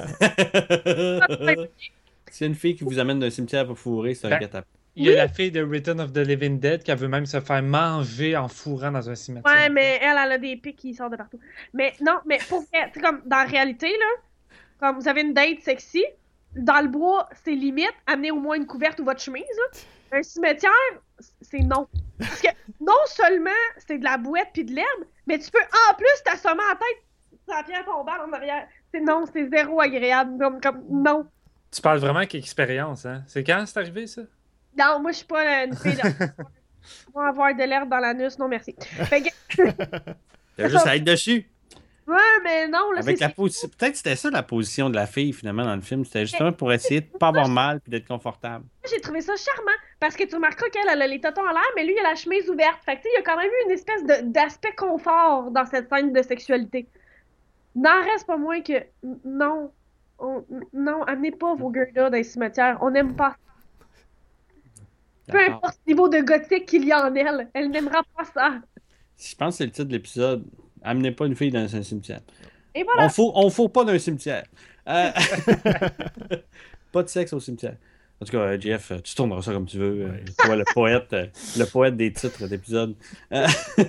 C'est une fille qui vous amène d'un cimetière pour fourrer, c'est un Ben, guet-apens. Il y a la fille de Return of the Living Dead qui veut même se faire manger en fourrant dans un cimetière. Ouais, mais elle, elle a des pics qui sortent de partout. Mais non, mais pour vrai, tu sais, comme dans la réalité, là, comme vous avez une date sexy, dans le bois, c'est limite, amenez au moins une couverte ou votre chemise, là. Un cimetière, c'est non. Parce que non seulement c'est de la bouette puis de l'herbe, mais tu peux en plus t'assommer à la tête sur la pierre tombale en arrière. C'est non, c'est zéro agréable. Comme, comme non. Tu parles vraiment qu'expérience, hein? C'est quand c'est arrivé, ça? Non, moi je suis pas euh, une fille là. Moi avoir de l'herbe dans l'anus, non merci. Fait que, T'as juste à être dessus. ouais, mais non, là, Avec c'est la position. Peut-être que c'était ça la position de la fille finalement dans le film. C'était justement pour essayer de pas avoir mal puis d'être confortable. j'ai trouvé ça charmant parce que tu remarqueras qu'elle elle a les totons en l'air, mais lui il a la chemise ouverte. Fait que tu sais, il y a quand même eu une espèce de- d'aspect confort dans cette scène de sexualité. N'en reste pas moins que n- non, on- n- non, amenez pas vos gars-là dans les cimetières. On n'aime pas. Peu D'accord. importe le niveau de gothique qu'il y a en elle, elle n'aimera pas ça. Je pense que c'est le titre de l'épisode. Amenez pas une fille dans un cimetière. Et voilà. On faut, on faut pas d'un cimetière. Euh, pas de sexe au cimetière. En tout cas, euh, Jeff, euh, tu tourneras ça comme tu veux. euh, Ouais. Toi, le poète, euh, le poète des titres d'épisodes. Euh,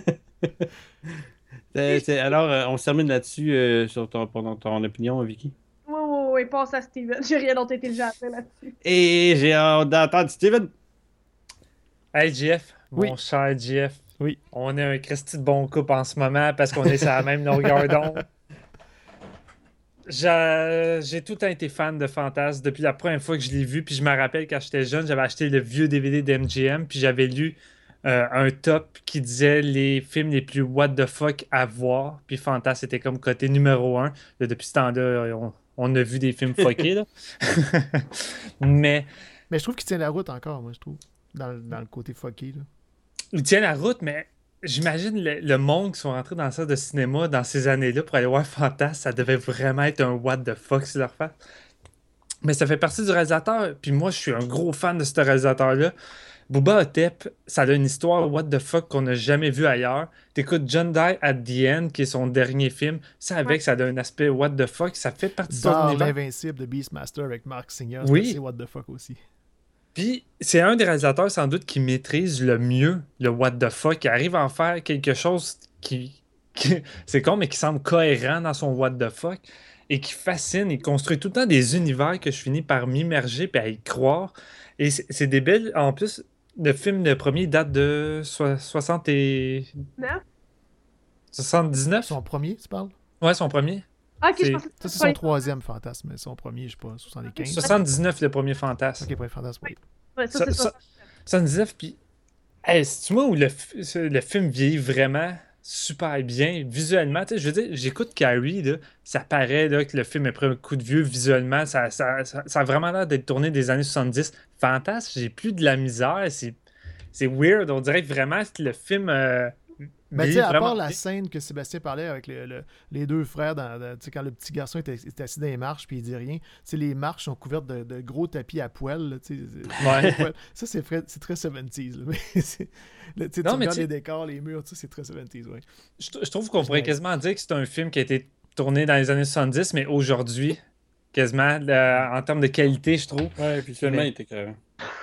euh, c'est- alors, euh, on se termine là-dessus euh, sur ton, ton, ton opinion, Vicky. Oui, oui, oui, passe à Steven. J'ai rien d'autre intelligent à dire là-dessus. Et j'ai hâte d'entendre Steven. Hey, Jeff, Oui. mon cher Jeff. Oui. On est un Christy de bon couple en ce moment parce qu'on est sur la même longueur d'onde. J'ai j'ai tout le temps été fan de Fantasme depuis la première fois que je l'ai vu. Puis je me rappelle quand j'étais jeune, j'avais acheté le vieux D V D d'M G M. Puis j'avais lu euh, un top qui disait les films les plus what the fuck à voir. Puis Fantasme était comme côté numéro un. Là, depuis ce temps-là, on, on a vu des films fuckés. Là. Mais Mais je trouve qu'il tient la route encore, moi, je trouve. Dans, le- dans le côté fucké, là. il tient la route, mais j'imagine le, le monde qui sont rentrés dans la salle de cinéma dans ces années-là pour aller voir Fantasme, ça devait vraiment être un what the fuck sur leur face. Mais ça fait partie du réalisateur, puis moi je suis un gros fan de ce réalisateur-là. Booba Hotep, ça a une histoire what the fuck qu'on n'a jamais vu ailleurs. T'écoutes John Die at the End, qui est son dernier film, ça avec, Ouais. ça a un aspect what the fuck, ça fait partie de son Dans univers. l'Invincible de Beastmaster avec Mark Singer, Oui. c'est what the fuck aussi. Puis c'est un des réalisateurs sans doute qui maîtrise le mieux le what the fuck, qui arrive à en faire quelque chose qui, qui- c'est con mais qui semble cohérent dans son what the fuck et qui fascine. Il construit tout le temps des univers que je finis par m'immerger puis à y croire. Et c'est c'est débile. En plus, le film, le premier date de so- soixante et... Neuf? soixante-dix-neuf. Son premier, tu parles? Ouais, son premier. Ok, je C'est- pensais que Ça, c'est c'était son troisième fantasme, mais son premier, je sais pas, soixante-quinze. soixante-dix-neuf, le premier fantasme. Ok, premier fantasme, oui. Ouais, ça, Ça- c'est ça- ça. soixante-dix-neuf, puis hey, c'est moi où le, f- ce- le film vieillit vraiment super bien visuellement. Tu sais, je veux dire, j'écoute Carrie, là, ça paraît là, que le film est pris un coup de vieux visuellement. Ça, ça, ça, ça a vraiment l'air d'être tourné des années soixante-dix. Fantasme, j'ai plus de la misère. C'est, c'est weird. On dirait que vraiment que le film. Euh, Mais tu vieillit sais, à vraiment part la bien. scène que Sébastien parlait avec le- le- les deux frères, dans, dans- tu sais, quand le petit garçon était, était assis dans les marches puis il dit rien, tu sais, les marches sont couvertes de, de gros tapis à poils. Là, tu sais, c'est- Ouais. à poil. Ça, c'est, frais- c'est très soixante-dix. Là, mais c'est- là, tu sais, tu Non, mais regardes tu sais- les décors, les murs, ça, c'est très soixante-dix. Ouais. Je, je trouve qu'on Je pourrait niaise. quasiment dire que c'est un film qui a été tourné dans les années soixante-dix, mais aujourd'hui, quasiment, là, en termes de qualité, je trouve. Ouais, puis seulement, Mais- il était carré.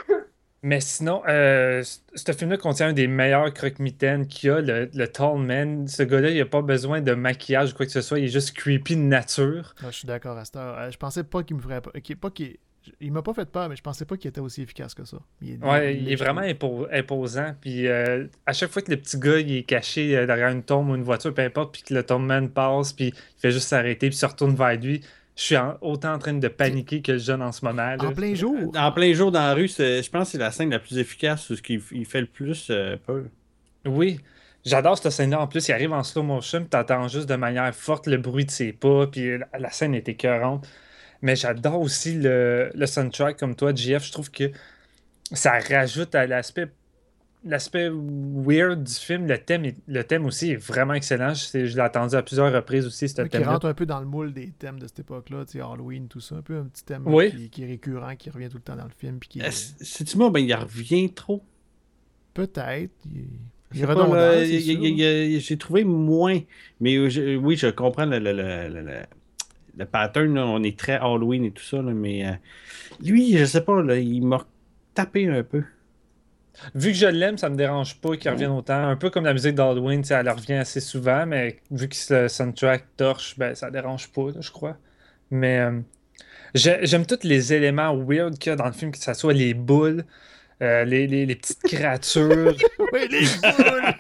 Mais sinon, euh, c- ce film-là contient un des meilleurs croque-mitaines qu'il y a, le, le Tall Man. Ce gars-là, il n'a pas besoin de maquillage ou quoi que ce soit, il est juste creepy de nature. Ah, je suis d'accord à cette heure. Euh, je pensais pas qu'il me ferait pas. qu'il- pas qu'il... Il m'a pas fait peur, mais je pensais pas qu'il était aussi efficace que ça. Il, Ouais, il est je vraiment impo- imposant. Puis euh, à chaque fois que le petit gars il est caché euh, derrière une tombe ou une voiture, peu importe, puis que le Tall Man passe, puis il fait juste s'arrêter, puis se retourne vers lui, je suis en- autant en train de paniquer que le jeune en ce moment. là. En plein jour. En plein jour dans la rue, c'est- je pense que c'est la scène la plus efficace, où ce qu'il il fait le plus euh, peur. Oui, j'adore cette scène-là. En plus, il arrive en slow motion, puis t'entends juste de manière forte le bruit de ses pas, puis la, la scène est écœurante. Mais j'adore aussi le, le soundtrack, comme toi, J F. Je trouve que ça rajoute à l'aspect l'aspect weird du film. Le thème, est- le thème aussi est vraiment excellent. Je, sais- je l'ai entendu à plusieurs reprises aussi, ce Qui thème-là. rentre un peu dans le moule des thèmes de cette époque-là, tu sais, Halloween, tout ça. Un peu un petit thème Oui. qui, qui est récurrent, qui revient tout le temps dans le film. Puis qui Euh, C'est-tu moi, ben il revient trop. Peut-être. Il, il Je est sais pas, redondant, là, c'est il- sûr. il- il- J'ai trouvé moins. Mais euh, je- oui, je comprends le, le, le, le- le- le pattern. Là. On est très Halloween et tout ça. Là, mais euh, lui, je sais pas, là, il m'a tapé un peu. Vu que je l'aime, ça me dérange pas qu'il revienne autant. Un peu comme la musique d'Halloween, tu sais, elle revient assez souvent, mais vu que le soundtrack torche, ben ça dérange pas, là, je crois. Mais euh, j'ai- j'aime tous les éléments weird qu'il y a dans le film, que ce soit les boules, euh, les, les- les petites créatures. Oui, les boules!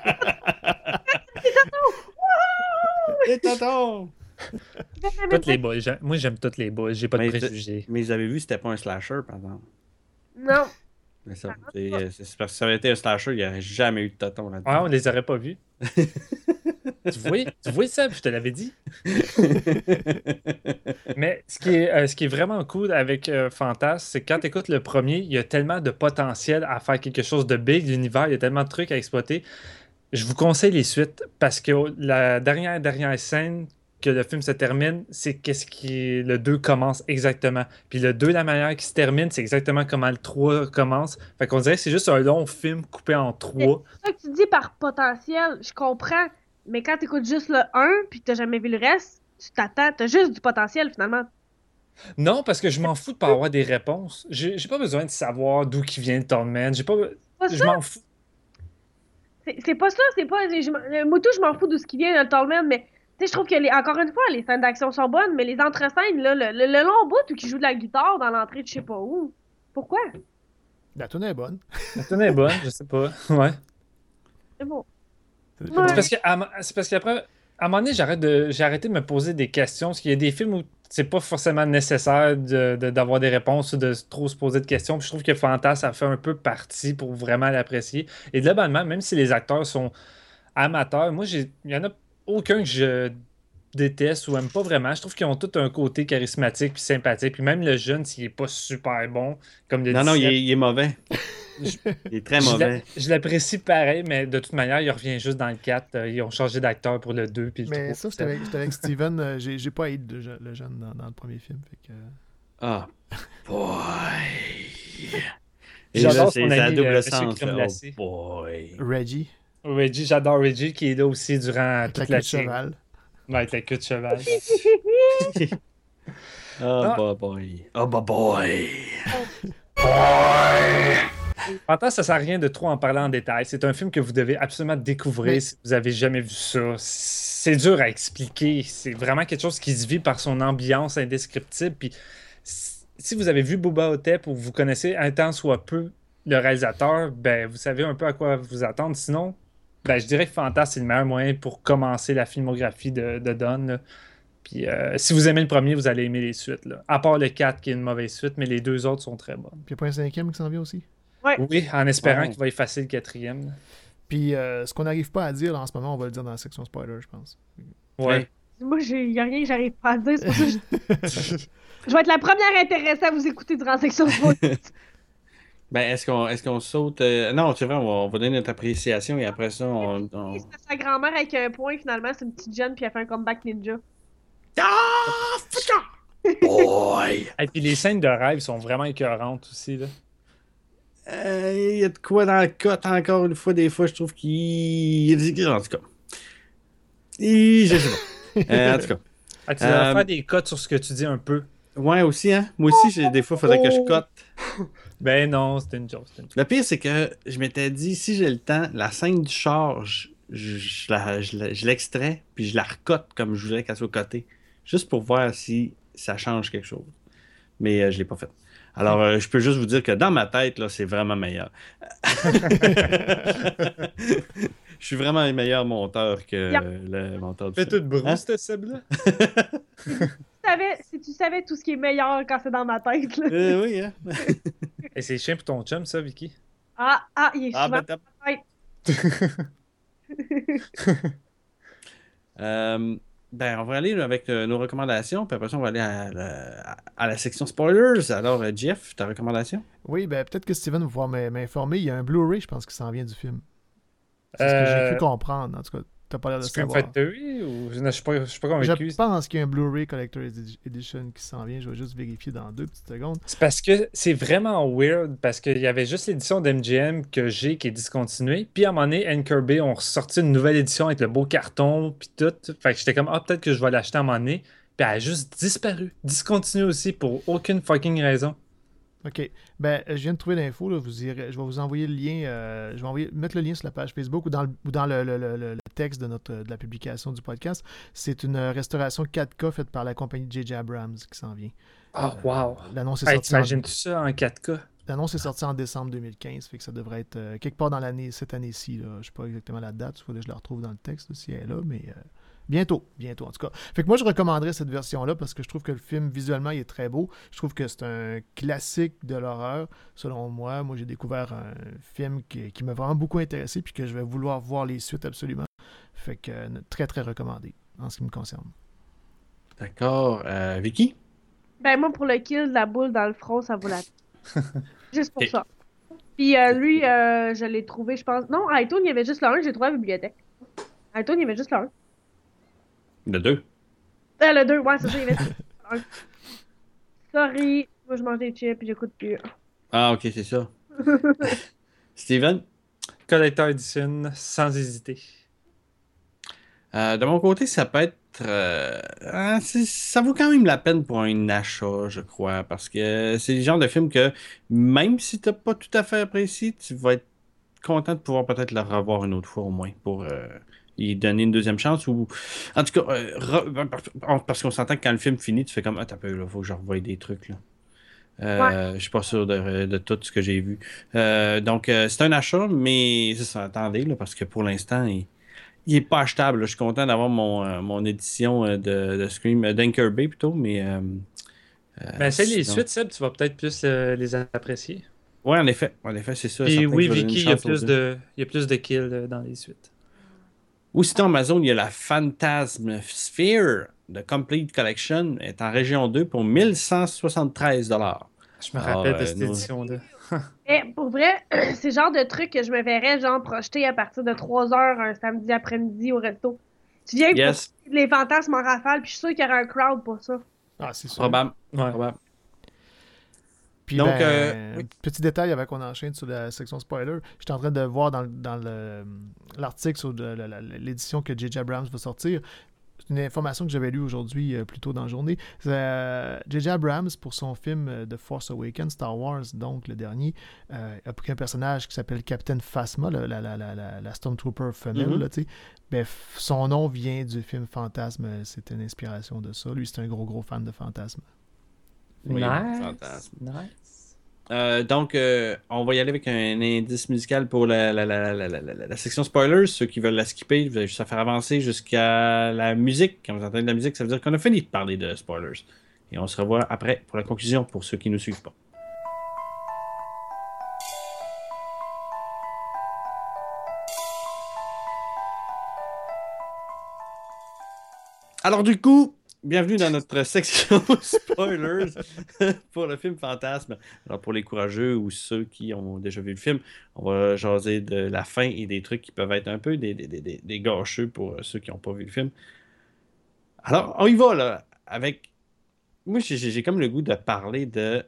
Les tontons! toutes les boules. J'ai- Moi, j'aime toutes les boules. J'ai pas de Mais préjugés. Mais vous avez vu, c'était pas un slasher, par exemple. Non. C'est ça. C'est euh, c'est parce que ça avait été un slasher, il n'y aurait jamais eu de tontons Ouais, là-dedans. on les aurait pas vus. tu vois, tu vois ça, je te l'avais dit. Mais ce qui est, euh, ce qui est vraiment cool avec euh, Fantasme, c'est que quand tu écoutes le premier, il y a tellement de potentiel à faire quelque chose de big, l'univers, il y a tellement de trucs à exploiter. Je vous conseille les suites parce que la dernière, dernière scène que le film se termine, c'est qu'est-ce qui le deux commence exactement. Puis le deux, la manière qu'il se termine, c'est exactement comment le trois commence. Fait qu'on dirait que c'est juste un long film coupé en trois. Ça que tu dis par potentiel, je comprends. Mais quand t'écoutes juste le un puis que t'as jamais vu le reste, tu t'attends, t'as juste du potentiel finalement. Non, parce que je m'en fous de pas avoir des réponses. J'ai j'ai pas besoin de savoir d'où qui vient le Tournament. J'ai pas. Pas Je ça? m'en fous. C'est c'est pas ça, c'est pas. Je, m'en- le Moto, je m'en fous de ce qui vient dans le Tallman, mais tu sais, je trouve que, les, encore une fois, les scènes d'action sont bonnes, mais les entre-scènes, là, le, le, le long bout où qui joue de la guitare dans l'entrée de je sais pas où. Pourquoi? La tune est bonne. La tune est bonne, je sais pas. Ouais. C'est bon. C'est Ouais. C'est parce que à un- c'est parce qu'après, à un moment donné, j'arrête de, j'ai arrêté de me poser des questions. Parce qu'il y a des films où c'est pas forcément nécessaire de, de- d'avoir des réponses ou de trop se poser de questions. Puis je trouve que Fantas, ça fait un peu partie pour vraiment l'apprécier. Et globalement, même si les acteurs sont amateurs, moi, j'ai, il y en a aucun que je déteste ou aime pas vraiment. Je trouve qu'ils ont tous un côté charismatique puis sympathique. Puis même le jeune, s'il est pas super bon, comme le Non, non, il dix-sept, est, il est mauvais. je, Il est très je l'a- mauvais. je l'apprécie pareil, mais de toute manière, il revient juste dans le quatre. Euh, Ils ont changé d'acteur pour le deux puis le Mais trois. ça, c'était avec, c'était avec Steven. euh, j'ai, j'ai pas aidé le, je- le jeune dans, dans le premier film. Fait que... Ah, boy. Et J'adore là, son c'est c'est à ami, double euh, Monsieur sens. Crème là. Glacée. Oh, boy. Reggie, Reggie, j'adore Reggie qui est là aussi durant avec la toute queue la de série. cheval. Ouais, avec la queue de cheval. Oh, Ah. bah, boy. Oh, bah, boy. Pourtant, ça sert à rien de trop en parler en détail. C'est un film que vous devez absolument découvrir Mais- si vous avez jamais vu ça. C'est dur à expliquer. C'est vraiment quelque chose qui se vit par son ambiance indescriptible. Puis si si vous avez vu Booba Hotep ou vous connaissez un tant soit peu le réalisateur, ben vous savez un peu à quoi vous attendre. Sinon, ben je dirais que Fantas, c'est le meilleur moyen pour commencer la filmographie de, de Don, là. Puis euh, si vous aimez le premier, vous allez aimer les suites, là. À part le quatre qui est une mauvaise suite, mais les deux autres sont très bonnes. Puis il n'y a pas un cinquième qui s'en vient aussi. Oui, en espérant Ouais. qu'il va effacer le quatrième, là. Puis euh, ce qu'on n'arrive pas à dire là, en ce moment, on va le dire dans la section spoiler, je pense. Ouais. Moi, il n'y a rien que j'arrive pas à dire. C'est pour ça que je... je vais être la première intéressée à vous écouter durant la section spoiler. Ben, est-ce qu'on est-ce qu'on saute. euh, Non, c'est vrai, on va, on va donner notre appréciation et après ça, on. on- C'est parce que sa grand-mère avec un point, finalement, c'est une petite jeune, puis elle fait un comeback ninja. Ah! Fuck! Boy! Et puis les scènes de rêve sont vraiment écœurantes aussi, là. Euh, Il y a de quoi dans le cote encore une fois, des fois, je trouve qu'il. il y a- En tout cas. Et je sais pas. Euh, en tout cas. Ah, tu dois Euh, faire des cotes sur ce que tu dis un peu. Ouais, aussi, hein. Moi aussi, j'ai- des fois, il faudrait que je cote. Ben non, c'était une joke. c'était une joke. Le pire, c'est que je m'étais dit, si j'ai le temps, la scène du char, je, je, je la- je la- je l'extrais, puis je la recote comme je voudrais qu'elle soit cotée. Juste pour voir si ça change quelque chose. Mais euh, je l'ai pas fait. Alors, euh, je peux juste vous dire que dans ma tête, là, c'est vraiment meilleur. Je suis vraiment un meilleur monteur que Yep. le monteur du Fais film. tout de bruit, Hein? cette Seb-là. Si tu savais, si tu savais tout ce qui est meilleur quand c'est dans ma tête, là. Euh, oui, hein? Et c'est chiant pour ton chum, ça, Vicky. Ah, ah, il est Ah, souvent ben, t'as- dans ma tête. Euh, ben, on va aller là, avec euh, nos recommandations, puis après ça, on va aller à, la- à la section spoilers. Alors, euh, Jeff, ta recommandation? Oui, ben peut-être que Steven va pouvoir m'in- m'informer. Il y a un Blu-ray, je pense, qui s'en vient du film. C'est ce que j'ai Euh, cru comprendre. En tout cas, t'as pas l'air de Scream savoir. Factory ou je ne je suis pas, je suis pas convaincu. Je pense qu'il y a un Blu-ray Collector Edi- Edition qui s'en vient. Je vais juste vérifier dans deux petites secondes. C'est parce que c'est vraiment weird parce qu'il y avait juste l'édition d'M G M que j'ai qui est discontinuée. Puis à un moment donné, N K B ont ressorti une nouvelle édition avec le beau carton puis tout. Fait que j'étais comme ah peut-être que je vais l'acheter à un moment donné. Puis elle a juste disparu. Discontinuée aussi pour aucune fucking raison. OK. Ben, euh, je viens de trouver l'info. là. Vous irez- je vais vous envoyer le lien. euh, je vais envoyer, mettre le lien sur la page Facebook ou dans le, ou dans le, le- le- le- le texte de, notre, de la publication du podcast. C'est une euh, restauration quatre K faite par la compagnie J J Abrams qui s'en vient. Oh wow. L'annonce est, Hey, sortie en- t'imagines-tu ça en quatre K? l'annonce est sortie en décembre deux mille quinze. Fait que ça devrait être euh, quelque part dans l'année, cette année-ci. Là. Je ne sais pas exactement la date. Il faudrait que je la retrouve dans le texte là, si elle est là. Mais euh, bientôt. Bientôt, en tout cas. Fait que moi, je recommanderais cette version-là parce que je trouve que le film, visuellement, il est très beau. Je trouve que c'est un classique de l'horreur, selon moi. Moi, j'ai découvert un film qui, qui m'a vraiment beaucoup intéressé puis que je vais vouloir voir les suites absolument. Fait que euh, très, très recommandé en ce qui me concerne. D'accord. Euh, Vicky? Ben, moi, pour le kill de la boule dans le front, ça vaut la peine. Juste pour Ok. ça. Puis euh, lui, euh, je l'ai trouvé, je pense. Non, iTunes, il y avait juste le un, j'ai trouvé à la bibliothèque. iTunes, il y avait juste le un. Le deux. Euh, le deux, ouais, c'est ça, il y avait juste le un. Sorry, moi je mange des chips et j'écoute plus. Ah, ok, c'est ça. Steven? Collector Edition, sans hésiter. Euh, de mon côté, ça peut être euh, ah, c'est- ça vaut quand même la peine pour un achat, je crois, parce que c'est le genre de film que même si t'as pas tout à fait apprécié, tu vas être content de pouvoir peut-être le revoir une autre fois au moins pour euh, y donner une deuxième chance ou en tout cas euh, re- parce qu'on s'entend que quand le film finit, tu fais comme ah t'as peu là, faut que je revoie des trucs là. Ouais. Euh, je suis pas sûr de, de tout ce que j'ai vu. Euh, donc euh, c'est un achat, mais c'est ça, attendez là, parce que pour l'instant, il, il est pas achetable. Là. Je suis content d'avoir mon, euh, mon édition euh, de, de Scream, euh, d'Anchor Bay plutôt, mais euh, euh, Mais essaye les sinon. suites, Seb, tu vas peut-être plus euh, les apprécier. Ouais, en effet, en effet, c'est ça. Puis Certain que oui, je vais donner une Vicky, il y a chance aux plus deux. de, il y a plus de kills euh, dans les suites. Ou sinon, Amazon, il y a la Phantasm Sphere de Complete Collection, elle est en région deux pour mille cent soixante-treize dollars. Je me Alors, rappelle de euh, cette nous- édition-là. Mais pour vrai, c'est le genre de truc que je me verrais genre projeter à partir de trois heures un samedi après-midi au resto. Tu viens pour Yes, les fantasmes en rafale, puis je suis sûr qu'il y aura un crowd pour ça. Ah, c'est sûr. probable. Ouais. probable. Puis, Donc, ben, euh, oui. petit détail avant qu'on enchaîne sur la section spoiler, j'étais en train de voir dans, le- dans le- l'article sur le- la- la- l'édition que J J. Abrams va sortir. C'est une information que j'avais lue aujourd'hui, euh, plus tôt dans la journée. Euh, J J. Abrams, pour son film euh, The Force Awakens, Star Wars, donc le dernier, euh, a pris un personnage qui s'appelle Captain Phasma, la, la, la, la, la- la Stormtrooper femelle. Mhm. Là, tu sais. Ben, f- son nom vient du film Fantasme. euh, C'est une inspiration de ça. Lui, c'est un gros, gros fan de Fantasme. Oui, Nice. fantasme. Nice. Euh, donc, euh, on va y aller avec un indice musical pour la, la, la, la, la, la- la section spoilers. Ceux qui veulent la skipper, vous avez juste à faire avancer jusqu'à la musique. Quand vous entendez de la musique, ça veut dire qu'on a fini de parler de spoilers. Et on se revoit après pour la conclusion pour ceux qui ne nous suivent pas. Alors du coup, bienvenue dans notre section spoilers pour le film Fantasme. Alors pour les courageux ou ceux qui ont déjà vu le film, on va jaser de la fin et des trucs qui peuvent être un peu des, des, des, des- des gâcheux pour ceux qui n'ont pas vu le film. Alors, on y va là, avec... Moi, j'ai j'ai comme le goût de parler de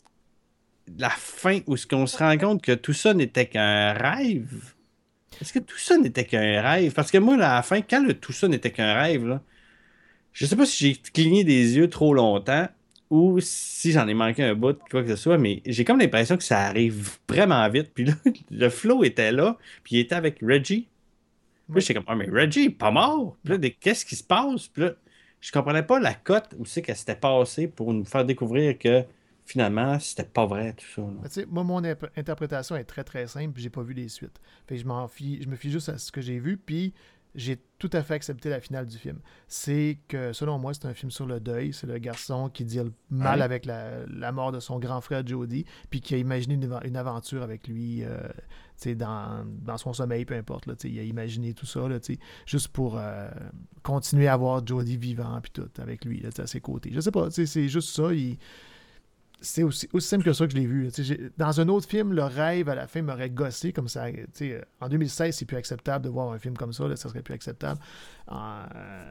la fin où ce qu'on se rend compte que tout ça n'était qu'un rêve. Est-ce que tout ça n'était qu'un rêve? Parce que moi, là, à la fin, quand le tout ça n'était qu'un rêve, là, je sais pas si j'ai cligné des yeux trop longtemps ou si j'en ai manqué un bout, quoi que ce soit, mais j'ai comme l'impression que ça arrive vraiment vite. Puis là, le flow était là, puis il était avec Reggie. Puis là, j'étais comme, ah, mais Reggie est pas mort. Puis là, des- qu'est-ce qui se passe? Puis là, je comprenais pas la cote où c'est qu'elle s'était passée pour nous faire découvrir que finalement, c'était pas vrai, tout ça. là. Ben, tu sais, moi, mon imp- interprétation est très très simple, puis j'ai pas vu les suites. Fait que je m'en fie, je me fie juste à ce que j'ai vu, puis j'ai tout à fait accepté la finale du film. C'est que, selon moi, c'est un film sur le deuil. C'est le garçon qui deal mal Ouais. avec la, la mort de son grand frère Jody, puis qui a imaginé une, ava- une aventure avec lui, euh, tu sais, dans, dans son sommeil, peu importe. Là, tu sais, il a imaginé tout ça, là, tu sais, juste pour euh, continuer à avoir Jody vivant, puis tout, avec lui, là, tu sais, à ses côtés. Je sais pas, tu sais, c'est juste ça. Il, c'est aussi, aussi simple que ça que je l'ai vu. Tu sais, j'ai- Dans un autre film, le rêve à la fin m'aurait gossé comme ça. Tu sais, euh, en deux mille seize, c'est plus acceptable de voir un film comme ça. Là, ça serait plus acceptable. En, euh,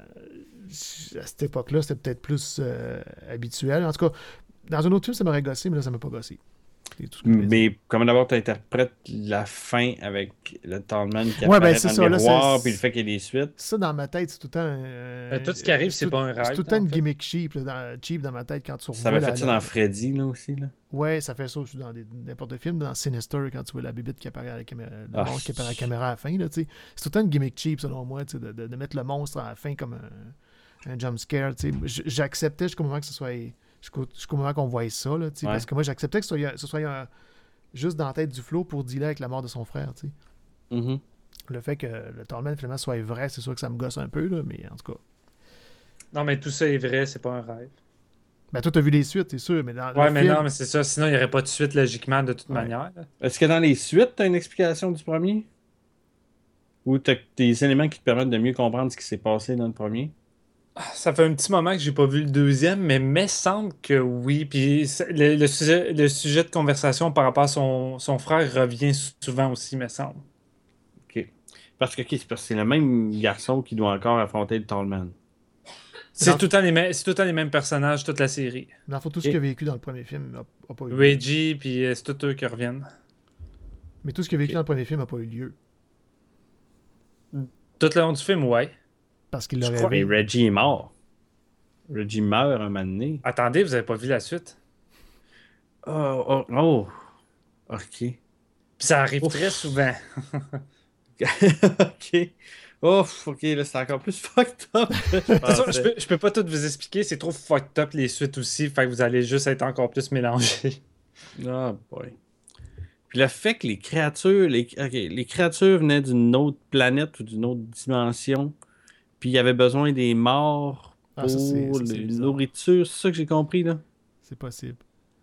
à cette époque-là, c'était peut-être plus euh, habituel. En tout cas, dans un autre film, ça m'aurait gossé, mais là, ça m'a pas gossé. C'est tout ce que je voulais dire. Mais comment d'abord tu interprètes la fin avec le Tallman qui Ouais, apparaît ben, c'est dans ça, le là, miroir, c'est- puis le fait qu'il y ait des suites. Ça, dans ma tête, c'est tout le temps. euh, Ben, tout ce qui arrive, c'est tout- pas un rêve, C'est tout le temps en une fait. gimmick cheap, là, dans, cheap dans ma tête quand tu Ça revois m'a la- fait ça la- dans Freddy, là, aussi, là. Ouais, ça fait ça aussi dans des- n'importe quel film. Dans Sinister, quand tu vois la bibite qui apparaît à la caméra, le Ah, monstre qui apparaît à la caméra à la fin, là, tu sais. C'est tout le temps une gimmick cheap, selon moi, tu sais, de, de, de mettre le monstre à la fin comme un, un jump scare. tu sais. J- J'acceptais jusqu'au moment que ce soit. Jusqu'au jusqu'au moment qu'on voyait ça, là, tu sais, Ouais. parce que moi, j'acceptais que ce soit, ce soit un- juste dans la tête du flow pour dealer avec la mort de son frère, tu sais. Mhm. Le fait que le Tallman, finalement, soit vrai, c'est sûr que ça me gosse un peu, là, mais en tout cas. Non, mais tout ça est vrai, c'est pas un rêve. Ben, toi, t'as vu les suites, c'est sûr, mais dans Ouais, le mais film, non, mais c'est ça. Sinon, il n'y aurait pas de suite logiquement, de toute Ouais. manière. là. Est-ce que dans les suites, tu as une explication du premier? Ou tu as des éléments qui te permettent de mieux comprendre ce qui s'est passé dans le premier? Ça fait un petit moment que j'ai pas vu le deuxième, mais me semble que oui. Puis c'est- le, le sujet, le sujet de conversation par rapport à son, son frère revient souvent aussi, me semble. OK. Parce que ok, c'est parce que c'est le même garçon qui doit encore affronter le Tallman. C'est Dans- tout, le temps les mêmes- c'est tout le temps les mêmes personnages, toute la série. dans le fond, tout ce Et- qu'il a vécu dans le premier film n'a a pas eu lieu. Reggie, puis euh, c'est tous eux qui reviennent. Mais tout ce qu'il a vécu Ok. dans le premier film n'a pas eu lieu. Tout le long du film, ouais. Parce qu'il Je l'aurait crois- Mais vu. Reggie est mort. Reggie meurt un moment donné. Attendez, vous avez pas vu la suite? Oh, oh, oh. OK. Puis ça arrive Ouf. très souvent. OK. Ouf, OK, là, c'est encore plus fucked up que je De toute façon, je pensais. peux, je peux pas tout vous expliquer, c'est trop fucked up les suites aussi, fait que vous allez juste être encore plus mélangés. Ah, boy. Puis le fait que les créatures, les, ok, les créatures venaient d'une autre planète ou d'une autre dimension, puis il y avait besoin des morts Ah, pour ça, c'est- ça, c'est la bizarre. nourriture, c'est ça que j'ai compris, là? C'est possible.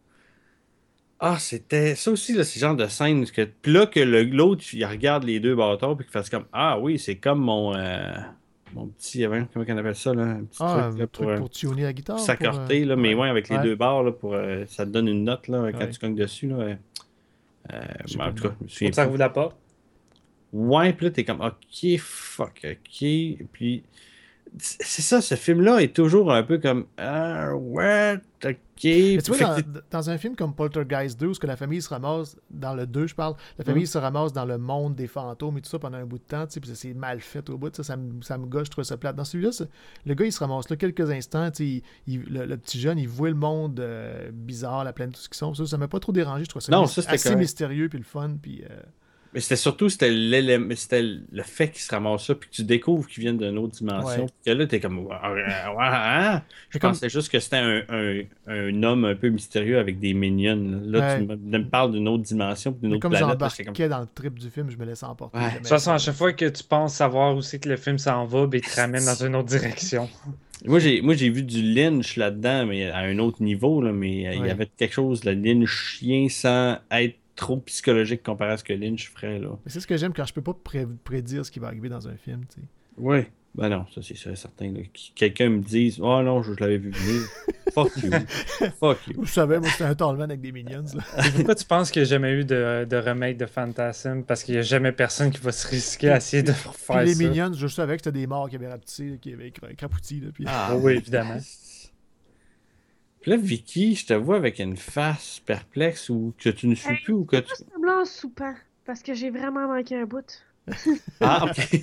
Ah, c'était ça aussi, là, c'est le genre de scène que, puis là, que le- l'autre, il regarde les deux bâtons, puis qu'il fasse comme, ah oui, c'est comme mon, euh, mon petit, euh, comment on appelle ça, là, un petit Ah, truc, là, un pour, truc euh, pour tuner la guitare. pour pour, s'accorder, euh, là, mais ouais. ouais, avec les Ouais. deux barres, là, pour, euh, ça te donne une note, là, quand Ouais. tu cognes dessus, là. euh, euh, J'ai mais pas en le tout cas, nom. je me souviens Faut que ça plus. vous la pas. Ouais, puis là, t'es comme, ok, fuck, ok. Puis, c'est ça, ce film-là est toujours un peu comme, ah, ouais, ok. Mais tu vois, Fait dans, que t'es- dans un film comme Poltergeist deux, où ce que la famille se ramasse, dans le deux, je parle, la famille Mhm. se ramasse dans le monde des fantômes et tout ça pendant un bout de temps, tu sais, puis c'est mal fait au bout, ça, ça, me, ça me gâche, je trouve ça plate. Dans celui-là, c'est- le gars, il se ramasse là quelques instants, tu sais, il- il- le, le petit jeune, il voit le monde euh, bizarre, la planète, tout ce qu'ils sont, ça, ça m'a pas trop dérangé, je trouve ça Non, mis- ça, c'était assez correct. mystérieux, puis le fun, puis... euh, mais c'était surtout, c'était l'élément, c'était le fait qu'il se ramasse ça, puis que tu découvres qu'ils viennent d'une autre dimension, Ouais. puis que là, t'es comme, ouais, ouais, ouais, hein? Je Mais comme- pensais juste que c'était un, un, un homme un peu mystérieux avec des mignonnes. Là, Là, tu Ouais. me, me parles d'une autre dimension, puis d'une mais autre comme planète. Là, j'embarquais j'étais comme, dans le trip du film, je me laissais emporter. Ouais. jamais De toute façon, à ça. chaque fois que tu penses savoir où c'est que le film s'en va, ben, il te ramène dans une autre direction. Moi, j'ai, moi, j'ai vu du Lynch là-dedans, mais à un autre niveau, là, mais euh, il y Ouais. avait quelque chose de Lynchien sans être trop psychologique comparé à ce que Lynch ferait, là. Mais c'est ce que j'aime quand je peux pas pré- prédire ce qui va arriver dans un film, tu sais. Oui. Ben non, ça c'est sûr et certain. Là. Qui- Quelqu'un me dise, oh non, je, je l'avais vu venir. Fuck you. Fuck you. Je savais, moi, c'était un Tallman avec des minions, là. Et pourquoi tu penses qu'il n'y a jamais eu de, de remake de Phantasm? Parce qu'il n'y a jamais personne qui va se risquer à essayer de Puis faire les ça. minions, je savais que c'était des morts qui avaient rapetissé, qui avaient cra- crapouti, là, puis... Ah, Oui, évidemment. Puis là, Vicky, je te vois avec une face perplexe ou que tu ne suis plus ou que tu. Juste semblant en soupant, parce que j'ai vraiment manqué un bout. Ah, ok.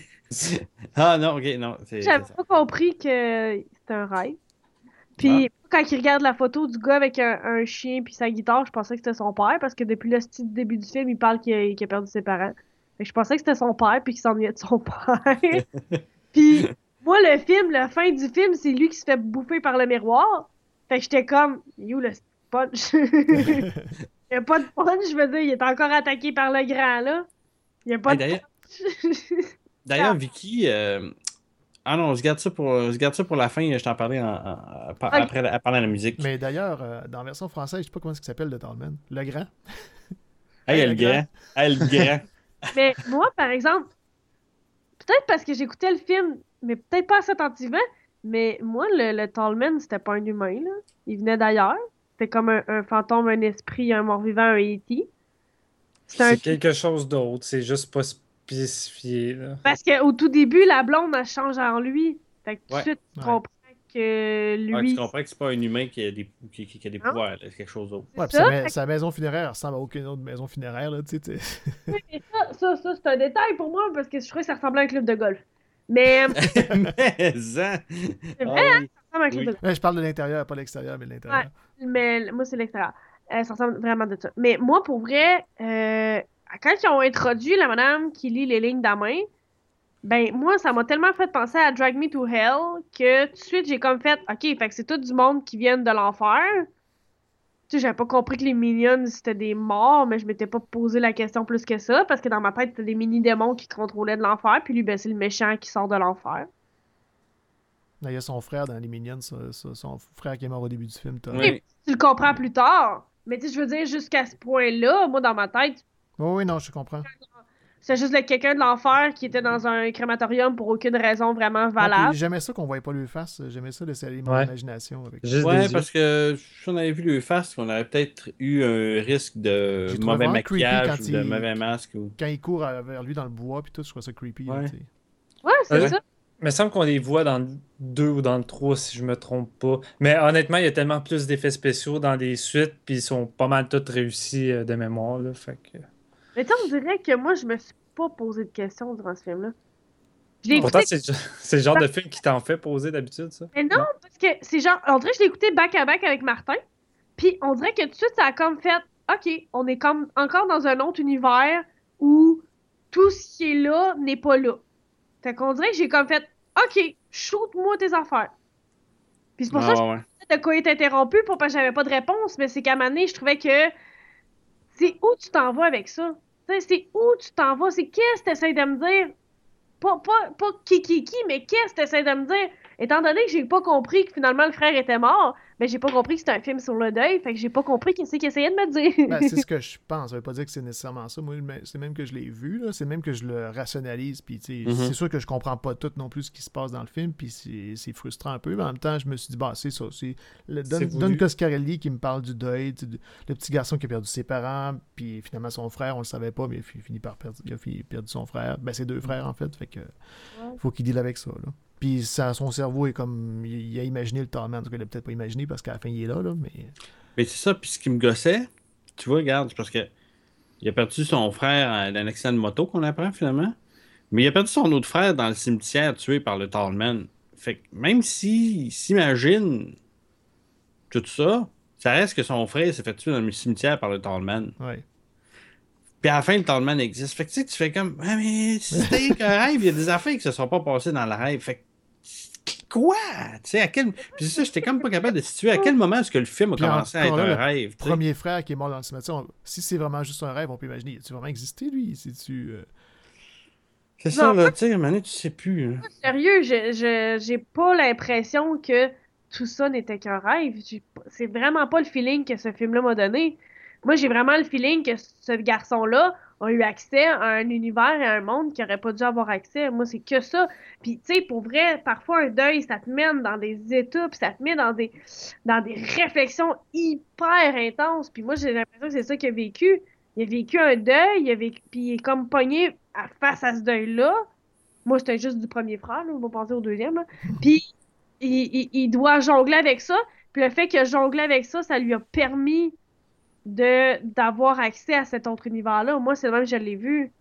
Ah non, ok, non. c'est- J'avais c'est ça. pas compris que c'était un rêve. Puis quand il regarde la photo du gars avec un, un chien puis sa guitare, je pensais que c'était son père parce que depuis le style début du film, il parle qu'il a, qu'il a perdu ses parents. Fait que je pensais que c'était son père puis qu'il s'ennuyait de son père. Puis moi, le film, la fin du film, c'est lui qui se fait bouffer par le miroir. Fait que j'étais comme, you le punch. Il y a pas de punch, je veux dire, il est encore attaqué par le grand là. Il y a pas Hey, de D'ailleurs, punch. d'ailleurs, Vicky. euh, Ah non, je garde ça pour, je garde ça pour la fin. Je t'en parlais en, en- par- Ok. après la- pendant la musique. Mais d'ailleurs, euh, dans la version française, je sais pas comment il s'appelle, le Tallman. Le grand. Hey, Hey, le le grand. Hey, le grand. Mais moi, par exemple, peut-être parce que j'écoutais le film, mais peut-être pas assez attentivement, mais moi, le, le Tallman, c'était pas un humain, là. Il venait d'ailleurs. C'était comme un, un fantôme, un esprit, un mort-vivant, un E T. C'était un... C'est quelque chose d'autre, c'est juste pas spécifié. Là. Parce qu'au tout début, la blonde, elle change en lui. Fait que tout de Ouais. suite, tu Ouais. comprends que lui... Ouais, tu comprends que c'est pas un humain qui a des, qui, qui- qui a des Non. pouvoirs, là, c'est quelque chose d'autre. Ouais, puis ça, sa, fait ma- sa maison funéraire ressemble à aucune autre maison funéraire, là, tu sais. tu sais. Et ça, ça, ça, c'est un détail pour moi, parce que je trouvais que ça ressemblait à un club de golf. Mais, euh, Mais, hein. c'est vrai, Ah hein, oui. ça ressemble à un club Oui. de golf. Ouais, je parle de l'intérieur, pas l'extérieur, mais de l'intérieur. Mais moi, c'est l'extérieur. Euh, ça ressemble vraiment de ça. Mais moi, pour vrai, euh, quand ils ont introduit la madame qui lit les lignes de la main, ben moi, ça m'a tellement fait penser à Drag Me to Hell que tout de suite, j'ai comme fait, OK, fait que c'est tout du monde qui viennent de l'enfer. Tu sais, j'avais pas compris que les minions, c'était des morts, mais je m'étais pas posé la question plus que ça, parce que dans ma tête, c'était des mini-démons qui contrôlaient de l'enfer, puis lui, ben, c'est le méchant qui sort de l'enfer. Là, il y a son frère dans les Minions, son, son- son frère qui est mort au début du film. Tom. Oui. Tu le comprends plus tard. Mais tu sais, je veux dire, jusqu'à ce point-là, moi, dans ma tête, Oh, oui, non, je comprends. c'est juste le quelqu'un de l'enfer qui était dans un crématorium pour aucune raison vraiment Ah, valable. puis J'aimais ça qu'on voyait pas le face. J'aimais ça laisser aller mon Ouais. imagination. Avec... Juste Ouais, des yeux. parce que si on avait vu le face, on aurait peut-être eu un risque de J'ai trouvé mauvais vraiment creepy maquillage quand ou de il- mauvais masque. Ou... Quand il court à- vers lui dans le bois, puis tout, je trouve ça creepy. là, Ouais. tu sais. Ouais, c'est Ouais. ça. Il me semble qu'on les voit dans le deux ou dans le trois, si je me trompe pas. Mais honnêtement, il y a tellement plus d'effets spéciaux dans les suites, puis ils sont pas mal tous réussis euh, de mémoire. Là, fait que... Mais tu sais, on dirait que moi, je me suis pas posé de questions durant ce film-là. Je l'ai Pourtant, écouté. c'est c'est le genre de film qui t'en fait poser d'habitude, ça. Mais non, Non. parce que c'est genre. On dirait que je l'ai écouté back-à-back avec Martin. Puis on dirait que tout de suite, ça a comme fait. OK, on est comme encore dans un autre univers où tout ce qui est là n'est pas là. Fait qu'on dirait que j'ai comme fait. OK, shoot-moi tes affaires. Puis c'est pour ça que Ah, ouais, ouais. de quoi être interrompu pour pas que j'avais pas de réponse, mais c'est qu'à un moment donné, je trouvais que c'est où tu t'en vas avec ça? Tu sais, c'est où tu t'en vas? C'est qu'est-ce que tu essaies de me dire? Pas, pas, pas qui, qui, qui, mais qu'est-ce que tu essaies de me dire? Étant donné que j'ai pas compris que finalement le frère était mort, ben j'ai pas compris que c'était un film sur le deuil, fait que j'ai pas compris qu'est-ce qu'il essayait de me dire. Ben, c'est ce que je pense. Ça veut pas dire que c'est nécessairement ça. Moi, mais c'est même que je l'ai vu, là. C'est même que je le rationalise. Puis, tu sais, Mhm. c'est sûr que je comprends pas tout non plus ce qui se passe dans le film. Puis, c'est c'est frustrant un peu. Mais en même temps, je me suis dit, bah, c'est ça. C'est le Don, C'est voulu. Don Coscarelli qui me parle du deuil, tu sais, du- le petit garçon qui a perdu ses parents. Puis, finalement, son frère, on le savait pas, mais il a fi- fini par perdre, il a fini- perdu son frère. Ben, ses deux frères, en fait. Fait que, faut qu'il deal avec ça, là. Puis, ça, son cerveau est comme. Il, il a imaginé le Tallman. En tout cas, il l'a peut-être pas imaginé parce qu'à la fin, il est là, là. Mais. Mais c'est ça, puis ce qui me gossait, tu vois, regarde, c'est parce que il a perdu son frère euh, d'un accident de moto qu'on apprend finalement. Mais il a perdu son autre frère dans le cimetière tué par le Tallman. Fait que même s'il s'imagine tout ça, ça reste que son frère s'est fait tuer dans le cimetière par le Tallman. Ouais. Puis à la fin, le Tallman existe. Fait que tu sais, tu fais comme, ah, mais si c'était qu'un rêve, il y a des affaires qui se sont pas passées dans le rêve. Fait que, quoi? Tu sais, à quel. Puis c'est ça, j'étais comme pas capable de situer à quel moment est-ce que le film a Puis commencé à être encore là, un le rêve. tu sais. Premier frère qui est mort dans le cimetière, on- si c'est vraiment juste un rêve, on peut imaginer. A-tu vraiment existé, lui? Si-tu. euh, C'est ça, Non, là, tu sais, à un moment donné, tu sais plus. hein. Sérieux, je, je, j'ai pas l'impression que tout ça n'était qu'un rêve. J'ai pas- C'est vraiment pas le feeling que ce film-là m'a donné. Moi, j'ai vraiment le feeling que ce garçon-là a eu accès à un univers et à un monde qu'il aurait pas dû avoir accès. Moi, c'est que ça. Puis, tu sais, pour vrai, parfois, un deuil, ça te mène dans des états, puis ça te met dans des, dans des réflexions hyper intenses. Puis moi, j'ai l'impression que c'est ça qu'il a vécu. Il a vécu un deuil, il a vécu, puis il est comme pogné à- face à ce deuil-là. Moi, c'était juste du premier frère, là, on va passer au deuxième. Là. Puis, il, il- il doit jongler avec ça. Puis le fait qu'il a jonglé avec ça, ça lui a permis de d'avoir accès à cet autre univers-là. Moi, c'est le même que je l'ai vu.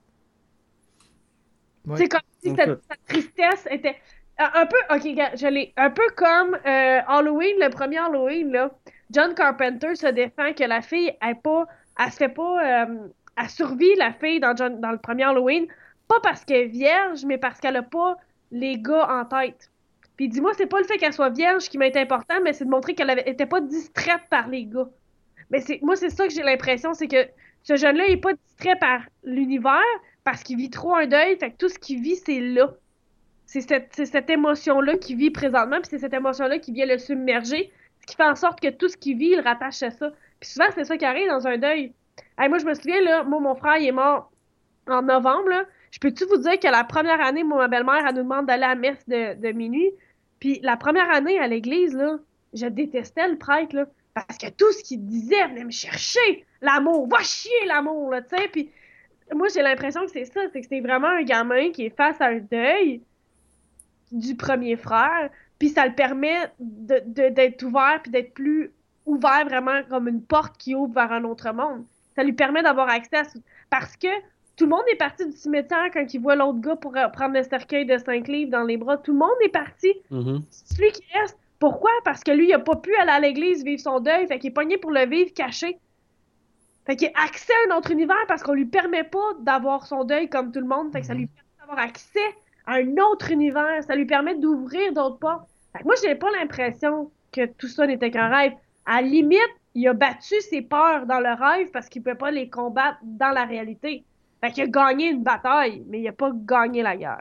Ouais. C'est comme si cette, Écoute. cette tristesse était un un peu, ok, gars, je l'ai un peu comme euh, Halloween, le premier Halloween, là. John Carpenter se défend que la fille, elle pas, elle se fait pas, euh, elle survit, la fille, dans, John- dans le premier Halloween, pas parce qu'elle est vierge, mais parce qu'elle a pas les gars en tête. Puis dis-moi, c'est pas le fait qu'elle soit vierge qui m'a été important, mais c'est de montrer qu'elle avait- était pas distraite par les gars. Mais c'est, moi, c'est ça que j'ai l'impression, c'est que ce jeune-là, il est pas distrait par l'univers parce qu'il vit trop un deuil, fait que tout ce qu'il vit, c'est là. C'est cette, c'est cette émotion-là qu'il vit présentement, puis c'est cette émotion-là qui vient le submerger, ce qui fait en sorte que tout ce qu'il vit, il rattache à ça. Puis souvent, c'est ça qui arrive dans un deuil. Hey, moi, je me souviens, là, moi, mon frère, il est mort en novembre, là. Je peux-tu vous dire que la première année, moi, ma belle-mère, elle nous demande d'aller à la messe de, de minuit. Puis la première année à l'église, là, je détestais le prêtre, là, parce que tout ce qu'il disait venait me chercher. L'amour, va chier l'amour, là, tu sais. Puis moi, j'ai l'impression que c'est ça, c'est que c'est vraiment un gamin qui est face à un deuil du premier frère, puis ça le permet de, de- d'être ouvert, puis d'être plus ouvert vraiment comme une porte qui ouvre vers un autre monde. Ça lui permet d'avoir accès à... ce- Parce que tout le monde est parti du cimetière quand il voit l'autre gars pour euh, prendre le cercueil de cinq livres dans les bras. Tout le monde est parti. Mhm. C'est lui qui reste. Pourquoi? Parce que lui, il a pas pu aller à l'église vivre son deuil, fait qu'il est pogné pour le vivre caché. Fait qu'il a accès à un autre univers parce qu'on lui permet pas d'avoir son deuil comme tout le monde. Fait que ça lui permet d'avoir accès à un autre univers. Ça lui permet d'ouvrir d'autres portes. Fait que moi, j'ai pas l'impression que tout ça n'était qu'un rêve. À la limite, il a battu ses peurs dans le rêve parce qu'il peut pas les combattre dans la réalité. Fait qu'il a gagné une bataille, mais il a pas gagné la guerre.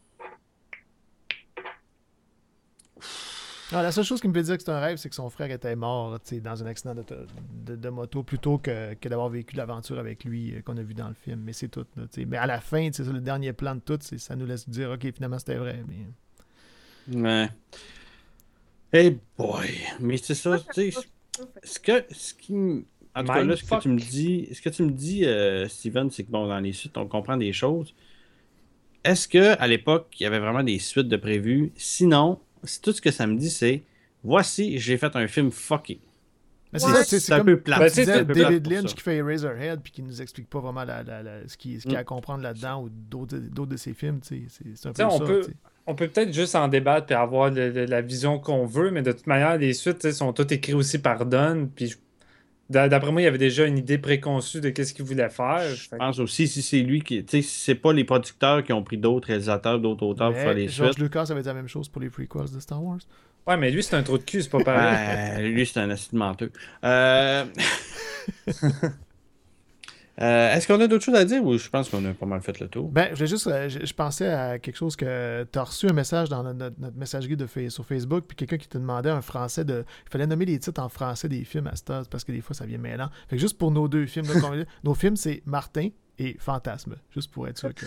Ah, la seule chose qui me fait dire que c'est un rêve, c'est que son frère était mort, tu sais, dans un accident de, de- de moto plutôt que, que d'avoir vécu l'aventure avec lui euh, qu'on a vu dans le film. Mais c'est tout. Là, tu sais. Mais à la fin, tu sais, le dernier plan de tout, c'est- ça nous laisse dire, OK, finalement, c'était vrai. Mais... Ouais. Hey boy. Mais c'est ça, tu sais. Ce que. Ce qui. m- En tout cas, là, ce que Mindfuck. tu me dis, ce que tu me dis, euh, Steven, c'est que bon, dans les suites, on comprend des choses. Est-ce que à l'époque, il y avait vraiment des suites de prévues? Sinon, c'est tout ce que ça me dit, c'est voici, j'ai fait un film fucké. Mais c'est Ouais. ça, tu sais, C'est c'est un comme peu plat. comme Ben, tu tu sais, disais, c'est un peu plat David pour Lynch ça. qui fait Eraserhead puis qui nous explique pas vraiment la, la- la- ce qu'il ce qu'il y a Mm. à comprendre là-dedans ou d'autres d'autres de ses films, tu sais, c'est c'est un Tu sais, peu on ça. peut- tu sais. On peut peut-être juste en débattre et avoir le- le- la vision qu'on veut, mais de toute manière, les suites tu sais, sont toutes écrites aussi par Don. Puis je- d'a- d'après moi, il y avait déjà une idée préconçue de qu'est-ce qu'il voulait faire. Je Fait que- pense aussi, si c'est lui qui. Tu sais, si c'est pas les producteurs qui ont pris d'autres réalisateurs, d'autres auteurs pour faire Mais les George suites. Lucas avait dit la même chose pour les prequels de Star Wars. Ouais, mais lui, c'est un trou de cul, c'est pas pareil. Euh, lui, c'est un acide menteux. Euh... euh, Est-ce qu'on a d'autres choses à dire ou je pense qu'on a pas mal fait le tour? Ben, je voulais juste, euh, je, je pensais à quelque chose que tu as reçu un message dans notre, notre- notre messagerie de fa- sur Facebook, puis quelqu'un qui te demandait un français de. Il fallait nommer les titres en français des films à Stars parce que des fois ça vient mêlant. Fait que juste pour nos deux films, là, qu'on- nos films, c'est Martin et Fantasme, juste pour être sûr que.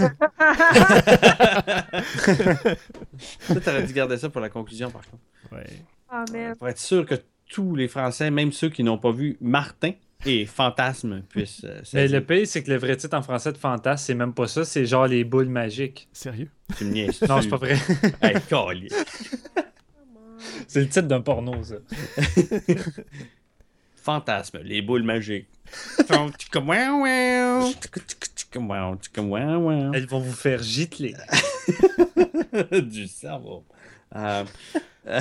Ça, t'aurais dû garder ça pour la conclusion, par contre. Ouais. Ah, man. Pour être sûr que tous les Français, même ceux qui n'ont pas vu Martin et Fantasme, puissent. euh, Mais saisir. le pire, c'est que le vrai titre en français de Fantasme, c'est même pas ça, c'est genre les boules magiques. Sérieux? Tu me niaises. Non, c'est pas vrai. Hey, câlisse. C'est le titre d'un porno, ça. Fantasme, les boules magiques. Elles Elles vont vous faire gicler. du cerveau. Euh, euh,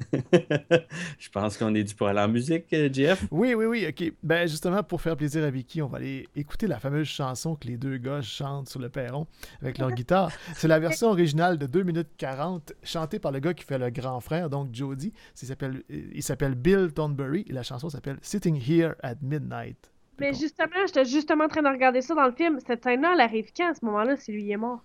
Je pense qu'on est dû pour aller en musique, euh, Jeff. Oui, oui, oui, ok. Ben justement, pour faire plaisir à Vicky, on va aller écouter la fameuse chanson que les deux gars chantent sur le perron avec leur guitare. C'est la version originale de deux minutes quarante, chantée par le gars qui fait le grand frère, donc Jody. Il s'appelle, il s'appelle Bill Thornbury et la chanson s'appelle Sitting Here at Midnight. Mais justement, j'étais justement en train de regarder ça dans le film. Cette scène-là, elle arrive quand à ce moment-là, si lui est mort?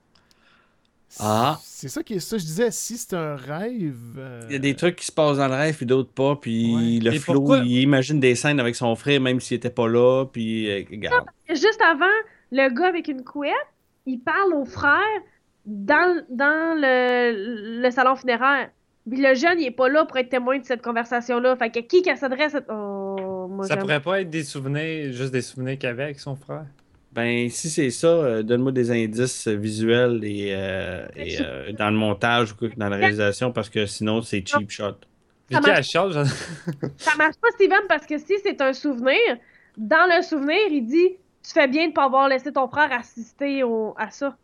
Ah. C'est ça qui est ça. Je disais, si c'est un rêve. euh, Il y a des trucs qui se passent dans le rêve puis d'autres pas. Puis Ouais. le Et flow, pourquoi- il imagine des scènes avec son frère même s'il était pas là. Puis euh, regarde. Juste avant, le gars avec une couette, il parle au frère dans, dans le, le salon funéraire. Puis le jeune, il est pas là pour être témoin de cette conversation-là. Fait que qui qu'elle s'adresse? Oh, moi, Ça j'aime. pourrait pas être des souvenirs, juste des souvenirs qu'il avait avec son frère. Ben, si c'est ça, euh, donne-moi des indices euh, visuels et, euh, et, euh, dans le montage ou quoi que dans la réalisation parce que sinon c'est cheap shot. Puis Ça qui a marche. Charles, genre- Ça marche pas, Steven, parce que si c'est un souvenir, dans le souvenir, il dit tu fais bien de pas avoir laissé ton frère assister au- à ça.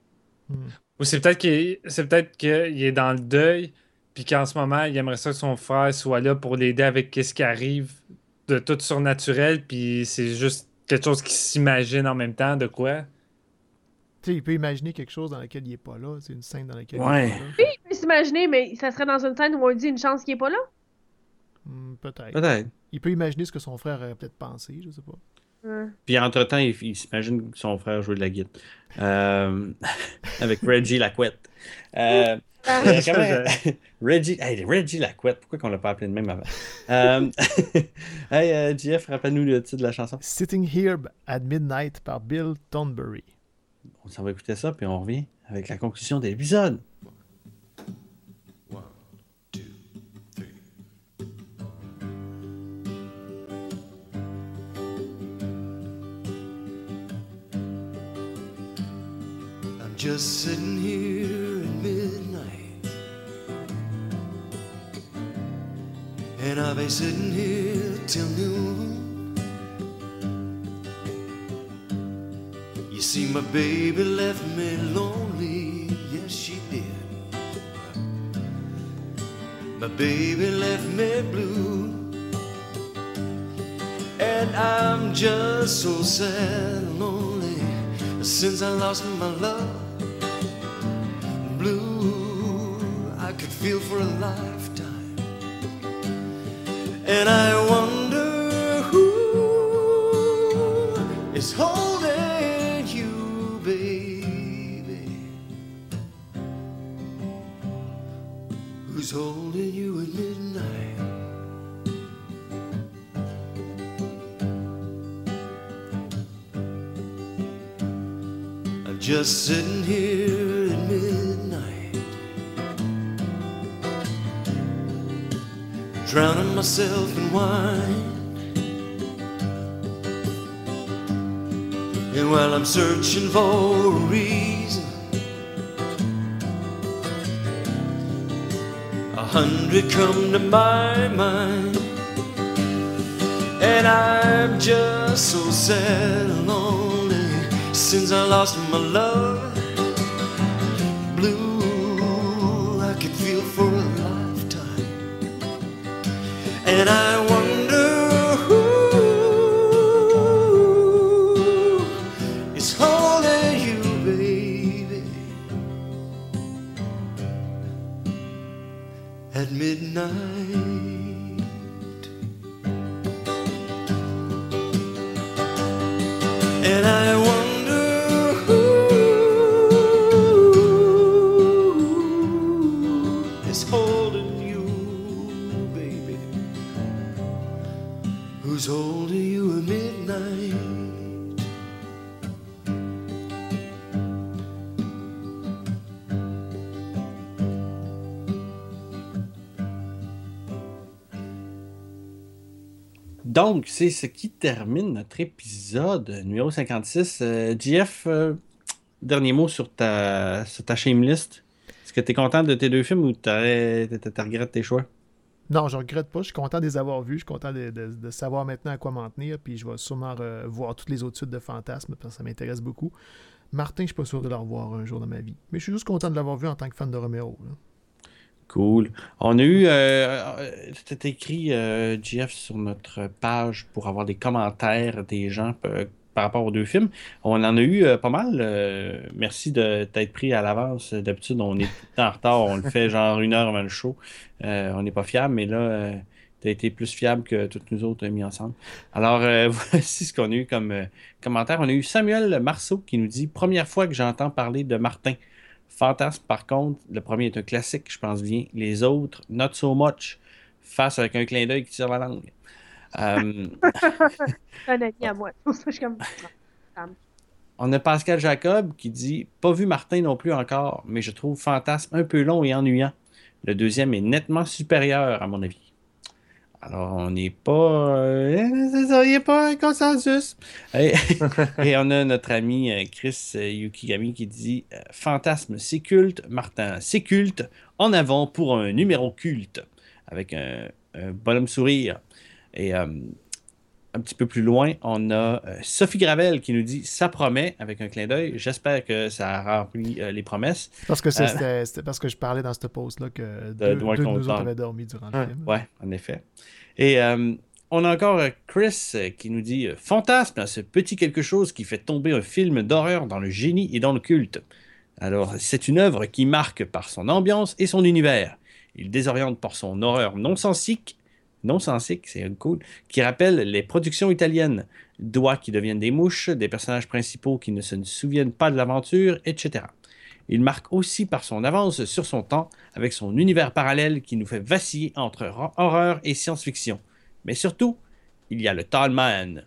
Ou c'est peut-être qu'il est... c'est peut-être qu'il est dans le deuil, puis qu'en ce moment, il aimerait ça que son frère soit là pour l'aider avec ce qui arrive de tout surnaturel, puis c'est juste quelque chose qu'il s'imagine en même temps de quoi. Tu sais, il peut imaginer quelque chose dans lequel il est pas là. C'est une scène dans laquelle Ouais. il est pas là. Je peux s'imaginer, mais ça serait dans une scène où on lui dit une chance qu'il est pas là. Hmm, peut-être. Peut-être. Il peut imaginer ce que son frère aurait peut-être pensé, je sais pas. Ouais. Puis entre-temps, il, il s'imagine que son frère jouait de la guitare. Euh, avec Reggie Lacouette. Euh, Ah, euh, comment- Reggie, hey, Reggie Lacouette, pourquoi qu'on l'a pas appelé de même avant? Euh, hey, euh, Jeff, rappelle-nous le titre de la chanson. Sitting Here at Midnight par Bill Thornbury. On s'en va écouter ça, puis on revient avec la conclusion de l'épisode. I'm just sitting here at midnight, and I've been sitting here till noon. You see, my baby left me lonely, yes she did. My baby left me blue, and I'm just so sad and lonely since I lost my love. Blue, I could feel for a lifetime, and I wonder who is holding you, baby. Who's holding you at midnight? I'm just sitting here at midnight, drowning myself in wine. And while I'm searching for a reason, a hundred come to my mind. And I'm just so sad and lonely since I lost my love. Blue, I could feel for a lifetime. And I wonder who is holding you, baby, at midnight. And I wonder who is holding you, baby, who's holding you at midnight. Donc, c'est ce qui termine notre épisode numéro cinquante-six. Euh, J F, euh, dernier mot sur ta, sur ta shame list. Est-ce que tu es content de tes deux films ou tu regrettes tes choix? Non, je regrette pas. Je suis content de les avoir vus. Je suis content de, de- de savoir maintenant à quoi m'en tenir. Puis je vais sûrement re- voir toutes les autres suites de Fantasme parce que ça m'intéresse beaucoup. Martin, je suis pas sûr de le revoir un jour dans ma vie. Mais je suis juste content de l'avoir vu en tant que fan de Romero, là. Cool. On a eu, euh, c'était écrit, euh, J F, sur notre page pour avoir des commentaires des gens euh, par rapport aux deux films. On en a eu euh, pas mal. euh, merci de t'être pris à l'avance. D'habitude, on est tout le temps en retard. On le fait genre une heure avant le show. Euh, on n'est pas fiable, mais là, euh, tu as été plus fiable que toutes nous autres mis ensemble. Alors, euh, voici ce qu'on a eu comme euh, commentaire. On a eu Samuel Marceau qui nous dit « Première fois que j'entends parler de Martin. Fantasme, par contre, le premier est un classique, je pense bien. Les autres, not so much. Face avec un clin d'œil qui tire la langue. Euh, C'est un ami à moi. C'est pour ça que je suis comme. on a Pascal Jacob qui dit pas vu Martin non plus encore, mais je trouve Fantasme un peu long et ennuyant. Le deuxième est nettement supérieur, à mon avis. Alors, on n'est pas. euh, c'est ça, il n'y a pas un consensus. Et, et on a notre ami euh, Chris euh, Yukigami qui dit euh, Fantasme, c'est culte. Martin, c'est culte. En avant pour un numéro culte. Avec un, un bonhomme sourire. Et euh, un petit peu plus loin, on a euh, Sophie Gravel qui nous dit ça promet avec un clin d'œil. J'espère que ça a rempli euh, les promesses. Parce que c'est- Euh, c'était c'était parce que je parlais dans cette pause-là que De- deux, ouais, deux de qu'on nous autres parle. avaient dormi durant le Ouais. film. Ouais, en effet. Et euh, on a encore euh, Chris euh, qui nous dit euh, Fantasme, ce petit quelque chose qui fait tomber un film d'horreur dans le génie et dans le culte. Alors, c'est une œuvre qui marque par son ambiance et son univers. Il désoriente par son horreur non-sensique, non-sensique, c'est cool, qui rappelle les productions italiennes. Doigts qui deviennent des mouches, des personnages principaux qui ne se souviennent pas de l'aventure, et cetera. Il marque aussi par son avance sur son temps, avec son univers parallèle qui nous fait vaciller entre hor- horreur et science-fiction. Mais surtout, il y a le Tallman.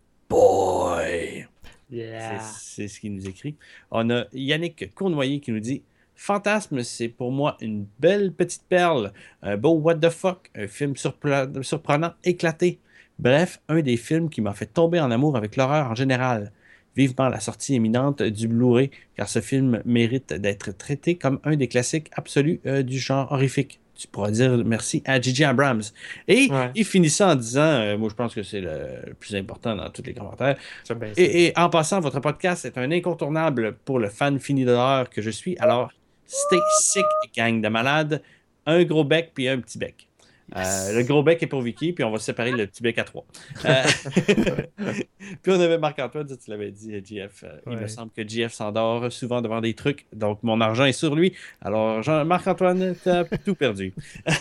Boy! Yeah. C'est c'est ce qu'il nous écrit. On a Yannick Cournoyer qui nous dit Fantasme, c'est pour moi une belle petite perle, un beau what the fuck, un film surpla- surprenant, éclaté. Bref, un des films qui m'a fait tomber en amour avec l'horreur en général. Vivement la sortie imminente du Blu-ray, car ce film mérite d'être traité comme un des classiques absolus euh, du genre horrifique. Tu pourras dire merci à J J Abrams. Et Ouais. il finit ça en disant, euh, moi je pense que c'est le, le plus important dans tous les commentaires, Ça, ben, c'est- et, et en passant, votre podcast est un incontournable pour le fan fini d'horreur que je suis. Alors, stay sick, gang de malades. Un gros bec puis un petit bec. Euh, le gros bec est pour Vicky, puis on va séparer le petit bec à trois. Euh, puis on avait Marc-Antoine, tu l'avais dit, J F. euh, Il me Ouais. semble que J F s'endort souvent devant des trucs, donc mon argent est sur lui. Alors, Jean- Marc-Antoine, t'as tout perdu.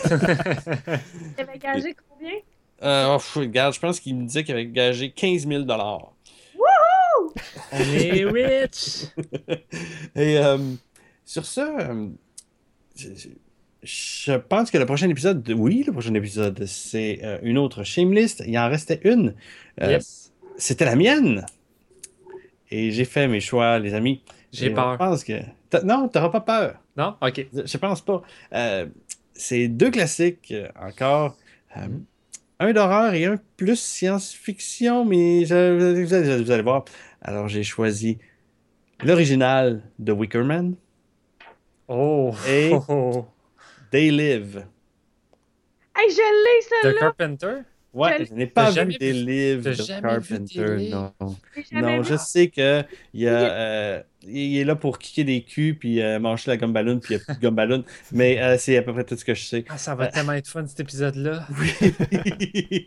T'avais gagé combien? Euh, oh, pff, regarde, je pense qu'il me disait qu'il avait gagé quinze mille dollars. On est rich! Et euh, sur ce, euh, je, je- je pense que le prochain épisode, oui, le prochain épisode, c'est euh, une autre shamelist. Il en restait une. Euh, Yes. C'était la mienne. Et j'ai fait mes choix, les amis. J'ai Et peur. Je pense que. t'as- Non, t'auras pas peur. Non? Ok. Je pense pas. Euh, c'est deux classiques euh, encore. Euh, Un d'horreur et un plus science-fiction, mais je- vous, allez, vous allez voir. Alors, j'ai choisi l'original de Wicker Man, Oh! Et- Oh, oh. They Live. Hey, je l'ai, The celle-là! Carpenter? Ouais, Je- je n'ai pas T'as vu jamais des vu- livres t'as de jamais vu des Carpenter, livres? non. J'ai jamais Non, vu. je sais que il, y a, euh, il est là pour kicker des culs puis euh, manger la gomme ballon puis il n'y a plus de gomme ballon, mais euh, c'est à peu près tout ce que je sais. Ah, ça va Euh, tellement être fun cet épisode-là. oui.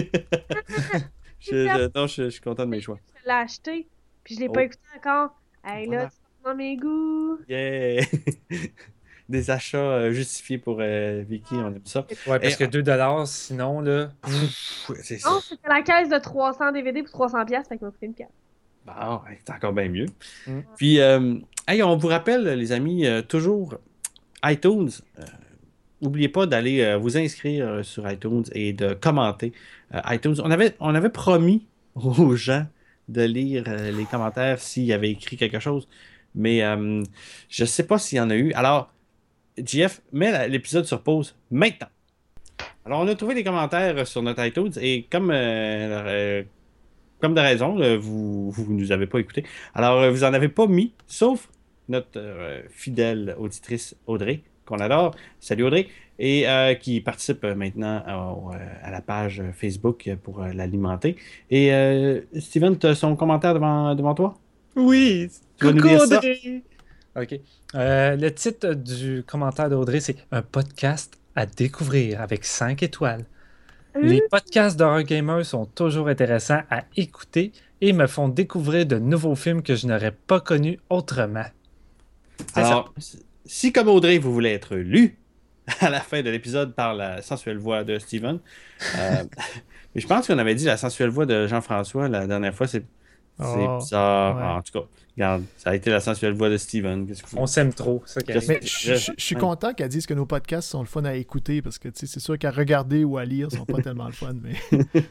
je, je- non, je, je suis content de mes choix. Je l'ai acheté, puis je l'ai Oh. pas écouté encore. Hey, là, Voilà. tu vas dans mes goûts. Yeah! Des achats euh, justifiés pour euh, Vicky, on aime ça. Ouais, parce Et- que deux dollars, sinon, là. Pff, c'est ça. Non, c'était la caisse de trois cents D V D pour trois cents piastres, fait qu'il m'a coûté une pièce. Bon, ouais, c'est encore bien mieux. Mm. Puis, euh, hey, on vous rappelle, les amis, euh, toujours iTunes. euh, N'oubliez pas d'aller euh, vous inscrire euh, sur iTunes et de commenter euh, iTunes. On avait, on avait promis aux gens de lire euh, les commentaires s'il y avait écrit quelque chose, mais euh, je ne sais pas s'il y en a eu. Alors, J F, mets la- l'épisode sur pause maintenant. Alors, on a trouvé les commentaires sur notre iTunes et comme, euh, euh, comme de raison, euh, vous ne nous avez pas écouté. Alors, euh, vous n'en avez pas mis, sauf notre euh, fidèle auditrice Audrey, qu'on adore. Salut Audrey. Et euh, qui participe euh, maintenant à, à la page Facebook pour euh, l'alimenter. Et euh, Steven, tu as son commentaire devant, devant toi? Oui! Tu vas nous Coucou lire ça? Audrey! OK. Euh, le titre du commentaire d'Audrey, c'est un podcast à découvrir avec cinq étoiles. Les podcasts d'Horror Gamer sont toujours intéressants à écouter et me font découvrir de nouveaux films que je n'aurais pas connus autrement. C'est Alors, si comme Audrey, vous voulez être lu à la fin de l'épisode par la sensuelle voix de Steven, euh, mais je pense qu'on avait dit la sensuelle voix de Jean-François la dernière fois, c'est c'est Oh, bizarre. ouais. Ah, en tout cas, regarde, ça a été la sensuelle voix de Steven. Qu'est-ce que vous... On s'aime trop, ça qui Je arrive. Mais je je- je suis Ouais. content qu'elle dise que nos podcasts sont le fun à écouter parce que tu sais, c'est sûr qu'à regarder ou à lire, ils sont pas tellement le fun. Mais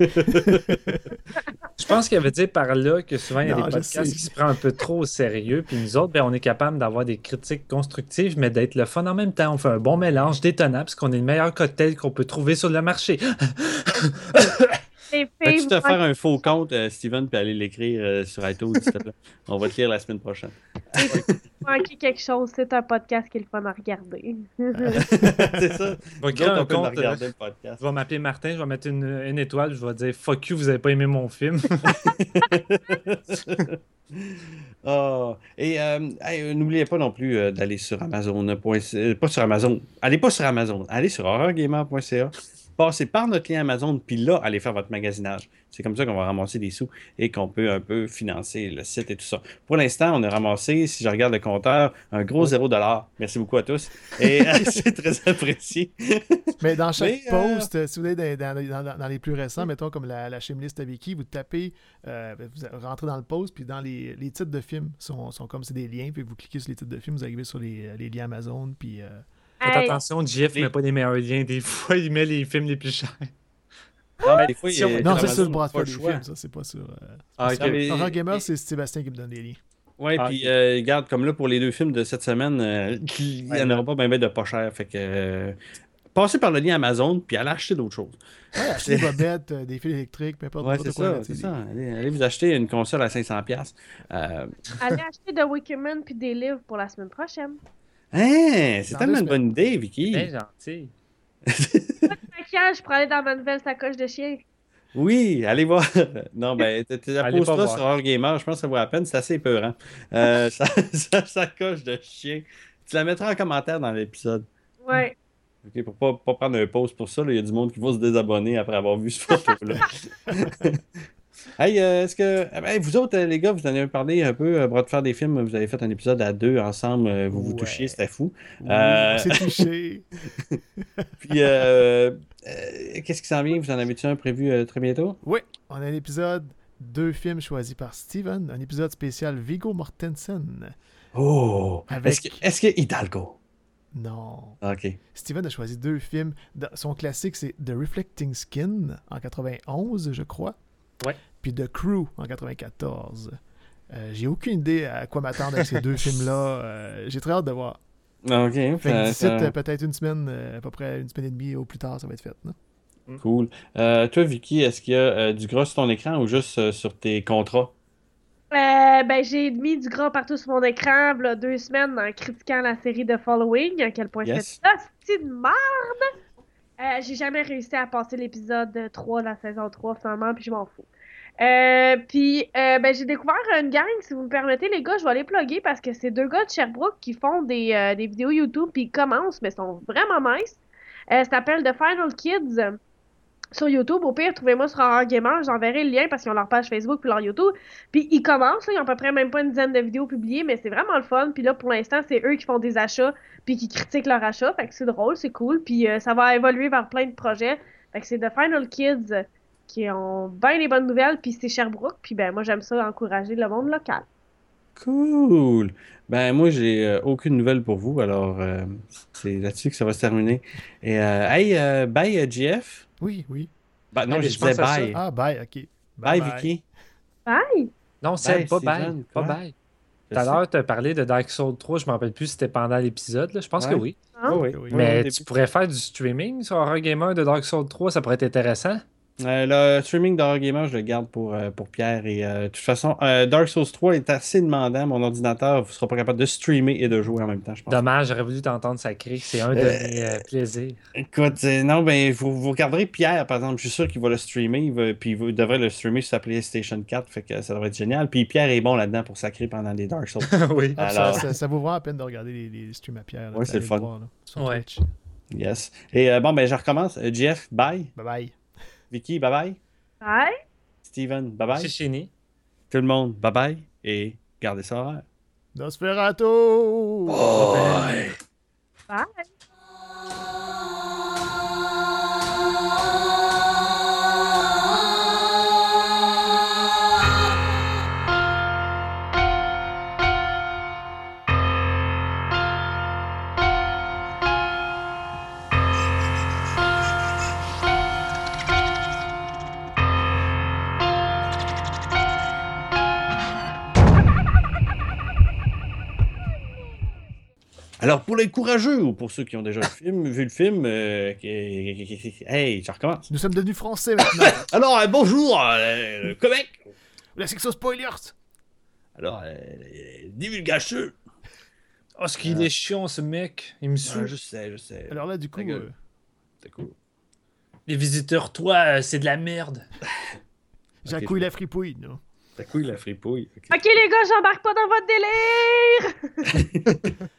Je pense qu'elle veut dire par là que souvent il y a Non, des je podcasts sais. qui se prennent un peu trop au sérieux, puis nous autres, ben, on est capable d'avoir des critiques constructives, mais d'être le fun en même temps. On fait un bon mélange détonnant, parce qu'on est le meilleur cocktail qu'on peut trouver sur le marché. Les Peux-tu filles, te vous faire un faux compte, euh, Steven, puis aller l'écrire euh, sur iTunes, s'il te plaît? On va te lire la semaine prochaine. manquez quelque chose, c'est un podcast qui est le fun à regarder. C'est ça. Je vais Nous créer autres, un on peut le compte. regarder, euh, le podcast. Je vais m'appeler Martin, je vais mettre une, une étoile, je vais dire fuck you, vous avez pas aimé mon film. Ah. Et euh, hey, n'oubliez pas non plus euh, d'aller sur Amazon. Euh, pas sur Amazon. Allez pas sur Amazon. Allez sur horror gamer point c a. Passez par notre lien Amazon, puis là, allez faire votre magasinage. C'est comme ça qu'on va ramasser des sous et qu'on peut un peu financer le site et tout ça. Pour l'instant, on a ramassé, si je regarde le compteur, un gros zéro dollar. Merci beaucoup à tous. Et euh, c'est très apprécié. Mais dans chaque Mais, euh, post, si vous êtes dans, dans- dans- dans les plus récents, mettons comme la, la Shamelist Wiki, vous tapez, euh, vous rentrez dans le post, puis dans les, les titres de films sont, sont comme c'est des liens, puis vous cliquez sur les titres de films, vous arrivez sur les, les liens Amazon, puis euh, Faites Hey, attention, J F Les- met pas les meilleurs liens. Des fois, il met les films les plus chers. Non, mais des fois, Si on- il y a- non, ça Amazon c'est sur le n'a bras de pas fer le des choix. films, ça c'est pas sur. Euh, Ah, c'est ok. pas- mais- Horror Gamer, et- c'est Sébastien qui me donne les liens. Ouais, Ah, puis ok. euh, regarde, comme là, pour les deux films de cette semaine, euh, il n'y en aura pas bien ben de pas cher. Fait que euh, passez par le lien Amazon, puis allez acheter d'autres choses. Ouais, acheter des bobettes, euh, des fils électriques, peu importe Ouais, n'importe c'est quoi. ça, là, c'est tu sais, ça. Allez, allez vous acheter une console à cinq cents dollars. Euh, allez acheter de Wickerman puis des livres pour la semaine prochaine. hein, c'est Dans tellement deux une bonne idée, Vicky. Bien gentil. Maquillage pour aller dans ma nouvelle sacoche de chien. Oui, allez voir. Non, ben, tu tu la Allez poses pas là voir. sur Horror Gamer, je pense que ça vaut la peine, c'est assez épeurant. Euh, ça, ça, ça coche de chien. Tu la mettras en commentaire dans l'épisode. Ouais. OK, pour pas, pas prendre un pause pour ça, là, il y a du monde qui va se désabonner après avoir vu ce photo-là. Hey, euh, est-ce que. eh ben, vous autres, euh, les gars, vous en avez parlé un peu, euh, bras de faire des films, vous avez fait un épisode à deux ensemble, euh, vous vous Ouais. touchiez, c'était fou. Oui, Euh, on s'est touché. Puis, euh, euh, qu'est-ce qui s'en vient? Vous en avez-tu un prévu euh, très bientôt? Oui, on a un épisode, deux films choisis par Steven, un épisode spécial Viggo Mortensen. Oh! Avec- Est-ce que, est-ce que Hidalgo? Non. OK. Steven a choisi deux films. Dans- Son classique, c'est The Reflecting Skin en quatre-vingt-onze, je crois. Ouais. Puis The Crew en quatre-vingt-quatorze. Euh, J'ai aucune idée à quoi m'attendre avec ces deux films-là. Euh, J'ai très hâte de voir. OK. Fait que ça- d'ici ça- euh, peut-être une semaine, euh, à peu près une semaine et demie au plus tard, ça va être fait. Non? Cool. Euh, toi, Vicky, est-ce qu'il y a euh, du gras sur ton écran ou juste euh, sur tes contrats? Euh, ben, j'ai mis du gras partout sur mon écran, là, deux semaines, en critiquant la série de Following, à quel point Yes. c'est hostie de merde. Euh, j'ai jamais réussi à passer l'épisode trois de la saison trois, finalement, puis je m'en fous. Euh, puis, euh, ben, j'ai découvert une gang, si vous me permettez, les gars, je vais les plugger parce que c'est deux gars de Sherbrooke qui font des, euh, des vidéos YouTube, puis ils commencent, mais sont vraiment nice. Euh, ça s'appelle The Final Kids euh, sur YouTube. Au pire, trouvez-moi sur Horror Gamer, j'enverrai le lien parce qu'ils ont leur page Facebook puis leur YouTube. Puis ils commencent, là, ils ont à peu près même pas une dizaine de vidéos publiées, mais c'est vraiment le fun. Puis là, pour l'instant, c'est eux qui font des achats puis qui critiquent leurs achats, fait que c'est drôle, c'est cool. Puis euh, ça va évoluer vers plein de projets. Fait que c'est The Final Kids euh, qui ont bien les bonnes nouvelles, puis c'est Sherbrooke. Puis ben moi, j'aime ça encourager le monde local. Cool. Ben, moi, j'ai euh, aucune nouvelle pour vous, alors euh, c'est là-dessus que ça va se terminer. Et, euh, hey, euh, bye, euh, J F. Oui, oui. Ben, non, mais je je disais pense à ça. bye. Ah, bye, ok. Bye, Vicky. Bye! Non, c'est Bye, pas Steven, bye. Pas quoi? bye. Je Tout à sais. l'heure, tu as parlé de Dark Souls trois. Je me rappelle plus si c'était pendant l'épisode. là. Je pense Ouais. que oui. Hein? Oh, oui. Oui. Oui, au Mais début. tu pourrais faire du streaming sur Horror Gamer de Dark Souls trois. Ça pourrait être intéressant. Euh, le streaming d'Horror Gamer, je le garde pour, euh, pour Pierre. Et euh, de toute façon, euh, Dark Souls trois est assez demandant. Mon ordinateur ne sera pas capable de streamer et de jouer en même temps, je pense. Dommage, j'aurais voulu t'entendre sacrer. C'est un de Euh, mes euh, plaisirs. Écoute, euh, non, ben, vous, vous regarderez Pierre, par exemple. Je suis sûr qu'il va le streamer. Il va- puis il devrait le streamer sur sa PlayStation quatre. Fait que ça devrait être génial. Puis Pierre est bon là-dedans pour sacrer pendant des Dark Souls. oui. Ah, ça, Alors- ça, ça vaut vraiment la peine de regarder les, les streams à Pierre. là, Ouais, puis c'est le aller fun. voir, là, sur Ouais. Twitch. Yes. Et euh, bon, ben, je recommence. Euh, Jeff, bye. Bye bye. Vicky, bye bye. Bye! Steven, bye bye. C'est fini. Tout le monde, bye bye. Et gardez ça horaire. Nosferatu! Bye. Bye! Alors, pour les courageux ou pour ceux qui ont déjà le film, vu le film, euh, qui- qui- qui- qui- hey, je recommence. Nous sommes devenus français maintenant. Alors, euh, bonjour, euh, le Québec. La section spoilers! Alors, euh, euh, divulgacheux. Oh, ce qu'il est chiant, ce mec. Il me Ah, saoule. je sais, je sais. Alors là, du coup, Ta gueule. euh, C'est cool. Les visiteurs, toi, euh, c'est de la merde. j'ai Ok, un couille je- la fripouille, non? T'as cool la fripouille. Ok. Ok les gars, j'embarque pas dans votre délire!